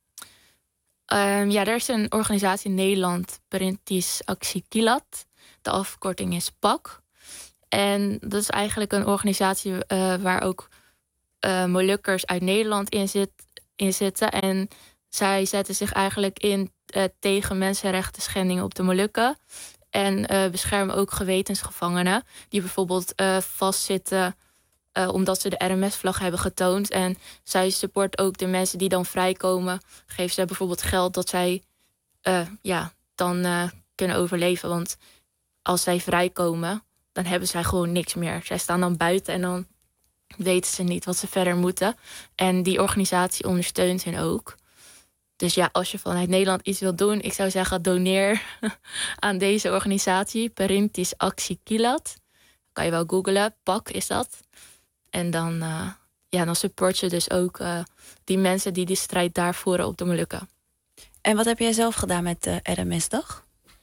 Speaker 10: Um, ja, er is een organisatie in Nederland, Perintis Actie Kilat. De afkorting is P A C. En dat is eigenlijk een organisatie uh, waar ook uh, Molukkers uit Nederland in, zit, in zitten. En zij zetten zich eigenlijk in uh, tegen mensenrechten schendingen op de Molukken. En uh, beschermen ook gewetensgevangenen die bijvoorbeeld uh, vastzitten uh, omdat ze de R M S-vlag hebben getoond. En zij support ook de mensen die dan vrijkomen. Geven ze bijvoorbeeld geld dat zij uh, ja, dan uh, kunnen overleven. Want als zij vrijkomen, dan hebben zij gewoon niks meer. Zij staan dan buiten en dan weten ze niet wat ze verder moeten. En die organisatie ondersteunt hen ook. Dus ja, als je vanuit Nederland iets wilt doen, ik zou zeggen doneer aan deze organisatie, Perintis Actie Kilat. Kan je wel googlen, P A C is dat. En dan, uh, ja, dan support je dus ook uh, die mensen die die strijd daar voeren op de Molukken.
Speaker 4: En wat heb jij zelf gedaan met de R M S-dag?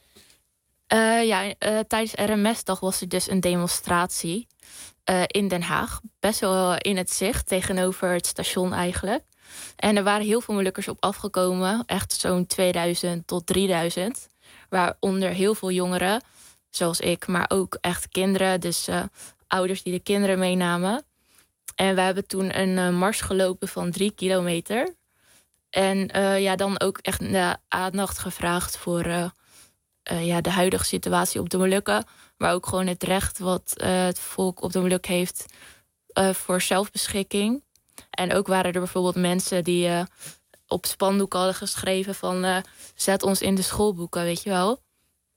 Speaker 10: Uh, ja, uh, tijdens R M S-dag was er dus een demonstratie uh, in Den Haag. Best wel in het zicht, tegenover het station eigenlijk. En er waren heel veel Molukkers op afgekomen. Echt zo'n tweeduizend tot drieduizend. Waaronder heel veel jongeren, zoals ik, maar ook echt kinderen. Dus uh, ouders die de kinderen meenamen. En we hebben toen een uh, mars gelopen van drie kilometer. En uh, ja, dan ook echt de aandacht gevraagd voor uh, uh, ja, de huidige situatie op de Molukken. Maar ook gewoon het recht wat uh, het volk op de Molukken heeft uh, voor zelfbeschikking. En ook waren er bijvoorbeeld mensen die uh, op spandoek hadden geschreven van uh, zet ons in de schoolboeken, weet je wel.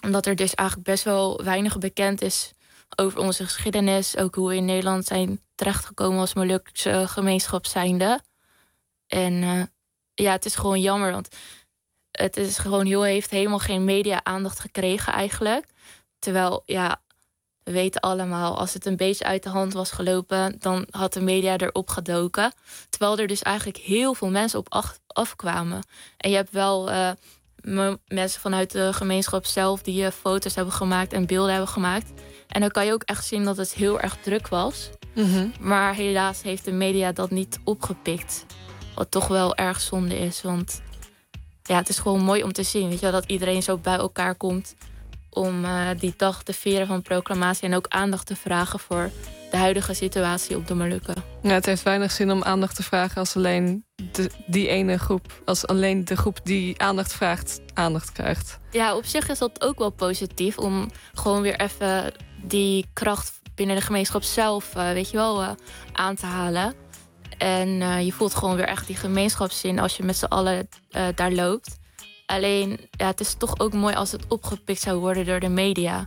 Speaker 10: Omdat er dus eigenlijk best wel weinig bekend is over onze geschiedenis. Ook hoe we in Nederland zijn terechtgekomen als Molukse gemeenschap zijnde. En uh, ja, het is gewoon jammer, want het is gewoon heel, heeft helemaal geen media-aandacht gekregen eigenlijk. Terwijl, ja, we weten allemaal, als het een beetje uit de hand was gelopen, dan had de media erop gedoken. Terwijl er dus eigenlijk heel veel mensen op af, afkwamen. En je hebt wel uh, m- mensen vanuit de gemeenschap zelf die uh, foto's hebben gemaakt en beelden hebben gemaakt. En dan kan je ook echt zien dat het heel erg druk was.
Speaker 5: Mm-hmm.
Speaker 10: Maar helaas heeft de media dat niet opgepikt. Wat toch wel erg zonde is, want ja, het is gewoon mooi om te zien, weet je wel, dat iedereen zo bij elkaar komt om uh, die dag te vieren van proclamatie en ook aandacht te vragen voor de huidige situatie op de Molukken.
Speaker 5: Ja, het heeft weinig zin om aandacht te vragen als alleen de, die ene groep, als alleen de groep die aandacht vraagt, aandacht krijgt.
Speaker 10: Ja, op zich is dat ook wel positief om gewoon weer even die kracht binnen de gemeenschap zelf, uh, weet je wel, uh, aan te halen. En uh, je voelt gewoon weer echt die gemeenschapszin als je met z'n allen uh, daar loopt. Alleen, ja, het is toch ook mooi als het opgepikt zou worden door de media.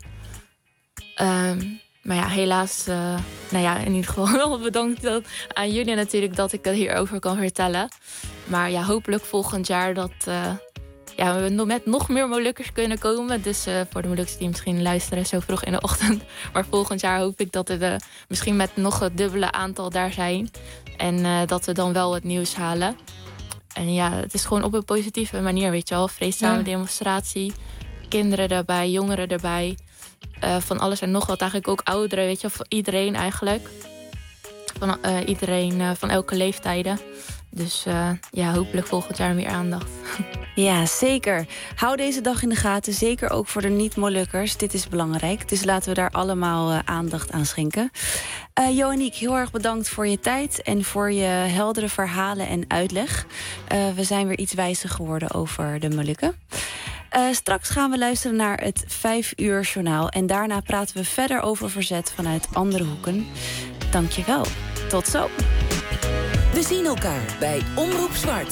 Speaker 10: Um, maar ja, helaas, uh, nou ja, in ieder geval wel bedankt dat, aan jullie natuurlijk dat ik het hierover kan vertellen. Maar ja, hopelijk volgend jaar dat uh, ja, we met nog meer Molukkers kunnen komen. Dus uh, voor de Molukkers die misschien luisteren zo vroeg in de ochtend. Maar volgend jaar hoop ik dat we uh, misschien met nog het dubbele aantal daar zijn. En uh, dat we dan wel het nieuws halen. En ja, het is gewoon op een positieve manier, weet je wel. Vreedzame ja. demonstratie, kinderen erbij, jongeren erbij. Uh, van alles en nog wat, eigenlijk ook ouderen, weet je wel. Van iedereen eigenlijk. Van uh, iedereen uh, van elke leeftijden. Dus uh, ja, hopelijk volgend jaar meer aandacht.
Speaker 4: Ja, zeker. Hou deze dag in de gaten, zeker ook voor de niet-Molukkers. Dit is belangrijk, dus laten we daar allemaal uh, aandacht aan schenken. Uh, Joaniek, heel erg bedankt voor je tijd en voor je heldere verhalen en uitleg. Uh, we zijn weer iets wijzer geworden over de Molukken. Uh, straks gaan we luisteren naar het vijf uur journaal. En daarna praten we verder over verzet vanuit andere hoeken. Dank je wel. Tot zo.
Speaker 3: We zien elkaar bij Omroep Zwart.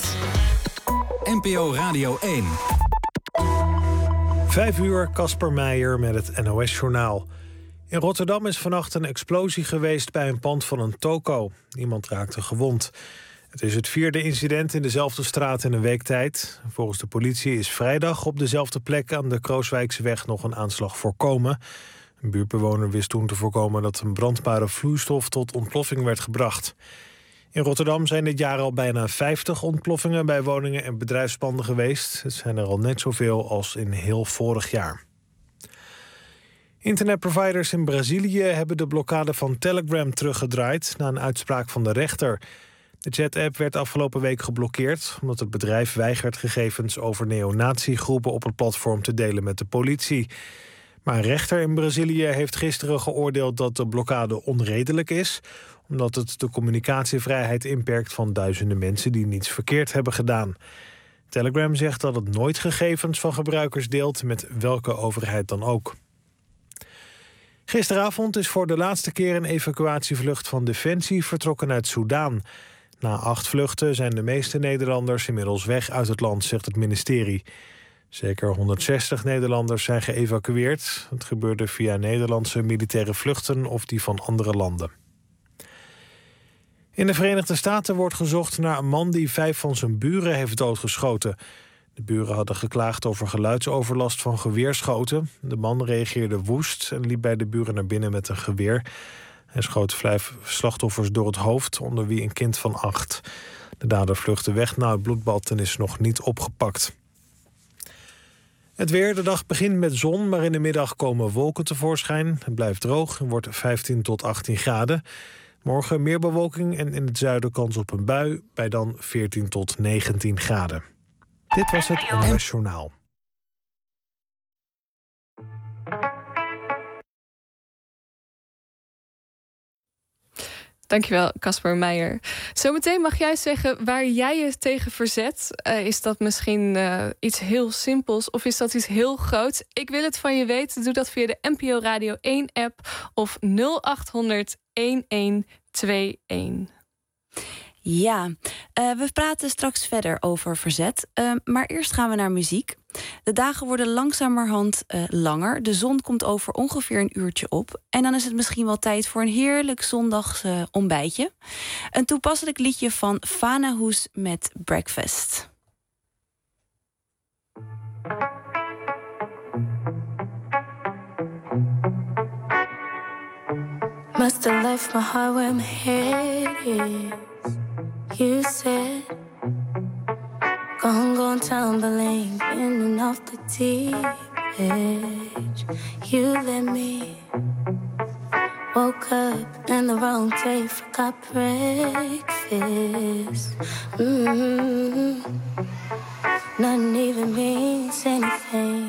Speaker 2: N P O Radio één.
Speaker 1: Vijf uur, Casper Meijer met het N O S-journaal. In Rotterdam is vannacht een explosie geweest bij een pand van een toko. Niemand raakte gewond. Het is het vierde incident in dezelfde straat in een week tijd. Volgens de politie is vrijdag op dezelfde plek aan de Krooswijkseweg nog een aanslag voorkomen. Een buurtbewoner wist toen te voorkomen dat een brandbare vloeistof tot ontploffing werd gebracht. In Rotterdam zijn dit jaar al bijna vijftig ontploffingen bij woningen en bedrijfspanden geweest. Het zijn er al net zoveel als in heel vorig jaar. Internetproviders in Brazilië hebben de blokkade van Telegram teruggedraaid na een uitspraak van de rechter. De chat-app werd afgelopen week geblokkeerd omdat het bedrijf weigert gegevens over neonazi-groepen op het platform te delen met de politie. Maar een rechter in Brazilië heeft gisteren geoordeeld dat de blokkade onredelijk is, omdat het de communicatievrijheid inperkt van duizenden mensen die niets verkeerd hebben gedaan. Telegram zegt dat het nooit gegevens van gebruikers deelt met welke overheid dan ook. Gisteravond is voor de laatste keer een evacuatievlucht van Defensie vertrokken uit Soedan. Na acht vluchten zijn de meeste Nederlanders inmiddels weg uit het land, zegt het ministerie. Zeker honderdzestig Nederlanders zijn geëvacueerd. Het gebeurde via Nederlandse militaire vluchten of die van andere landen. In de Verenigde Staten wordt gezocht naar een man die vijf van zijn buren heeft doodgeschoten. De buren hadden geklaagd over geluidsoverlast van geweerschoten. De man reageerde woest en liep bij de buren naar binnen met een geweer. Hij schoot vijf slachtoffers door het hoofd, onder wie een kind van acht. De dader vluchtte weg na het bloedbad en is nog niet opgepakt. Het weer, de dag begint met zon, maar in de middag komen wolken tevoorschijn. Het blijft droog en wordt vijftien tot achttien graden. Morgen meer bewolking en in het zuiden kans op een bui, bij dan veertien tot negentien graden. Dit was het N O S Journaal.
Speaker 5: Dankjewel, Casper Meijer. Zometeen mag jij zeggen waar jij je tegen verzet. Uh, is dat misschien uh, iets heel simpels of is dat iets heel groots? Ik wil het van je weten. Doe dat via de N P O Radio één app of nul acht honderd elf tweeëntwintig.
Speaker 4: Ja, uh, we praten straks verder over verzet. Uh, maar eerst gaan we naar muziek. De dagen worden langzamerhand uh, langer. De zon komt over ongeveer een uurtje op. En dan is het misschien wel tijd voor een heerlijk zondags uh, ontbijtje. Een toepasselijk liedje van Fana Hoes met Breakfast.
Speaker 12: Must have left my heart where my head is. You said, gone, gone, tumbling in and off the deep edge. You let me. Woke up in the wrong day, forgot breakfast. Mm-hmm. Nothing even means anything.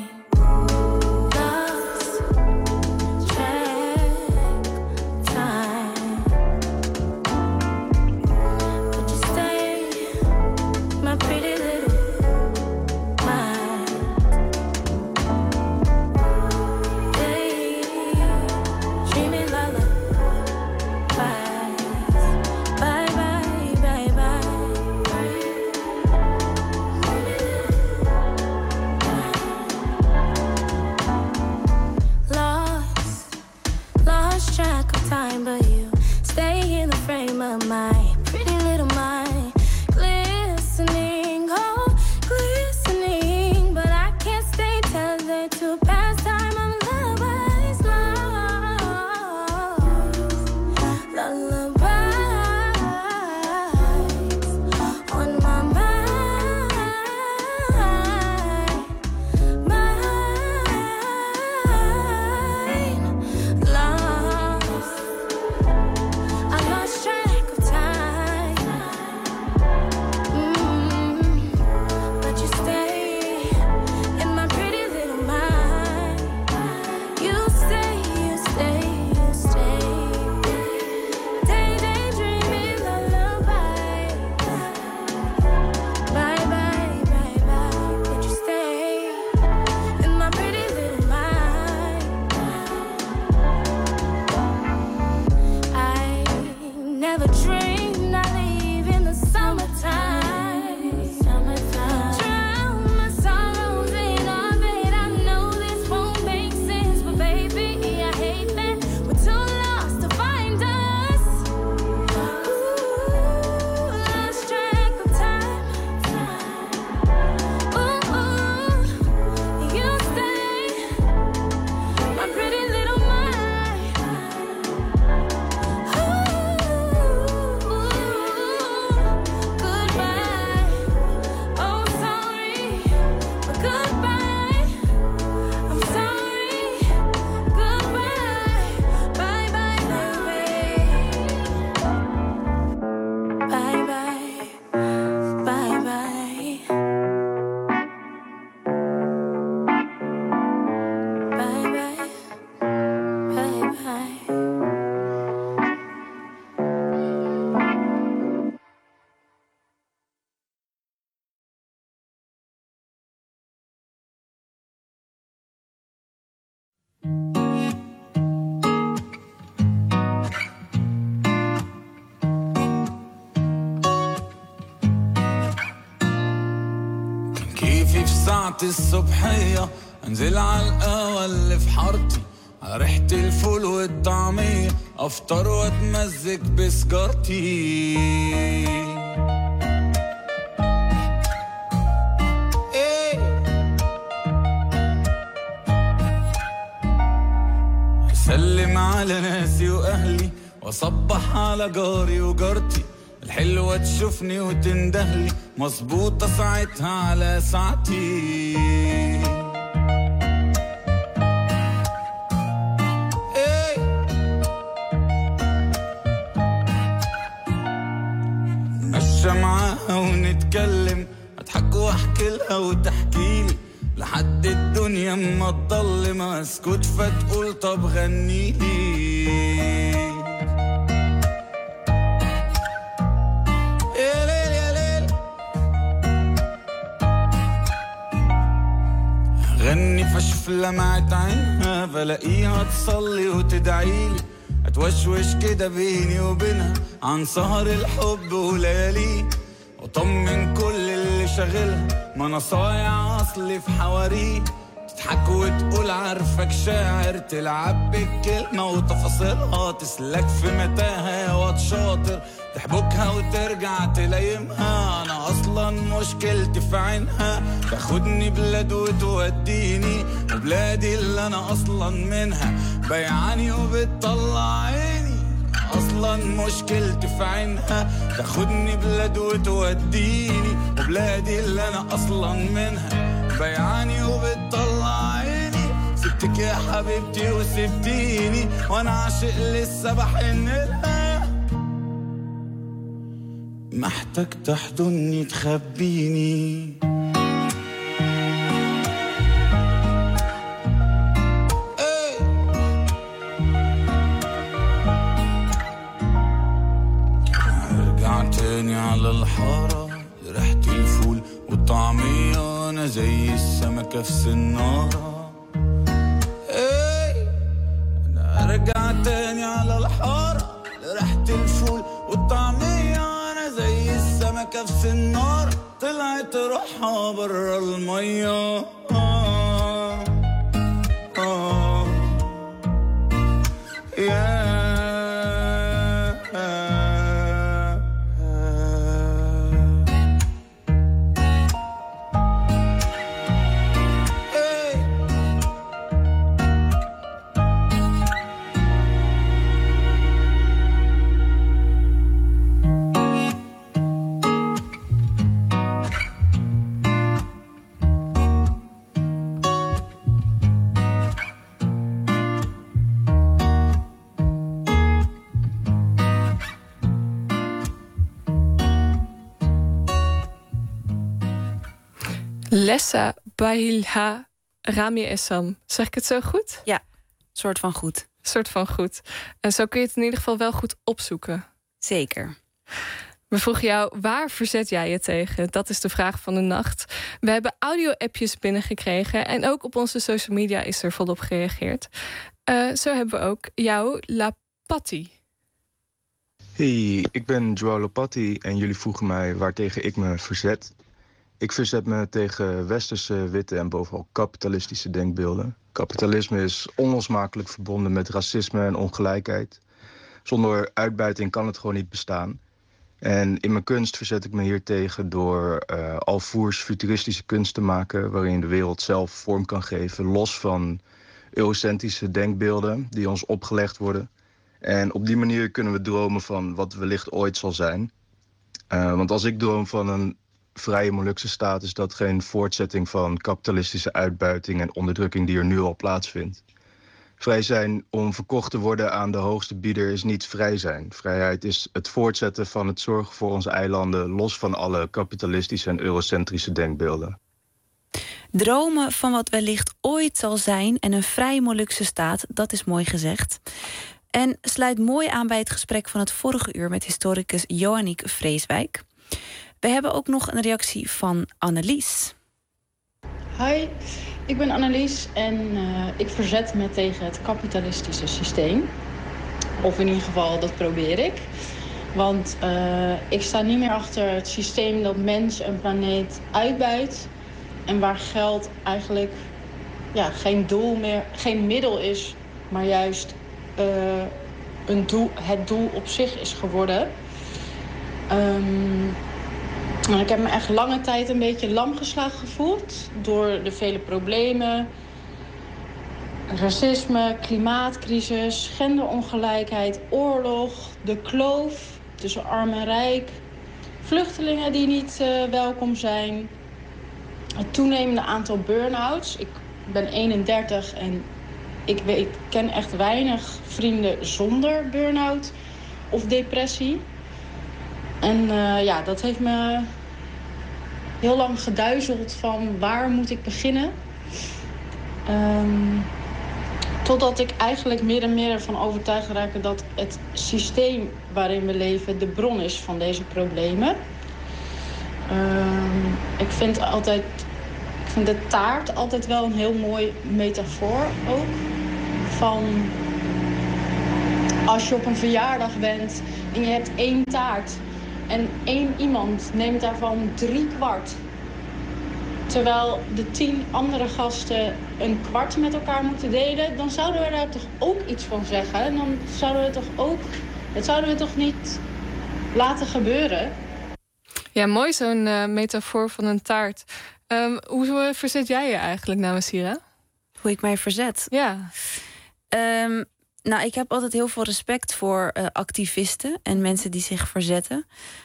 Speaker 13: الصبحية انزل على القهوة اللي في حارتي على ريحة الفول والطعمية افطر واتمزج بسجارتي ايه اسلم على ناسي واهلي واصبح على جاري وجارتي الحلوة تشوفني وتندهلي مظبوطة ساعتها على ساعتي ايه مشى معاها ونتكلم اضحك واحكي لها وتحكيلي لحد الدنيا ما تضلم اسكت فتقول طب غنيلي غني فشف لمعت عينها بلاقيها تصلي وتدعيلي اتوشوش كده بيني وبينها عن سهر الحب وليالي وطمن كل اللي شغلها ما انا صايع اصلي في حواريه تضحك وتقول عارفك شاعر تلعب بالكلمة وتفاصيلها تسلك في متاهة وتشاطر تحبكها وترجع تلايمها انا اصلا مشكلتي في عينها تاخدني بلاد وتوديني وبلادي اللي انا اصلا منها بيعاني وبتطلع عيني اصلا مشكلتي في عينها تاخدني بلاد وتوديني وبلادي اللي انا اصلا منها بيعاني وبتطلع عيني سبتك يا حبيبتي وسبتيني وانا عاشق لسه بحن لها محتاج تحضني تخبيني ارجع تاني على الحارة لريحة الفول والطعمية انا زي السمكة في سنارة ايه انا ارجع تاني على الحارة لريحة الفول والطعمية انا زي السمكة في سنارة طلعت روحها برا المية آه آه yeah.
Speaker 5: Lessa Bahilha Rami Essam. Zeg ik het zo goed?
Speaker 4: Ja, soort van goed.
Speaker 5: Soort van goed. En zo kun je het in ieder geval wel goed opzoeken.
Speaker 4: Zeker.
Speaker 5: We vroegen jou, waar verzet jij je tegen? Dat is de vraag van de nacht. We hebben audio-appjes binnengekregen en ook op onze social media is er volop gereageerd. Uh, zo hebben we ook jou, Lapatti.
Speaker 14: Hey, ik ben Joao Lapatti en jullie vroegen mij waartegen ik me verzet. Ik verzet me tegen westerse, witte en bovenal kapitalistische denkbeelden. Kapitalisme is onlosmakelijk verbonden met racisme en ongelijkheid. Zonder uitbuiting kan het gewoon niet bestaan. En in mijn kunst verzet ik me hiertegen door uh, alvoers futuristische kunst te maken, waarin de wereld zelf vorm kan geven, los van eurocentrische denkbeelden die ons opgelegd worden. En op die manier kunnen we dromen van wat wellicht ooit zal zijn. Uh, want als ik droom van een vrije Molukse staat, is dat geen voortzetting van kapitalistische uitbuiting en onderdrukking die er nu al plaatsvindt. Vrij zijn om verkocht te worden aan de hoogste bieder is niet vrij zijn. Vrijheid is het voortzetten van het zorgen voor onze eilanden, los van alle kapitalistische en eurocentrische denkbeelden.
Speaker 4: Dromen van wat wellicht ooit zal zijn en een vrije Molukse staat, dat is mooi gezegd. En sluit mooi aan bij het gesprek van het vorige uur met historicus Johanniek Vreeswijk. We hebben ook nog een reactie van Annelies.
Speaker 15: Hi, ik ben Annelies en uh, ik verzet me tegen het kapitalistische systeem. Of in ieder geval, dat probeer ik. Want uh, ik sta niet meer achter het systeem dat mens en planeet uitbuit. En waar geld eigenlijk ja, geen doel meer, geen middel is, maar juist uh, een doel, het doel op zich is geworden. Um, Ik heb me echt lange tijd een beetje lam geslagen gevoeld door de vele problemen. Racisme, klimaatcrisis, genderongelijkheid, oorlog, de kloof tussen arm en rijk. Vluchtelingen die niet uh, welkom zijn. Het toenemende aantal burn-outs. Ik ben eenendertig en ik, weet, ik ken echt weinig vrienden zonder burn-out of depressie. En uh, ja, dat heeft me heel lang geduizeld van waar moet ik beginnen. Um, totdat ik eigenlijk meer en meer ervan overtuigd raakte dat het systeem waarin we leven de bron is van deze problemen. Um, ik vind altijd, ik vind de taart altijd wel een heel mooi metafoor ook. Van als je op een verjaardag bent en je hebt één taart. en één iemand neemt daarvan drie kwart. Terwijl de tien andere gasten een kwart met elkaar moeten delen, dan zouden we daar toch ook iets van zeggen. En dan zouden we toch ook, dat zouden we toch niet laten gebeuren.
Speaker 5: Ja, mooi zo'n uh, metafoor van een taart. Um, hoe verzet jij je eigenlijk, Nawasira?
Speaker 4: Hoe ik mij verzet?
Speaker 5: Ja.
Speaker 4: Um, nou, ik heb altijd heel veel respect voor uh, activisten en mensen die zich verzetten.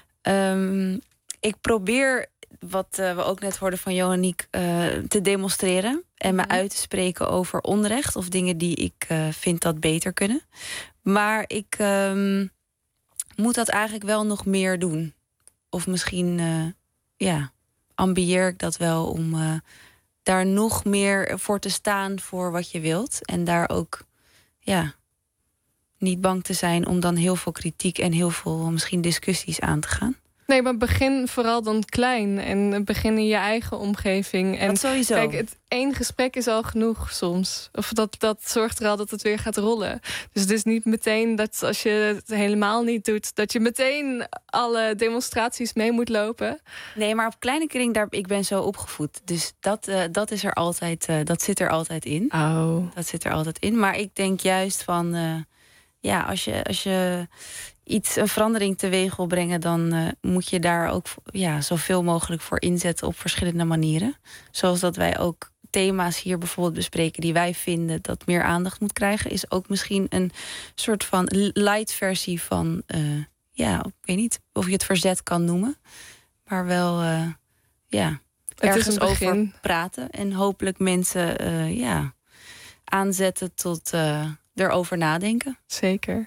Speaker 4: Um, ik probeer, wat uh, we ook net hoorden van Johanniek, uh, te demonstreren en me uit te spreken over onrecht of dingen die ik uh, vind dat beter kunnen. Maar ik um, moet dat eigenlijk wel nog meer doen. Of misschien, uh, ja, ambieer ik dat wel om uh, daar nog meer voor te staan voor wat je wilt. En daar ook, ja, niet bang te zijn om dan heel veel kritiek en heel veel misschien discussies aan te gaan.
Speaker 5: Nee, maar begin vooral dan klein. En begin in je eigen omgeving. En
Speaker 4: dat sowieso.
Speaker 5: Kijk, het één gesprek is al genoeg soms. Of dat, dat zorgt er al dat het weer gaat rollen. Dus het is niet meteen dat als je het helemaal niet doet, dat je meteen alle demonstraties mee moet lopen.
Speaker 4: Nee, maar op kleine kring, daar, ik ben zo opgevoed. Dus dat, uh, dat is er altijd, uh, dat zit er altijd in.
Speaker 5: Oh.
Speaker 4: Dat zit er altijd in. Maar ik denk juist van, uh, ja, als je, als je iets, een verandering teweeg wil brengen, dan uh, moet je daar ook ja, zoveel mogelijk voor inzetten op verschillende manieren. Zoals dat wij ook thema's hier bijvoorbeeld bespreken die wij vinden dat meer aandacht moet krijgen, is ook misschien een soort van light versie van, uh, ja, ik weet niet of je het verzet kan noemen, maar wel, uh, ja, ergens over praten en hopelijk mensen, uh, ja, aanzetten tot uh, erover nadenken.
Speaker 5: Zeker.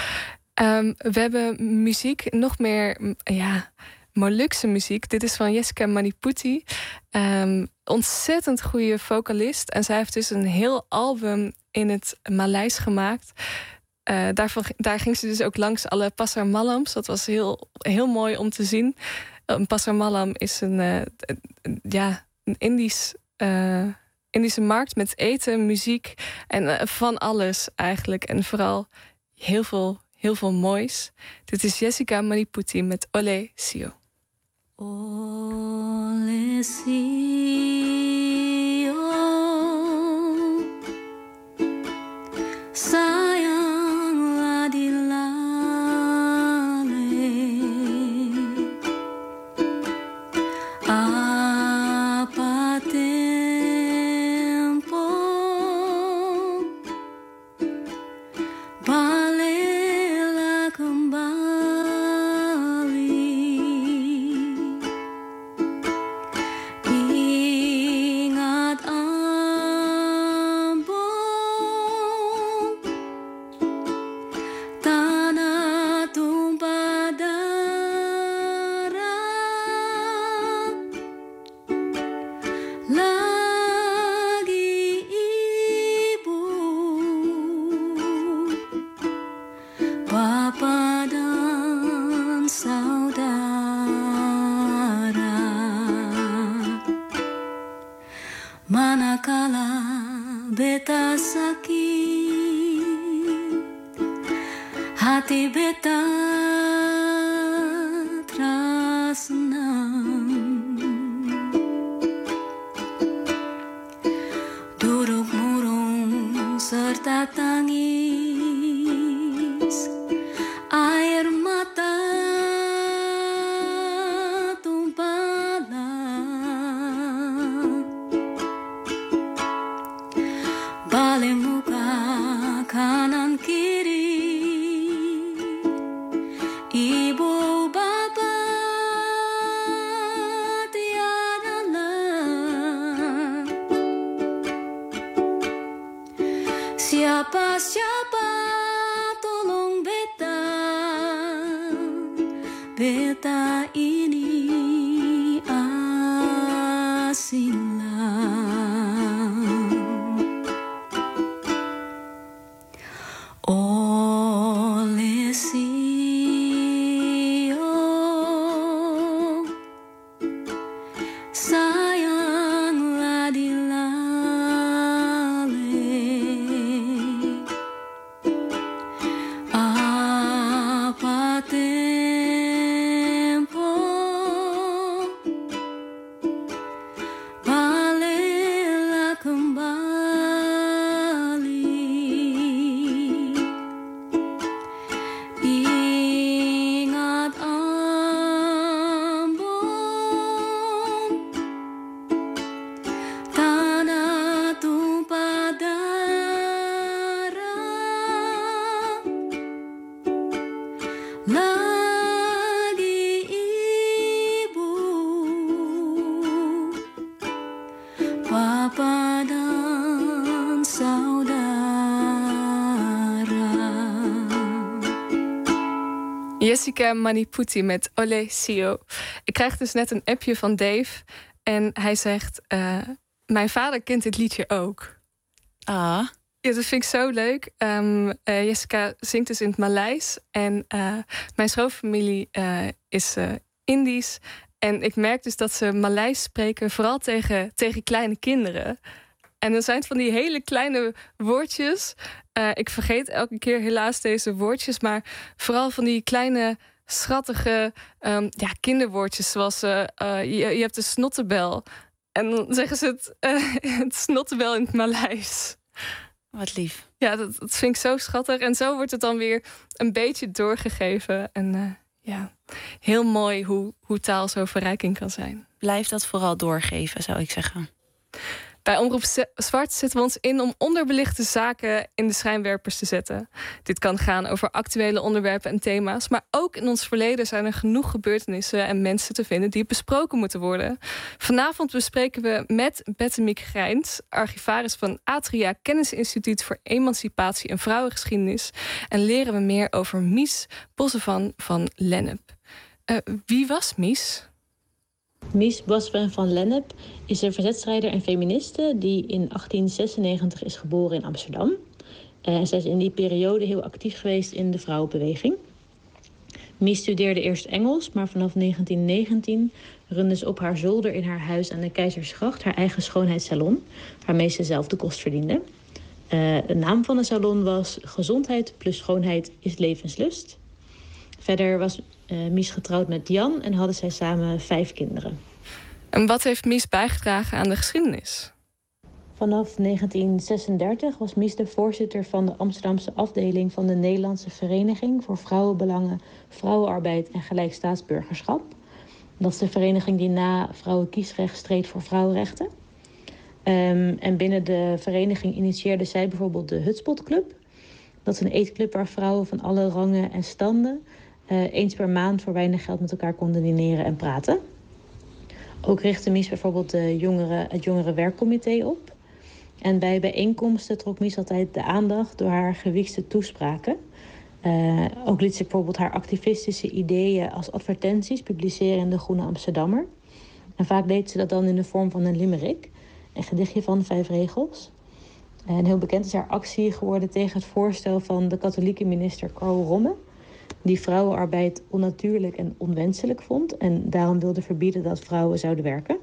Speaker 5: Um, we hebben muziek, nog meer, ja, Molukse muziek. Dit is van Jessica Maniputi. Um, ontzettend goede vocalist. En zij heeft dus een heel album in het Maleis gemaakt. Uh, daarvan, daar ging ze dus ook langs alle Pasar Malams. Dat was heel, heel mooi om te zien. Een Pasar Malam is een, uh, een, ja, een Indisch, uh, Indische markt met eten, muziek en uh, van alles eigenlijk. En vooral heel veel Heel veel moois. Dit is Jessica Maniputi met Ole Sio.
Speaker 12: Ole Sio, sayang adilale, apa tempo bale beta sakit, hati beta tersenang, duduk murung serta tangis, air mata balik muka kanan kiri, ibu bapak tiadalah, siapa siapa tolong beta, beta ini asing. Ole Sio, sayanglah dilale, apa tempo
Speaker 5: Jessica Maniputi met Ole Sio. Ik krijg dus net een appje van Dave. En hij zegt... Uh, mijn vader kent dit liedje ook.
Speaker 4: Ah.
Speaker 5: Ja, dat vind ik zo leuk. Um, uh, Jessica zingt dus in het Maleis. En uh, mijn schoonfamilie uh, is uh, Indisch. En ik merk dus dat ze Maleis spreken... vooral tegen, tegen kleine kinderen. En dan zijn het van die hele kleine woordjes. Uh, ik vergeet elke keer helaas deze woordjes. Maar vooral van die kleine, schattige um, ja, kinderwoordjes. Zoals uh, uh, je, je hebt de snottebel. En dan zeggen ze het, uh, het snottebel in het Maleis.
Speaker 4: Wat lief.
Speaker 5: Ja, dat, dat vind ik zo schattig. En zo wordt het dan weer een beetje doorgegeven. En uh, ja, heel mooi hoe, hoe taal zo verrijking kan zijn.
Speaker 4: Blijf dat vooral doorgeven, zou ik zeggen.
Speaker 5: Bij Omroep Zwart zetten we ons in om onderbelichte zaken in de schijnwerpers te zetten. Dit kan gaan over actuele onderwerpen en thema's, maar ook in ons verleden zijn er genoeg gebeurtenissen en mensen te vinden die besproken moeten worden. Vanavond bespreken we met Bette-Mieke Grijns, archivaris van Atria Kennisinstituut voor Emancipatie en Vrouwengeschiedenis, en leren we meer over Mies Bossevan van Lennep. Uh, wie was Mies?
Speaker 16: Mies Bossevan van Lennep is een verzetstrijder en feministe die in achttien zesennegentig is geboren in Amsterdam. Uh, zij is in die periode heel actief geweest in de vrouwenbeweging. Mies studeerde eerst Engels, maar vanaf negentien negentien runde ze op haar zolder in haar huis aan de Keizersgracht haar eigen schoonheidssalon, waarmee ze zelf de kost verdiende. Uh, de naam van de salon was Gezondheid plus schoonheid is levenslust. Verder was uh, Mies getrouwd met Jan en hadden zij samen vijf kinderen.
Speaker 5: En wat heeft Mies bijgedragen aan de geschiedenis?
Speaker 16: Vanaf negentien zesendertig was Mies de voorzitter van de Amsterdamse afdeling van de Nederlandse Vereniging voor Vrouwenbelangen, Vrouwenarbeid en Gelijk Staatsburgerschap. Dat is de vereniging die na vrouwenkiesrecht streed voor vrouwenrechten. Um, en binnen de vereniging initieerde zij bijvoorbeeld de Hutspot Club. Dat is een eetclub waar vrouwen van alle rangen en standen uh, eens per maand voor weinig geld met elkaar konden dineren en praten. Ook richtte Mies bijvoorbeeld de jongeren, het Jongerenwerkcomité op. En bij bijeenkomsten trok Mies altijd de aandacht door haar gewiekste toespraken. Uh, ook liet ze bijvoorbeeld haar activistische ideeën als advertenties publiceren in de Groene Amsterdammer. En vaak deed ze dat dan in de vorm van een limerick, een gedichtje van vijf regels. En heel bekend is haar actie geworden tegen het voorstel van de katholieke minister Karl Romme, die vrouwenarbeid onnatuurlijk en onwenselijk vond en daarom wilde verbieden dat vrouwen zouden werken.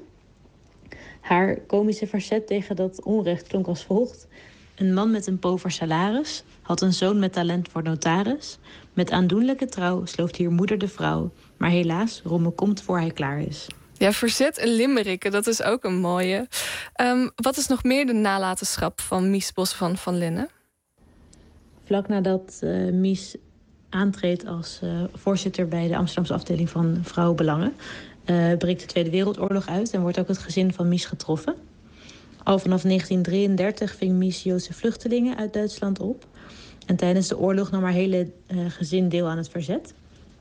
Speaker 16: Haar komische verzet tegen dat onrecht klonk als volgt. Een man met een pover salaris had een zoon met talent voor notaris. Met aandoenlijke trouw slooft hier moeder de vrouw. Maar helaas, Romme komt voor hij klaar is.
Speaker 5: Ja, verzet en limmerikken, dat is ook een mooie. Um, wat is nog meer de nalatenschap van Mies Bossevan van Lennep?
Speaker 16: Vlak nadat uh, Mies aantreedt als uh, voorzitter bij de Amsterdamse afdeling van Vrouwenbelangen, Uh, breekt de Tweede Wereldoorlog uit en wordt ook het gezin van Mies getroffen. Al vanaf negentien drieëndertig ving Mies Joodse vluchtelingen uit Duitsland op. En tijdens de oorlog nam haar hele uh, gezin deel aan het verzet.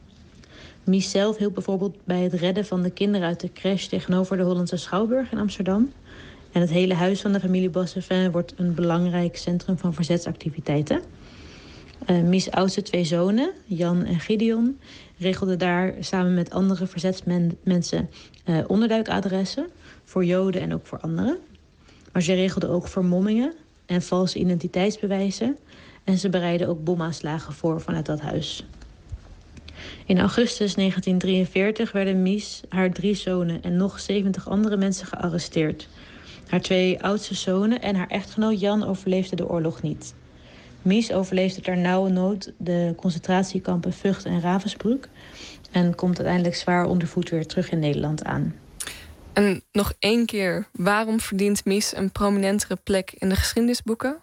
Speaker 16: Mies zelf hielp bijvoorbeeld bij het redden van de kinderen uit de crash tegenover de Hollandse Schouwburg in Amsterdam. En het hele huis van de familie Bossevan wordt een belangrijk centrum van verzetsactiviteiten. Uh, Mies' oudste twee zonen, Jan en Gideon, regelden daar samen met andere verzetsmensen uh, onderduikadressen voor Joden en ook voor anderen. Maar ze regelden ook vermommingen en valse identiteitsbewijzen. En ze bereidden ook bomaanslagen voor vanuit dat huis. In augustus negentien drieënveertig werden Mies, haar drie zonen en nog zeventig andere mensen gearresteerd. Haar twee oudste zonen en haar echtgenoot Jan overleefden de oorlog niet. Mies overleefde ter nauwe nood de concentratiekampen Vught en Ravensbrück en komt uiteindelijk zwaar ondervoed weer terug in Nederland aan.
Speaker 5: En nog één keer, waarom verdient Mies een prominentere plek in de geschiedenisboeken?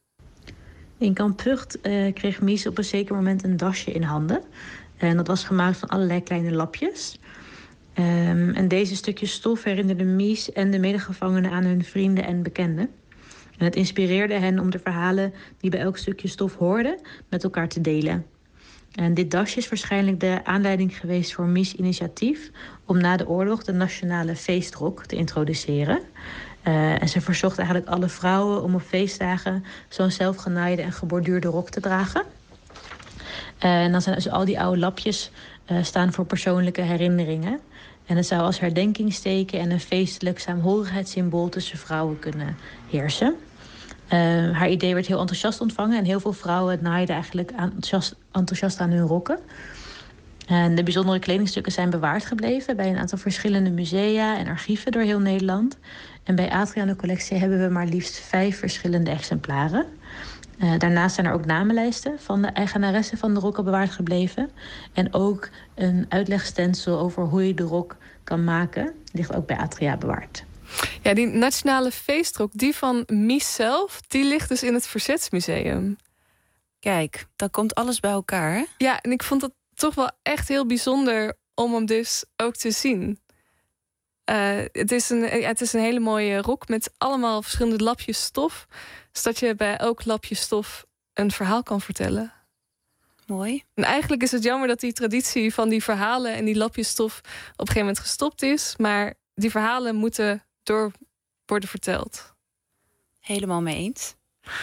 Speaker 16: In kamp Vught uh, kreeg Mies op een zeker moment een dasje in handen. En dat was gemaakt van allerlei kleine lapjes. Um, en deze stukjes stof herinnerden Mies en de medegevangenen aan hun vrienden en bekenden. En het inspireerde hen om de verhalen die bij elk stukje stof hoorden met elkaar te delen. En dit dasje is waarschijnlijk de aanleiding geweest voor Mies' initiatief om na de oorlog de nationale feestrok te introduceren. Uh, en ze verzocht eigenlijk alle vrouwen om op feestdagen zo'n zelfgenaaide en geborduurde rok te dragen. Uh, en dan zijn dus al die oude lapjes uh, staan voor persoonlijke herinneringen. En het zou als herdenkingsteken en een feestelijk saamhorigheidssymbool tussen vrouwen kunnen heersen. Uh, haar idee werd heel enthousiast ontvangen en heel veel vrouwen naaiden eigenlijk enthousiast, enthousiast aan hun rokken. En de bijzondere kledingstukken zijn bewaard gebleven bij een aantal verschillende musea en archieven door heel Nederland. En bij Atria in de collectie hebben we maar liefst vijf verschillende exemplaren. Uh, daarnaast zijn er ook namenlijsten van de eigenaressen van de rokken bewaard gebleven. En ook een uitlegstensel over hoe je de rok kan maken, ligt ook bij Atria bewaard.
Speaker 5: Ja, die nationale feestrok, die van Mies zelf, die ligt dus in het Verzetsmuseum.
Speaker 4: Kijk, dan komt alles bij elkaar, hè?
Speaker 5: Ja, en ik vond het toch wel echt heel bijzonder om hem dus ook te zien. Uh, het, is een, ja, het is een hele mooie rok met allemaal verschillende lapjes stof. Zodat je bij elk lapje stof een verhaal kan vertellen.
Speaker 4: Mooi.
Speaker 5: En eigenlijk is het jammer dat die traditie van die verhalen en die lapjes stof op een gegeven moment gestopt is. Maar die verhalen moeten door worden verteld.
Speaker 4: Helemaal mee eens.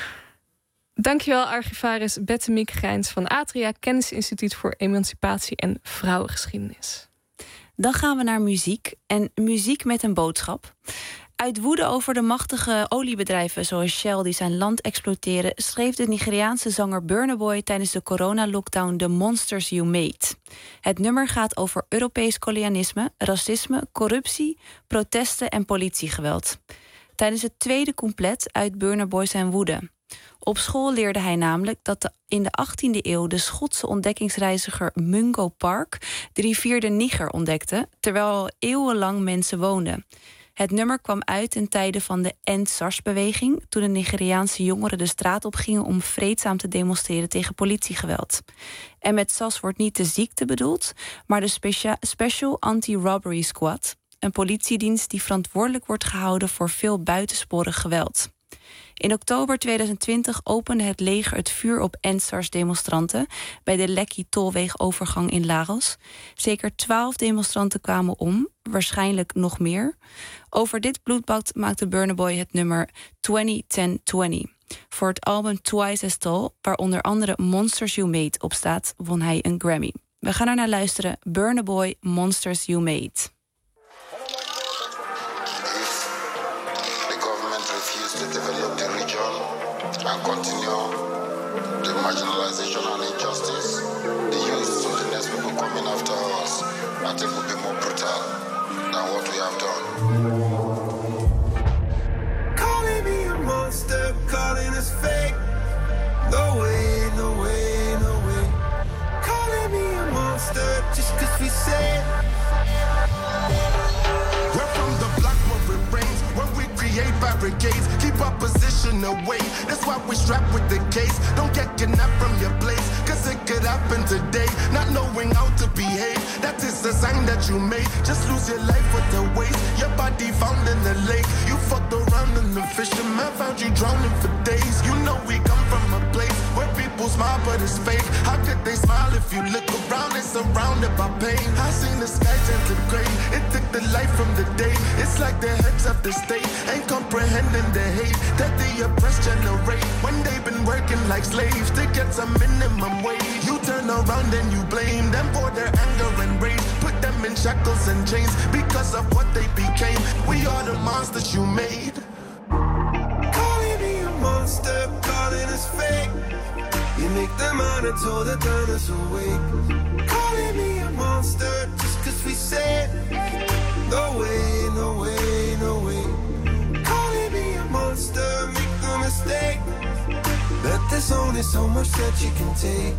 Speaker 5: Dankjewel, archivaris Bette-Mieke Grijns van Atria, Kennisinstituut voor Emancipatie en Vrouwengeschiedenis.
Speaker 4: Dan gaan we naar muziek. En muziek met een boodschap. Uit woede over de machtige oliebedrijven zoals Shell die zijn land exploiteren, schreef de Nigeriaanse zanger Burna Boy tijdens de coronalockdown The Monsters You Made. Het nummer gaat over Europees kolonialisme, racisme, corruptie, protesten en politiegeweld. Tijdens het tweede couplet uit Burna Boy zijn woede. Op school leerde hij namelijk dat de, in de achttiende eeuw de Schotse ontdekkingsreiziger Mungo Park de rivier de Niger ontdekte, terwijl al eeuwenlang mensen woonden. Het nummer kwam uit in tijden van de End SARS-beweging, toen de Nigeriaanse jongeren de straat op gingen om vreedzaam te demonstreren tegen politiegeweld. En met S A S wordt niet de ziekte bedoeld, maar de specia- Special Anti-Robbery Squad, een politiedienst die verantwoordelijk wordt gehouden voor veel buitensporig geweld. In oktober tweeduizend twintig opende het leger het vuur op End SARS-demonstranten bij de Lekki-tolwegovergang in Lagos. Zeker twaalf demonstranten kwamen om, waarschijnlijk nog meer. Over dit bloedbad maakte Burna Boy het nummer twintig ten twintig. Voor het album Twice as Tall, waar onder andere Monsters You Made op staat, won hij een Grammy. We gaan er naar luisteren. Burna Boy, Monsters You Made.
Speaker 17: And continue the marginalization and injustice, the youth to the next people coming after us, I think will be more brutal than what we have done.
Speaker 11: Calling me a monster, calling us fake. No way, no way, no way. Calling me a monster just cause we say it.
Speaker 18: We're from the block where it rains, where we create barricades, keep our position away. That's why we strap with the case. Don't get kidnapped from your place, cause it could happen today. Not knowing how to behave, that is the sign that you made. Just lose your life with the waste, your body found in the lake. You fucked around and the fisherman found you drowning for days. You know we come from a place where people smile but it's fake. How could they smile if you look around and surrounded by pain? I seen the sky turn to gray, it took the light from the day. It's like the heads of the state ain't comprehending the hate that the oppressed generate when they've been working like slaves to get some minimum wage. You turn around and you blame them for their anger and rage. Put them in shackles and chains because of what they became. We are the monsters you made.
Speaker 11: Calling me a monster, calling us fake. You make them monitor the turn us awake. Calling me a monster just cause we say it. No way, no way, no way. Calling me a monster, make no mistake. That there's only so much that you can take.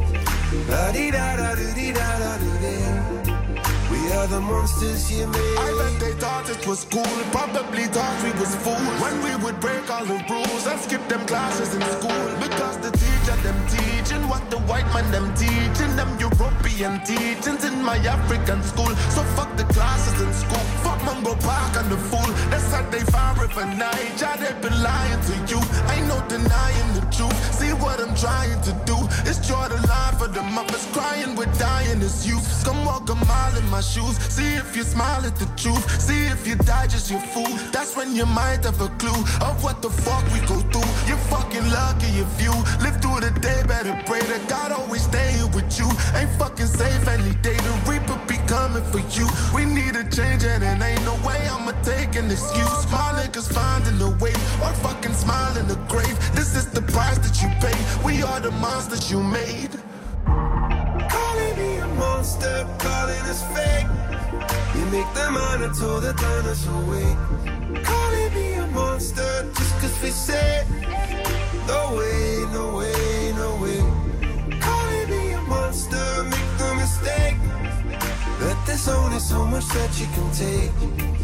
Speaker 11: La-di-da-da-do-di-da-da-do-di. We are the monsters you made.
Speaker 18: I bet they thought it was cool, probably thought we was fools when we would break all the rules and skip them classes in school. Because the teacher them teaching what the white man them teaching, them European teachings in my African school. So fuck the classes in school, fuck Mungo Park and the fool. That's how they fire River Niger, they've been lying to you. Ain't no denying the truth. See what I'm trying to do is draw the line for the mothers crying with dying as youth. Come walk a mile in my shoes, see if you smile at the truth. See if you die just your fool. That's when you might have a clue of what the fuck we go through. You're fucking lucky if you live through the day. Better pray that God always stay with Ain't fucking safe any day. The reaper be coming for you. We need a change and it ain't no way I'ma take an excuse. My niggas finding a way or fucking smile in the grave. This is the price that you pay. We are the monsters you made.
Speaker 11: Calling me a monster, calling us fake. You make the monitor that turn us away. Calling me a monster just cause we said no way, no way, no way. Calling me a monster, make no mistake. That there's only so much that you can take.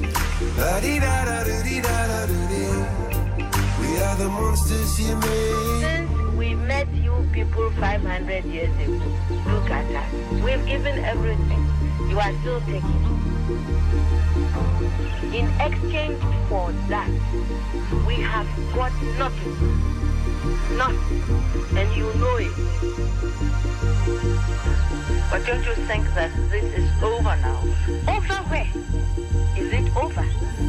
Speaker 11: La-di-da-da-da-di-da-da-da-di. We are the monsters you made.
Speaker 19: Since we met you people five hundred years ago, look at us. We've given everything. You are still taking. In exchange for that, we have got nothing. Nothing. And you know it. But don't you think that this is over now? Over where? Is it over?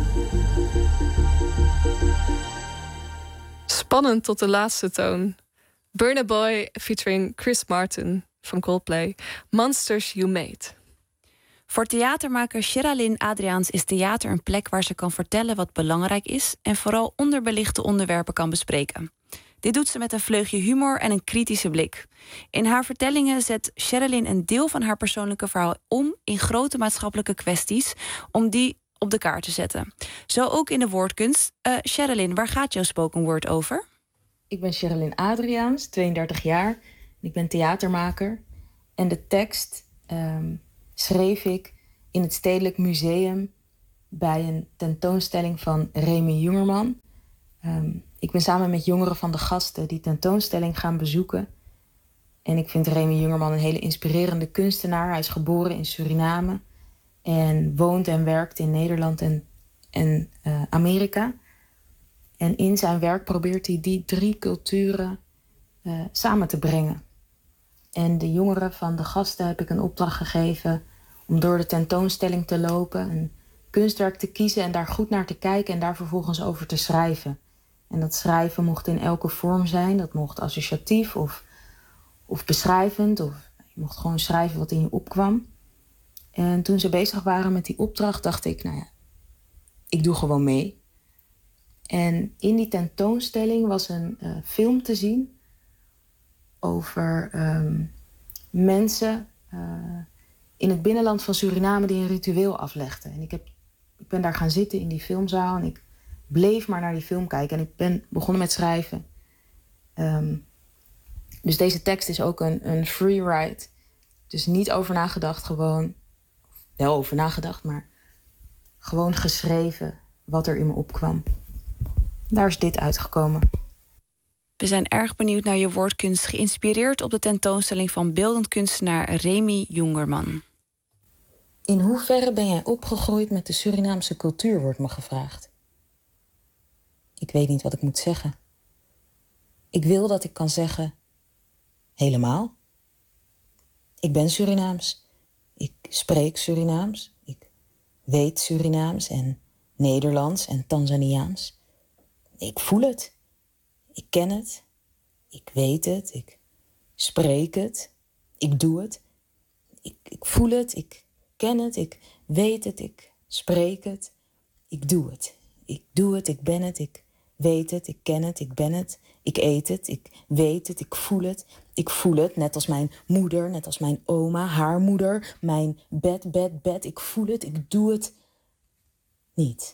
Speaker 5: Spannend tot de laatste toon. Burna Boy featuring Chris Martin van Coldplay. Monsters You Made.
Speaker 4: Voor theatermaker Sherilyn Adriaans is theater een plek waar ze kan vertellen wat belangrijk is en vooral onderbelichte onderwerpen kan bespreken. Dit doet ze met een vleugje humor en een kritische blik. In haar vertellingen zet Sherilyn een deel van haar persoonlijke verhaal om in grote maatschappelijke kwesties om die op de kaart te zetten. Zo ook in de woordkunst. Uh, Sherilyn, waar gaat jouw spoken word over?
Speaker 20: Ik ben Sherilyn Adriaans, tweeëndertig jaar. Ik ben theatermaker. En de tekst um, schreef ik in het Stedelijk Museum bij een tentoonstelling van Remy Jungerman. Um, ik ben samen met jongeren van de gasten die tentoonstelling gaan bezoeken. En ik vind Remy Jungerman een hele inspirerende kunstenaar. Hij is geboren in Suriname en woont en werkt in Nederland en, en uh, Amerika. En in zijn werk probeert hij die drie culturen uh, samen te brengen. En de jongeren van de gasten heb ik een opdracht gegeven om door de tentoonstelling te lopen, een kunstwerk te kiezen en daar goed naar te kijken en daar vervolgens over te schrijven. En dat schrijven mocht in elke vorm zijn. Dat mocht associatief of, of beschrijvend. Of je mocht gewoon schrijven wat in je opkwam. En toen ze bezig waren met die opdracht, dacht ik, nou ja, ik doe gewoon mee. En in die tentoonstelling was een uh, film te zien over um, mensen uh, in het binnenland van Suriname die een ritueel aflegden. En ik, heb, ik ben daar gaan zitten in die filmzaal en ik bleef maar naar die film kijken. En ik ben begonnen met schrijven. Um, dus deze tekst is ook een, een free write. Dus niet over nagedacht, gewoon. Wel over nagedacht, maar gewoon geschreven wat er in me opkwam. Daar is dit uitgekomen.
Speaker 4: We zijn erg benieuwd naar je woordkunst, geïnspireerd op de tentoonstelling van beeldend kunstenaar Remy Jungerman.
Speaker 20: In hoeverre ben jij opgegroeid met de Surinaamse cultuur, wordt me gevraagd. Ik weet niet wat ik moet zeggen. Ik wil dat ik kan zeggen, helemaal. Ik ben Surinaams. Ik spreek Surinaams. Ik weet Surinaams en Nederlands en Tanzaniaans. Ik voel het. Ik ken het. Ik weet het. Ik spreek het. Ik doe het. Ik, ik voel het. Ik ken het. Ik weet het. Ik spreek het. Ik doe het. Ik doe het. Ik ben het. Ik weet het. Ik ken het. Ik ben het. Ik eet het. Ik weet het. Ik voel het. Ik voel het. Net als mijn moeder. Net als mijn oma. Haar moeder. Mijn bed, bed, bed. Ik voel het. Ik doe het niet.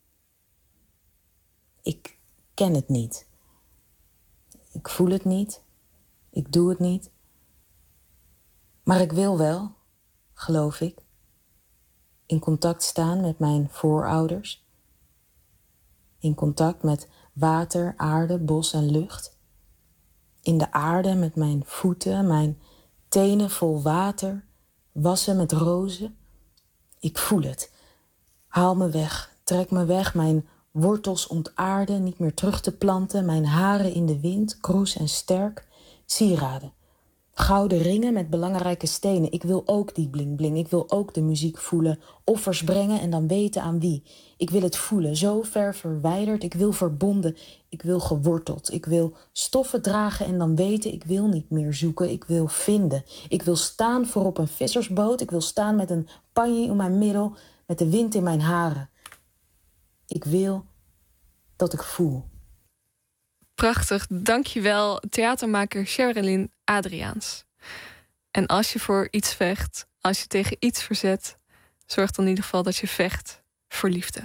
Speaker 20: Ik ken het niet. Ik voel het niet. Ik doe het niet. Maar ik wil wel, geloof ik, in contact staan met mijn voorouders. In contact met water, aarde, bos en lucht. In de aarde met mijn voeten, mijn tenen vol water, wassen met rozen. Ik voel het. Haal me weg, trek me weg, mijn wortels ontaarden, niet meer terug te planten, mijn haren in de wind, kroes en sterk, sieraden. Gouden ringen met belangrijke stenen. Ik wil ook die bling bling. Ik wil ook de muziek voelen. Offers brengen en dan weten aan wie. Ik wil het voelen. Zo ver verwijderd. Ik wil verbonden. Ik wil geworteld. Ik wil stoffen dragen en dan weten. Ik wil niet meer zoeken. Ik wil vinden. Ik wil staan voor op een vissersboot. Ik wil staan met een panje om mijn middel. Met de wind in mijn haren. Ik wil dat ik voel.
Speaker 5: Prachtig, dankjewel, theatermaker Sherilyn Adriaans. En als je voor iets vecht, als je tegen iets verzet, zorg dan in ieder geval dat je vecht voor liefde.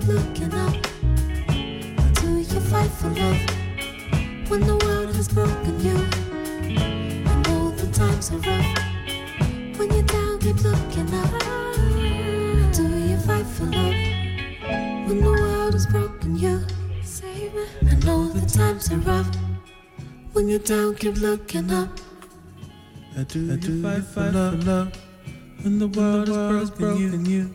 Speaker 12: keep looking up? Or do you fight for love when the world has broken you? I know the times are rough. When you're down, keep looking up. Or do you fight for love when the world has broken you? Save me. I know the times are rough. When you're down, keep looking up.
Speaker 21: I do, I do fight, fight for love when the world has broken you.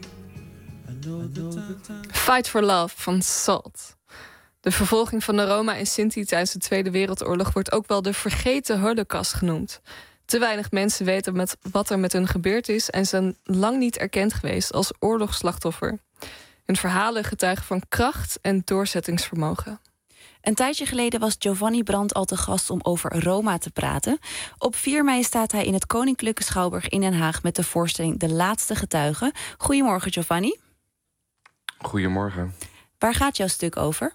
Speaker 5: Fight for Love van Salt. De vervolging van de Roma en Sinti tijdens de Tweede Wereldoorlog wordt ook wel de vergeten Holocaust genoemd. Te weinig mensen weten met wat er met hun gebeurd is en zijn lang niet erkend geweest als oorlogsslachtoffer. Hun verhalen getuigen van kracht en doorzettingsvermogen.
Speaker 4: Een tijdje geleden was Giovanni Brandt al te gast om over Roma te praten. Op vier mei staat hij in het Koninklijke Schouwburg in Den Haag met de voorstelling De Laatste Getuigen. Goedemorgen, Giovanni.
Speaker 22: Goedemorgen.
Speaker 4: Waar gaat jouw stuk over?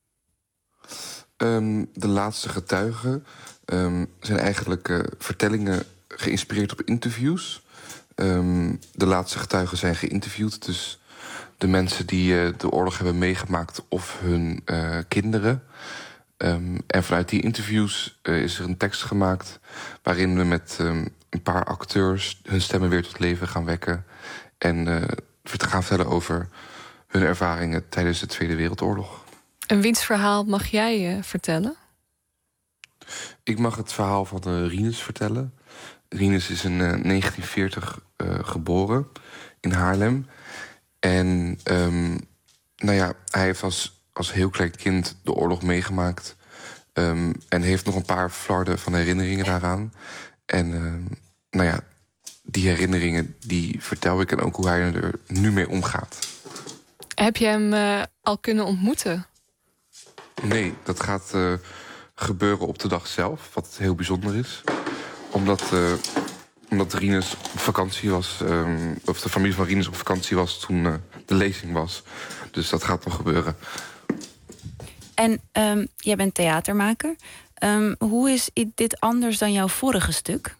Speaker 22: Um, de Laatste Getuigen um, zijn eigenlijk uh, vertellingen geïnspireerd op interviews. Um, de laatste getuigen zijn geïnterviewd, dus de mensen die uh, de oorlog hebben meegemaakt of hun uh, kinderen. Um, en vanuit die interviews uh, is er een tekst gemaakt waarin we met um, een paar acteurs hun stemmen weer tot leven gaan wekken en uh, gaan vertellen over hun ervaringen tijdens de Tweede Wereldoorlog.
Speaker 5: En wiens verhaal mag jij uh, vertellen?
Speaker 22: Ik mag het verhaal van uh, Rinus vertellen. Rinus is in uh, negentien veertig uh, geboren in Haarlem. En um, nou ja, hij heeft als, als heel klein kind de oorlog meegemaakt. Um, en heeft nog een paar flarden van herinneringen daaraan. En uh, nou ja, die herinneringen die vertel ik en ook hoe hij er nu mee omgaat.
Speaker 5: Heb je hem uh, al kunnen ontmoeten?
Speaker 22: Nee, dat gaat uh, gebeuren op de dag zelf, wat heel bijzonder is. Omdat, uh, omdat Rinus op vakantie was, um, of de familie van Rinus op vakantie was toen uh, de lezing was. Dus dat gaat nog gebeuren.
Speaker 4: En um, jij bent theatermaker. Um, hoe is dit anders dan jouw vorige stuk?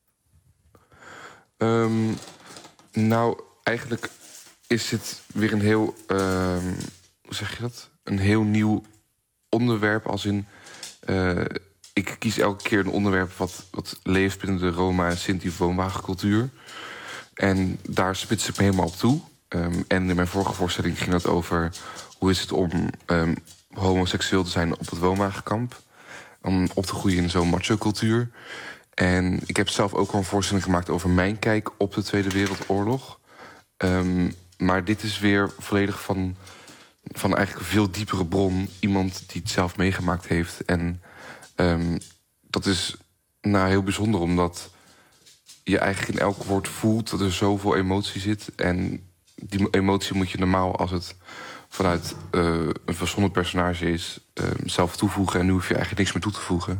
Speaker 22: Um, nou, eigenlijk is dit weer een heel, uh, hoe zeg je dat? Een heel nieuw onderwerp, als in uh, ik kies elke keer een onderwerp wat, wat leeft binnen de Roma en Sinti woonwagencultuur. En daar spits ik me helemaal op toe. Um, en in mijn vorige voorstelling ging het over hoe is het om um, homoseksueel te zijn op het woonwagenkamp. Om op te groeien in zo'n macho-cultuur. En ik heb zelf ook al een voorstelling gemaakt over mijn kijk op de Tweede Wereldoorlog. Um, maar dit is weer volledig van, van eigenlijk een veel diepere bron. Iemand die het zelf meegemaakt heeft. En um, dat is nou heel bijzonder, omdat je eigenlijk in elk woord voelt dat er zoveel emotie zit. En die emotie moet je normaal, als het vanuit uh, een verzonnen personage is, uh, zelf toevoegen. En nu hoef je eigenlijk niks meer toe te voegen.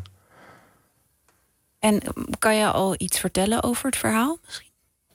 Speaker 4: En kan je al iets vertellen over het verhaal misschien?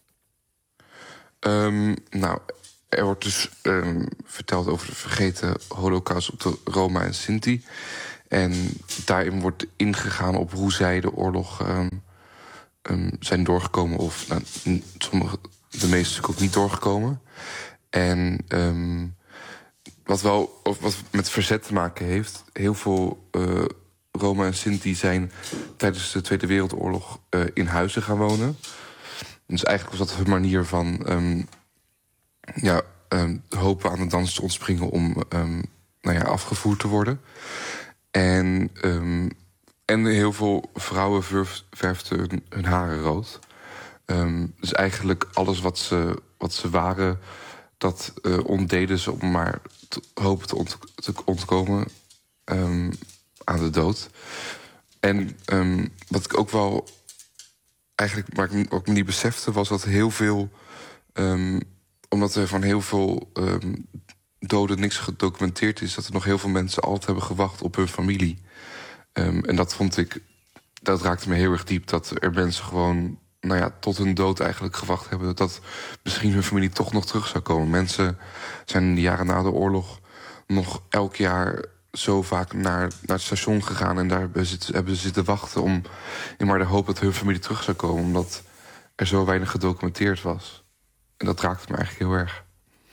Speaker 22: Um, nou, er wordt dus um, verteld over de vergeten holocaust op de Roma en Sinti. En daarin wordt ingegaan op hoe zij de oorlog um, um, zijn doorgekomen. Of nou, sommige, de meeste natuurlijk ook niet doorgekomen. En um, wat wel of wat met verzet te maken heeft, heel veel uh, Roma en Sinti zijn tijdens de Tweede Wereldoorlog uh, in huizen gaan wonen. Dus eigenlijk was dat hun manier van um, ja, um, hopen aan de dans te ontspringen om um, nou ja, afgevoerd te worden. En, um, en heel veel vrouwen verf, verfden hun, hun haren rood. Um, dus eigenlijk alles wat ze, wat ze waren, dat uh, ontdeden ze om maar te hopen te, ont, te ontkomen um, aan de dood. En um, wat ik ook wel eigenlijk, maar ik ook me niet besefte, was dat heel veel, um, omdat er van heel veel um, doden niks gedocumenteerd is, dat er nog heel veel mensen altijd hebben gewacht op hun familie. Um, en dat vond ik, dat raakte me heel erg diep, dat er mensen gewoon, nou ja, tot hun dood eigenlijk gewacht hebben dat misschien hun familie toch nog terug zou komen. Mensen zijn in de jaren na de oorlog nog elk jaar zo vaak naar, naar het station gegaan en daar hebben ze, hebben ze zitten wachten om in maar de hoop dat hun familie terug zou komen, omdat er zo weinig gedocumenteerd was. En dat raakte me eigenlijk heel erg.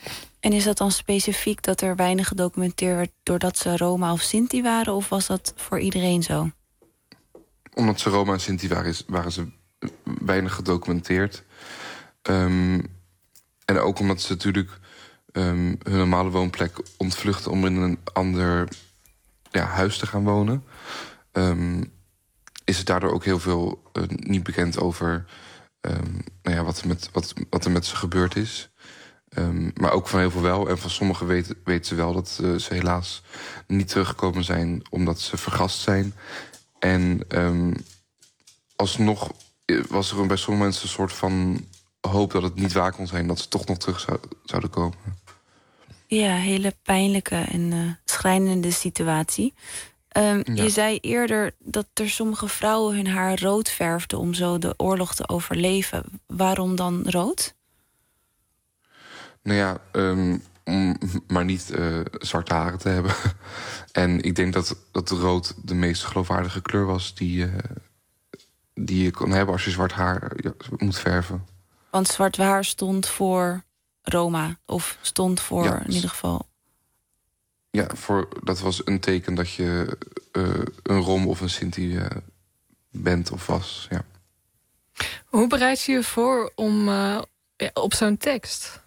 Speaker 4: En is dat dan specifiek dat er weinig gedocumenteerd werd doordat ze Roma of Sinti waren? Of was dat voor iedereen zo?
Speaker 22: Omdat ze Roma en Sinti waren, is, waren ze weinig gedocumenteerd. Um, en ook omdat ze natuurlijk um, hun normale woonplek ontvluchten om in een ander ja, huis te gaan wonen. Um, is het daardoor ook heel veel uh, niet bekend over um, nou ja, wat, er met, wat, wat er met ze gebeurd is. Um, maar ook van heel veel wel. En van sommigen weten, weten ze wel dat uh, ze helaas niet teruggekomen zijn omdat ze vergast zijn. En um, alsnog was er bij sommige mensen een soort van hoop dat het niet waar kon zijn, dat ze toch nog terug zou, zouden komen.
Speaker 4: Ja, hele pijnlijke en uh, schrijnende situatie. Um, ja. Je zei eerder dat er sommige vrouwen hun haar rood verfden om zo de oorlog te overleven. Waarom dan rood?
Speaker 22: Nou ja, um, om maar niet uh, zwarte haren te hebben. En ik denk dat, dat rood de meest geloofwaardige kleur was die, uh, die je kan hebben als je zwart haar ja, moet verven.
Speaker 4: Want zwart haar stond voor Roma, of stond voor ja, in ieder geval...
Speaker 22: Ja, voor, dat was een teken dat je uh, een Rom of een Sinti uh, bent of was, ja.
Speaker 5: Hoe bereid je je voor om uh, ja, op zo'n tekst?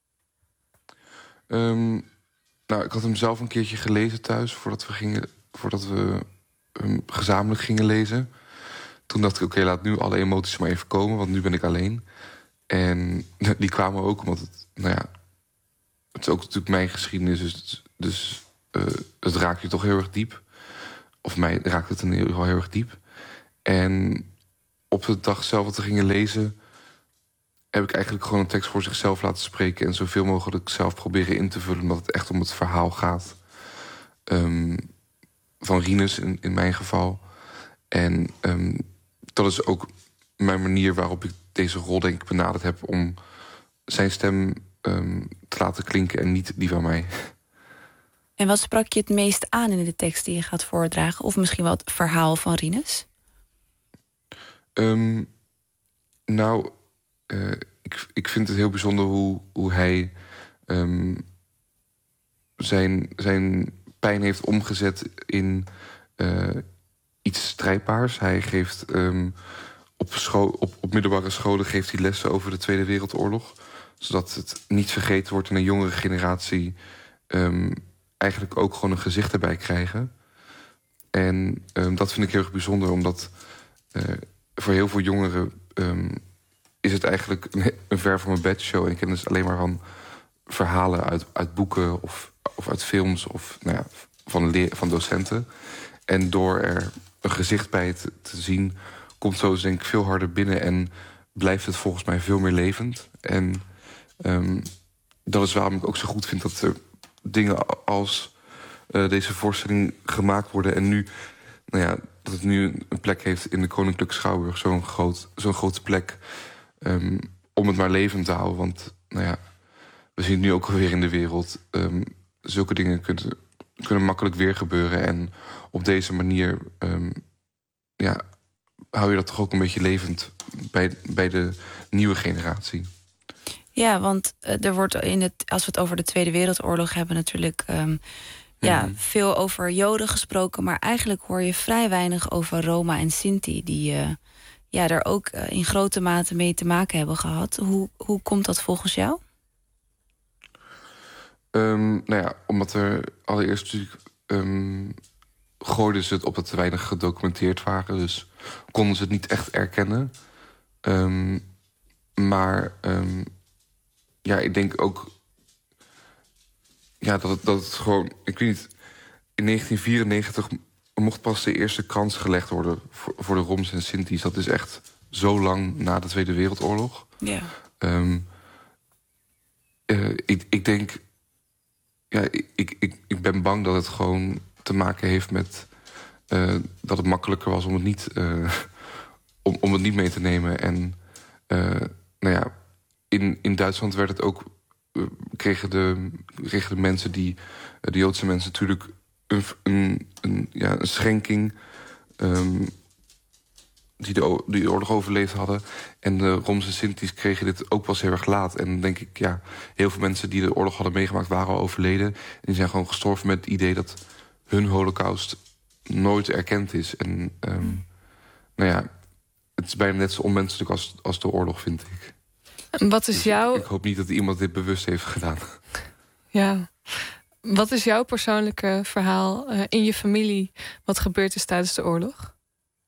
Speaker 22: Um, nou, ik had hem zelf een keertje gelezen thuis voordat we, gingen, voordat we um, gezamenlijk gingen lezen. Toen dacht ik, oké, okay, laat nu alle emoties maar even komen, want nu ben ik alleen. En die kwamen ook omdat het, nou ja, het is ook natuurlijk mijn geschiedenis, dus, dus uh, het raakt je toch heel erg diep. Of mij raakt het in ieder geval heel erg diep. En op de dag zelf dat we gingen lezen, heb ik eigenlijk gewoon een tekst voor zichzelf laten spreken en zoveel mogelijk zelf proberen in te vullen, omdat het echt om het verhaal gaat. Um, van Rinus in, in mijn geval. En um, dat is ook mijn manier waarop ik deze rol denk ik benaderd heb om zijn stem um, te laten klinken en niet die van mij.
Speaker 4: En wat sprak je het meest aan in de tekst die je gaat voordragen? Of misschien wel het verhaal van Rinus?
Speaker 22: Um, nou, uh, ik, ik vind het heel bijzonder hoe, hoe hij um, zijn, zijn pijn heeft omgezet in uh, iets strijdbaars. Hij geeft um, op, school, op, op middelbare scholen geeft hij lessen over de Tweede Wereldoorlog, zodat het niet vergeten wordt en een jongere generatie um, eigenlijk ook gewoon een gezicht erbij krijgen. En um, dat vind ik heel erg bijzonder, omdat uh, voor heel veel jongeren um, is het eigenlijk een, een ver van mijn bedshow. En ik ken dus alleen maar van verhalen uit, uit boeken of, of uit films of nou ja, van, leer, van docenten. En door er een gezicht bij te, te zien, komt zo denk ik veel harder binnen en blijft het volgens mij veel meer levend. En um, dat is waarom ik ook zo goed vind dat er dingen als uh, deze voorstelling gemaakt worden en nu, nou ja, dat het nu een plek heeft in de Koninklijke Schouwburg, zo'n groot, zo'n grote plek, um, om het maar levend te houden. Want nou ja, we zien het nu ook alweer in de wereld. Um, zulke dingen kunnen, kunnen makkelijk weer gebeuren. En op deze manier um, ja, hou je dat toch ook een beetje levend bij, bij de nieuwe generatie.
Speaker 4: Ja, want er wordt in het, als we het over de Tweede Wereldoorlog hebben, natuurlijk um, ja, mm-hmm. veel over Joden gesproken, maar eigenlijk hoor je vrij weinig over Roma en Sinti, die uh, ja, daar ook uh, in grote mate mee te maken hebben gehad. Hoe, hoe komt dat volgens jou?
Speaker 22: Um, nou ja, omdat er allereerst natuurlijk um, gooiden ze het op dat te weinig gedocumenteerd waren, dus konden ze het niet echt erkennen. Um, maar um, ja, ik denk ook ja, dat, het, dat het gewoon, ik weet niet, in negentien vierennegentig mocht pas de eerste krans gelegd worden voor, voor de Roms en Sinti's. Dat is echt zo lang na de Tweede Wereldoorlog.
Speaker 4: Ja.
Speaker 22: Um, uh, ik, ik denk, ja, ik, ik, ik ben bang dat het gewoon te maken heeft met uh, dat het makkelijker was om het niet, uh, om, om het niet mee te nemen. En uh, nou ja, in, in Duitsland werd het ook, uh, kregen, de, kregen de mensen die, uh, de Joodse mensen natuurlijk een, een, een, ja, een schenking um, die de, die de oorlog overleefd hadden. En de Roms en Sinti's kregen dit ook pas heel erg laat. En dan denk ik, ja, heel veel mensen die de oorlog hadden meegemaakt waren al overleden. En die zijn gewoon gestorven met het idee dat hun holocaust nooit erkend is. En um, nou ja, het is bijna net zo onmenselijk als, als de oorlog, vind ik.
Speaker 5: En wat is
Speaker 22: dus
Speaker 5: jouw...
Speaker 22: Ik hoop niet dat iemand dit bewust heeft gedaan.
Speaker 5: Ja. Wat is jouw persoonlijke verhaal uh, in je familie wat gebeurd is tijdens de oorlog?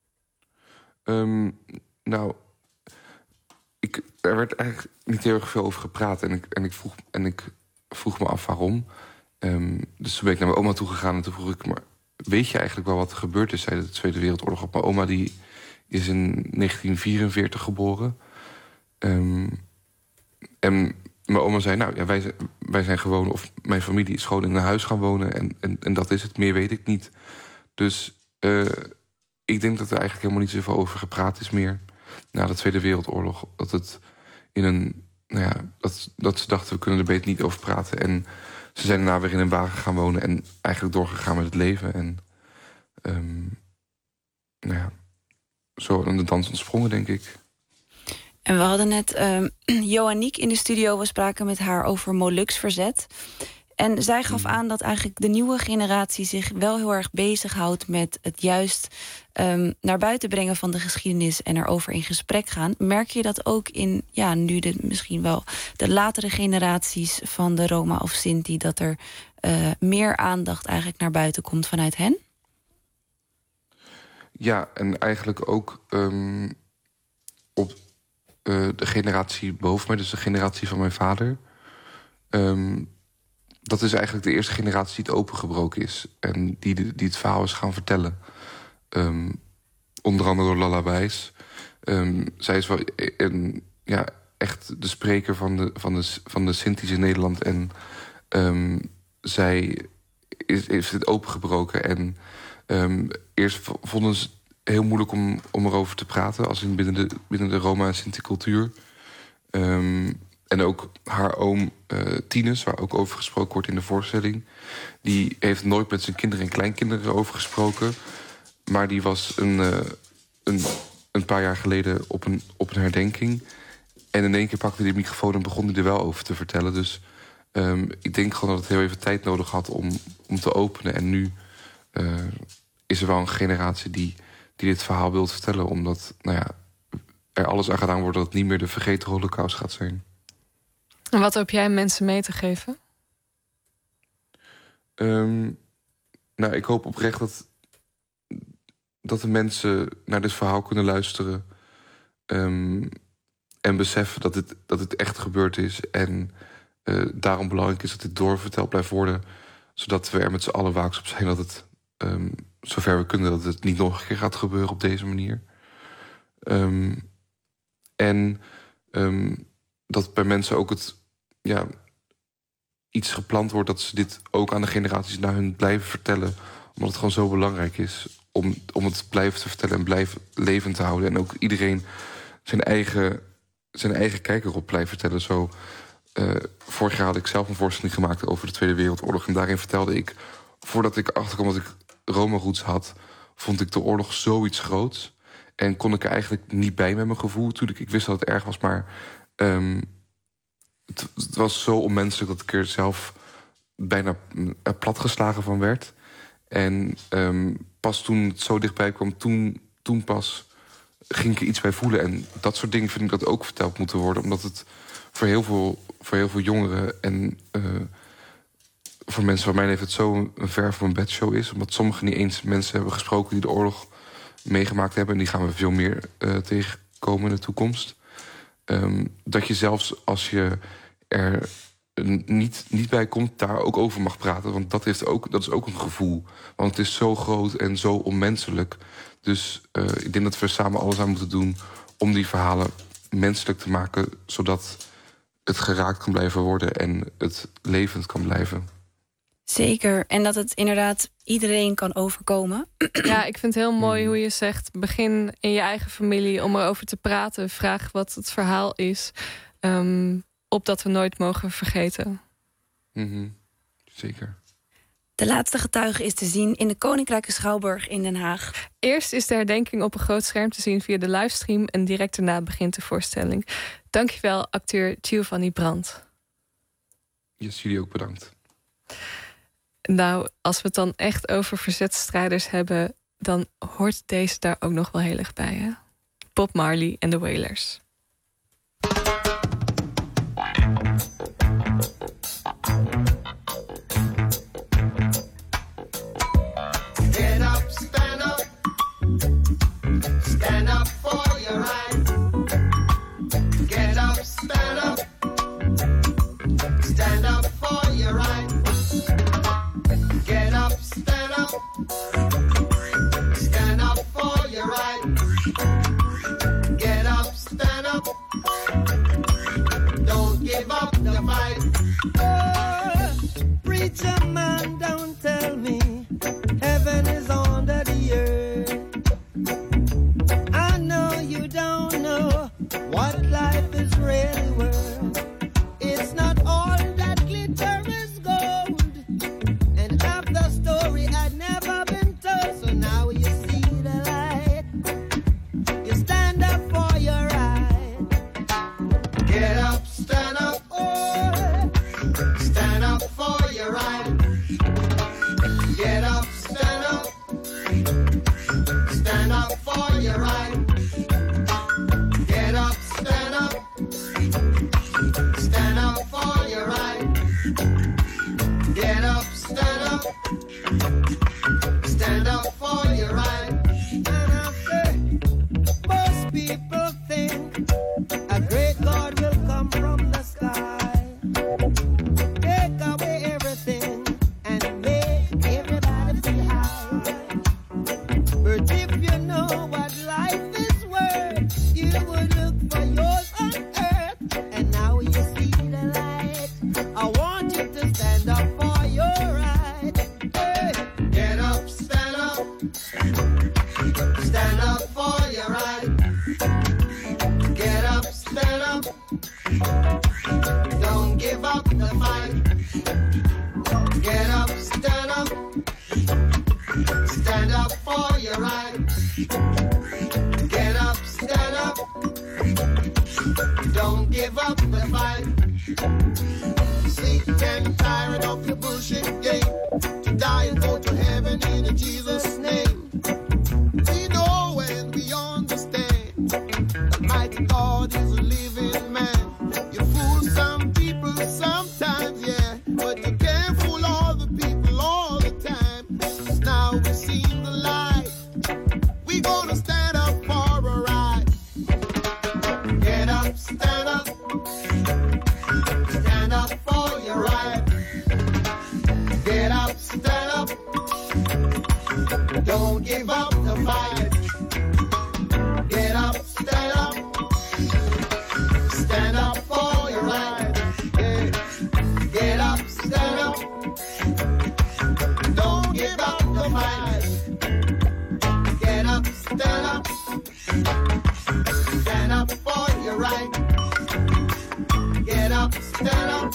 Speaker 22: Um, nou, ik, er werd eigenlijk niet heel erg veel over gepraat. En ik, en ik, vroeg, en ik vroeg me af waarom. Um, dus toen ben ik naar mijn oma toegegaan en toen vroeg ik... maar weet je eigenlijk wel wat er gebeurd is tijdens de Tweede Wereldoorlog? Want mijn oma die is in negentien vierenveertig geboren. Um, en mijn oma zei, nou ja, wij zijn, wij zijn gewoon... of mijn familie is gewoon in een huis gaan wonen... en, en, en dat is het, meer weet ik niet. Dus uh, ik denk dat er eigenlijk helemaal niet zoveel over gepraat is meer... na de Tweede Wereldoorlog. Dat het in een... nou ja, dat, dat ze dachten, we kunnen er beter niet over praten. En ze zijn daarna weer in een wagen gaan wonen... en eigenlijk doorgegaan met het leven. En um, nou ja, zo aan de dans ontsprongen, denk ik.
Speaker 4: En we hadden net uh, Joaniek in de studio. We spraken met haar over Moluksverzet. En zij gaf aan dat eigenlijk de nieuwe generatie zich wel heel erg bezighoudt met het juist um, naar buiten brengen van de geschiedenis en erover in gesprek gaan. Merk je dat ook in, ja, nu de, misschien wel de latere generaties van de Roma of Sinti, dat er uh, meer aandacht eigenlijk naar buiten komt vanuit hen?
Speaker 22: Ja, en eigenlijk ook um, op uh, de generatie boven mij, dus de generatie van mijn vader. Um, dat is eigenlijk de eerste generatie die het opengebroken is. En die, die het verhaal is gaan vertellen. Um, onder andere door Lullabies. Um, zij is wel een, ja, echt de spreker van de, van de, van de Sinti's in Nederland. En um, zij is, heeft het opengebroken. En um, eerst vonden ze het heel moeilijk om, om erover te praten. Als in binnen de, binnen de Roma en Sinti cultuur. Um, En ook haar oom uh, Tinus, waar ook over gesproken wordt in de voorstelling... die heeft nooit met zijn kinderen en kleinkinderen over gesproken. Maar die was een, uh, een, een paar jaar geleden op een, op een herdenking. En in één keer pakte hij de microfoon en begon hij er wel over te vertellen. Dus um, ik denk gewoon dat het heel even tijd nodig had om, om te openen. En nu uh, is er wel een generatie die, die dit verhaal wil vertellen. Omdat nou ja, er alles aan gedaan wordt dat het niet meer de vergeten holocaust gaat zijn.
Speaker 5: En wat hoop jij mensen mee te geven?
Speaker 22: Um, nou, ik hoop oprecht dat, dat de mensen naar dit verhaal kunnen luisteren. Um, en beseffen dat het, dat het echt gebeurd is. En uh, daarom belangrijk is dat dit doorverteld blijft worden. Zodat we er met z'n allen waaks op zijn dat het, um, zover we kunnen, dat het niet nog een keer gaat gebeuren op deze manier. Um, en um, dat bij mensen ook het, ja, iets geplant wordt dat ze dit ook aan de generaties na hun blijven vertellen. Omdat het gewoon zo belangrijk is om, om het blijven te vertellen en blijven levend te houden. En ook iedereen zijn eigen, zijn eigen kijk erop blijft vertellen. Zo, uh, vorig jaar had ik zelf een voorstelling gemaakt over de Tweede Wereldoorlog. En daarin vertelde ik, voordat ik achterkwam dat ik Roma-roots had, vond ik de oorlog zoiets groots. En kon ik er eigenlijk niet bij met mijn gevoel. Natuurlijk, ik wist dat het erg was, maar Um, het, het was zo onmenselijk dat ik er zelf bijna platgeslagen van werd. En um, pas toen het zo dichtbij kwam, toen, toen pas ging ik er iets bij voelen. En dat soort dingen vind ik dat ook verteld moeten worden. Omdat het voor heel veel, voor heel veel jongeren en uh, voor mensen van mijn leeftijd zo een ver van een bedshow is. Omdat sommigen niet eens mensen hebben gesproken die de oorlog meegemaakt hebben. En die gaan we veel meer uh, tegenkomen in de toekomst. Um, dat je zelfs als je er niet, niet bij komt, daar ook over mag praten. Want dat, heeft ook, dat is ook een gevoel. Want het is zo groot en zo onmenselijk. Dus uh, ik denk dat we samen alles aan moeten doen om die verhalen menselijk te maken, zodat het geraakt kan blijven worden en het levend kan blijven.
Speaker 4: Zeker, en dat het inderdaad iedereen kan overkomen.
Speaker 5: Ja, ik vind het heel mooi hoe je zegt, begin in je eigen familie om erover te praten. Vraag wat het verhaal is, um, opdat we nooit mogen vergeten.
Speaker 22: Mm-hmm. Zeker.
Speaker 4: De laatste getuige is te zien in de Koninklijke Schouwburg in Den Haag.
Speaker 5: Eerst is de herdenking op een groot scherm te zien via de livestream en direct daarna begint de voorstelling. Dankjewel, acteur Giovanni Brandt.
Speaker 22: Yes, jullie ook bedankt.
Speaker 5: Nou, als we het dan echt over verzetstrijders hebben, dan hoort deze daar ook nog wel heel erg bij, hè? Bob Marley en de Wailers.
Speaker 11: Get up, stand up. Stand up for your right. Get up, stand up. Stand up for your right. Get up, stand up. Stand up for your right. Get up, stand up. Don't give up the fight.
Speaker 6: Oh, preacher man, don't tell me heaven is under the earth. I know you don't know what life is really worth. It's not all that glitter is gold, and half the story had never been told. So now you see the light. You stand up for your right.
Speaker 11: Get up, stand up.
Speaker 6: Oh,
Speaker 11: stand up for your right. Get up, stand up. Stand up for your right. Get up, stand up. Stand up for your right. Get up, stand up. Stand up for your right.
Speaker 6: and I say, most people think a great God will come from the sky, take away everything and make everybody feel high. But if you know what life is worth, you would look for yours on earth. And now you see the light. I want you to stand up for your right. Hey.
Speaker 11: Get up, stand up. Stand up for your right. Get up, stand up. Don't give up the fight. Get up, stand up. Stand up for your right. Get up, stand up. Don't give up the fight.
Speaker 6: Sick and tired of your bullshit game, to die and go to heaven in Jesus' name. We know and we understand that mighty God is a living man. You fool some people sometimes, yeah, but you can't fool all the people all the time. 'Cause now we've seen the light. We gonna stand up for a right.
Speaker 11: Get up, stand up. Stand up for your right. Get up, stand up. Don't give up the fight. Get up, stand up. Stand up for your right. Yeah. Get up, stand up. Don't give up the fight. Get up, stand up. Stand up for your right. Get up, stand up.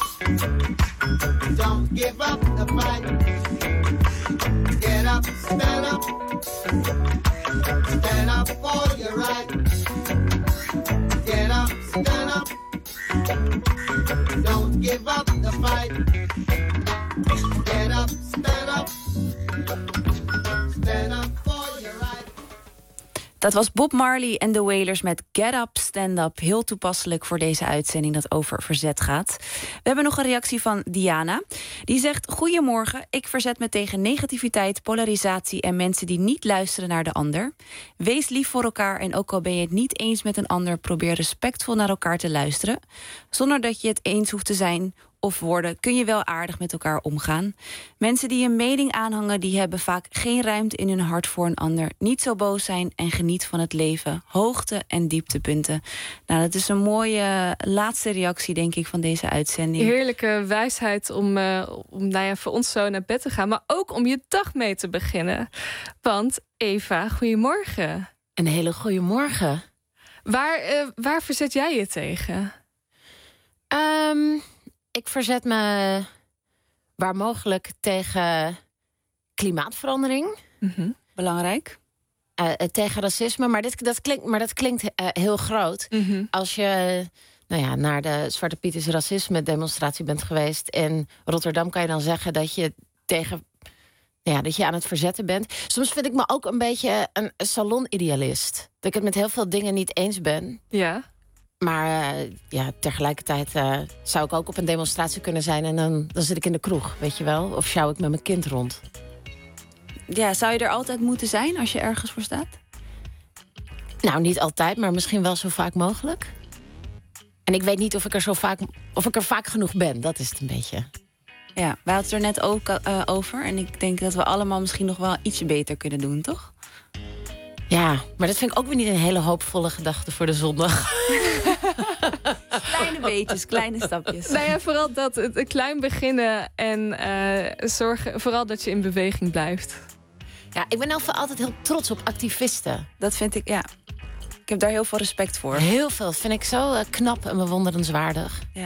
Speaker 11: Don't give up the fight. Get up, stand up. Stand up for your right. Get up, stand up. Don't give up the fight. Get up, stand up. Stand up for your right.
Speaker 4: Dat was Bob Marley en de Wailers met Get Up, Stand Up. Heel toepasselijk voor deze uitzending dat over verzet gaat. We hebben nog een reactie van Diana. Die zegt, goedemorgen, ik verzet me tegen negativiteit, polarisatie en mensen die niet luisteren naar de ander. Wees lief voor elkaar en ook al ben je het niet eens met een ander, probeer respectvol naar elkaar te luisteren. Zonder dat je het eens hoeft te zijn of worden, kun je wel aardig met elkaar omgaan. Mensen die een mening aanhangen, die hebben vaak geen ruimte in hun hart voor een ander. Niet zo boos zijn en geniet van het leven. Hoogte- en dieptepunten. Nou, dat is een mooie laatste reactie, denk ik, van deze uitzending.
Speaker 5: Heerlijke wijsheid om, uh, om nou ja, voor ons zo naar bed te gaan, maar ook om je dag mee te beginnen. Want Eva, goedemorgen.
Speaker 7: Een hele goede morgen.
Speaker 5: Waar, uh, waar verzet jij je tegen?
Speaker 7: Um, ik verzet me waar mogelijk tegen klimaatverandering.
Speaker 4: Mm-hmm. Belangrijk.
Speaker 7: Uh, tegen racisme, maar, dit, dat klinkt, maar dat klinkt uh, heel groot.
Speaker 5: Mm-hmm.
Speaker 7: Als je nou ja, naar de Zwarte Piet is racisme demonstratie bent geweest in Rotterdam, kan je dan zeggen dat je tegen, nou ja, dat je aan het verzetten bent. Soms vind ik me ook een beetje een salonidealist. Dat ik het met heel veel dingen niet eens ben.
Speaker 5: Ja.
Speaker 7: Maar uh, ja, tegelijkertijd uh, zou ik ook op een demonstratie kunnen zijn en dan, dan zit ik in de kroeg, weet je wel? Of sjouw ik met mijn kind rond.
Speaker 4: Ja, zou je er altijd moeten zijn als je ergens voor staat?
Speaker 7: Nou, niet altijd, maar misschien wel zo vaak mogelijk. En ik weet niet of ik er zo vaak, of ik er vaak genoeg ben. Dat is het een beetje.
Speaker 4: Ja, wij hadden het er net ook uh, over. En ik denk dat we allemaal misschien nog wel iets beter kunnen doen, toch?
Speaker 7: Ja, maar dat vind ik ook weer niet een hele hoopvolle gedachte voor de zondag.
Speaker 4: Kleine beetjes, kleine stapjes.
Speaker 5: Nou ja, vooral dat, het klein beginnen en uh, zorgen, vooral dat je in beweging blijft.
Speaker 7: Ja, ik ben nou altijd heel trots op activisten.
Speaker 4: Dat vind ik, ja. Ik heb daar heel veel respect voor.
Speaker 7: Heel veel. Dat vind ik zo uh, knap en bewonderenswaardig.
Speaker 4: Ja.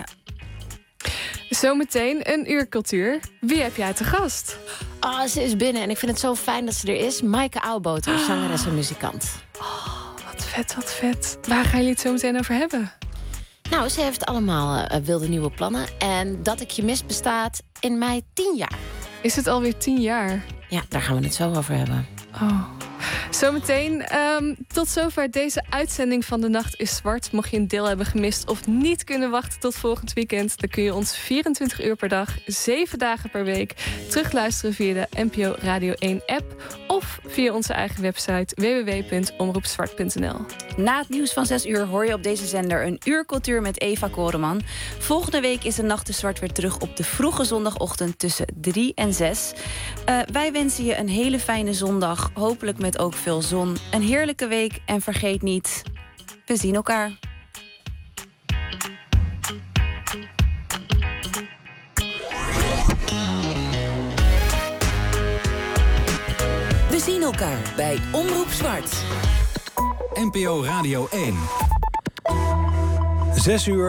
Speaker 5: Zometeen een uur cultuur. Wie heb jij te gast?
Speaker 7: Oh, ze is binnen en ik vind het zo fijn dat ze er is. Maaike Oudboter, oh. zangeres en muzikant.
Speaker 5: Oh, wat vet, wat vet. Waar gaan jullie het zo meteen over hebben?
Speaker 7: Nou, ze heeft allemaal uh, wilde nieuwe plannen. En Dat ik je mis bestaat in mei tien jaar.
Speaker 5: Is het alweer tien jaar?
Speaker 7: Ja, daar gaan we het zo over hebben.
Speaker 5: Oh. Zometeen, um, tot zover deze uitzending van De Nacht is Zwart. Mocht je een deel hebben gemist of niet kunnen wachten tot volgend weekend, dan kun je ons vierentwintig uur per dag, zeven dagen per week terugluisteren via de N P O Radio één app of via onze eigen website w w w punt omroep zwart punt n l.
Speaker 4: Na het nieuws van zes uur hoor je op deze zender een uur cultuur met Eva Koreman. Volgende week is De Nacht is Zwart weer terug op de vroege zondagochtend tussen drie en zes. Uh, wij wensen je een hele fijne zondag, hopelijk met ook veel zon. Een heerlijke week en vergeet niet, we zien elkaar.
Speaker 3: We zien elkaar bij Omroep Zwart.
Speaker 2: N P O Radio één.
Speaker 1: Zes uur.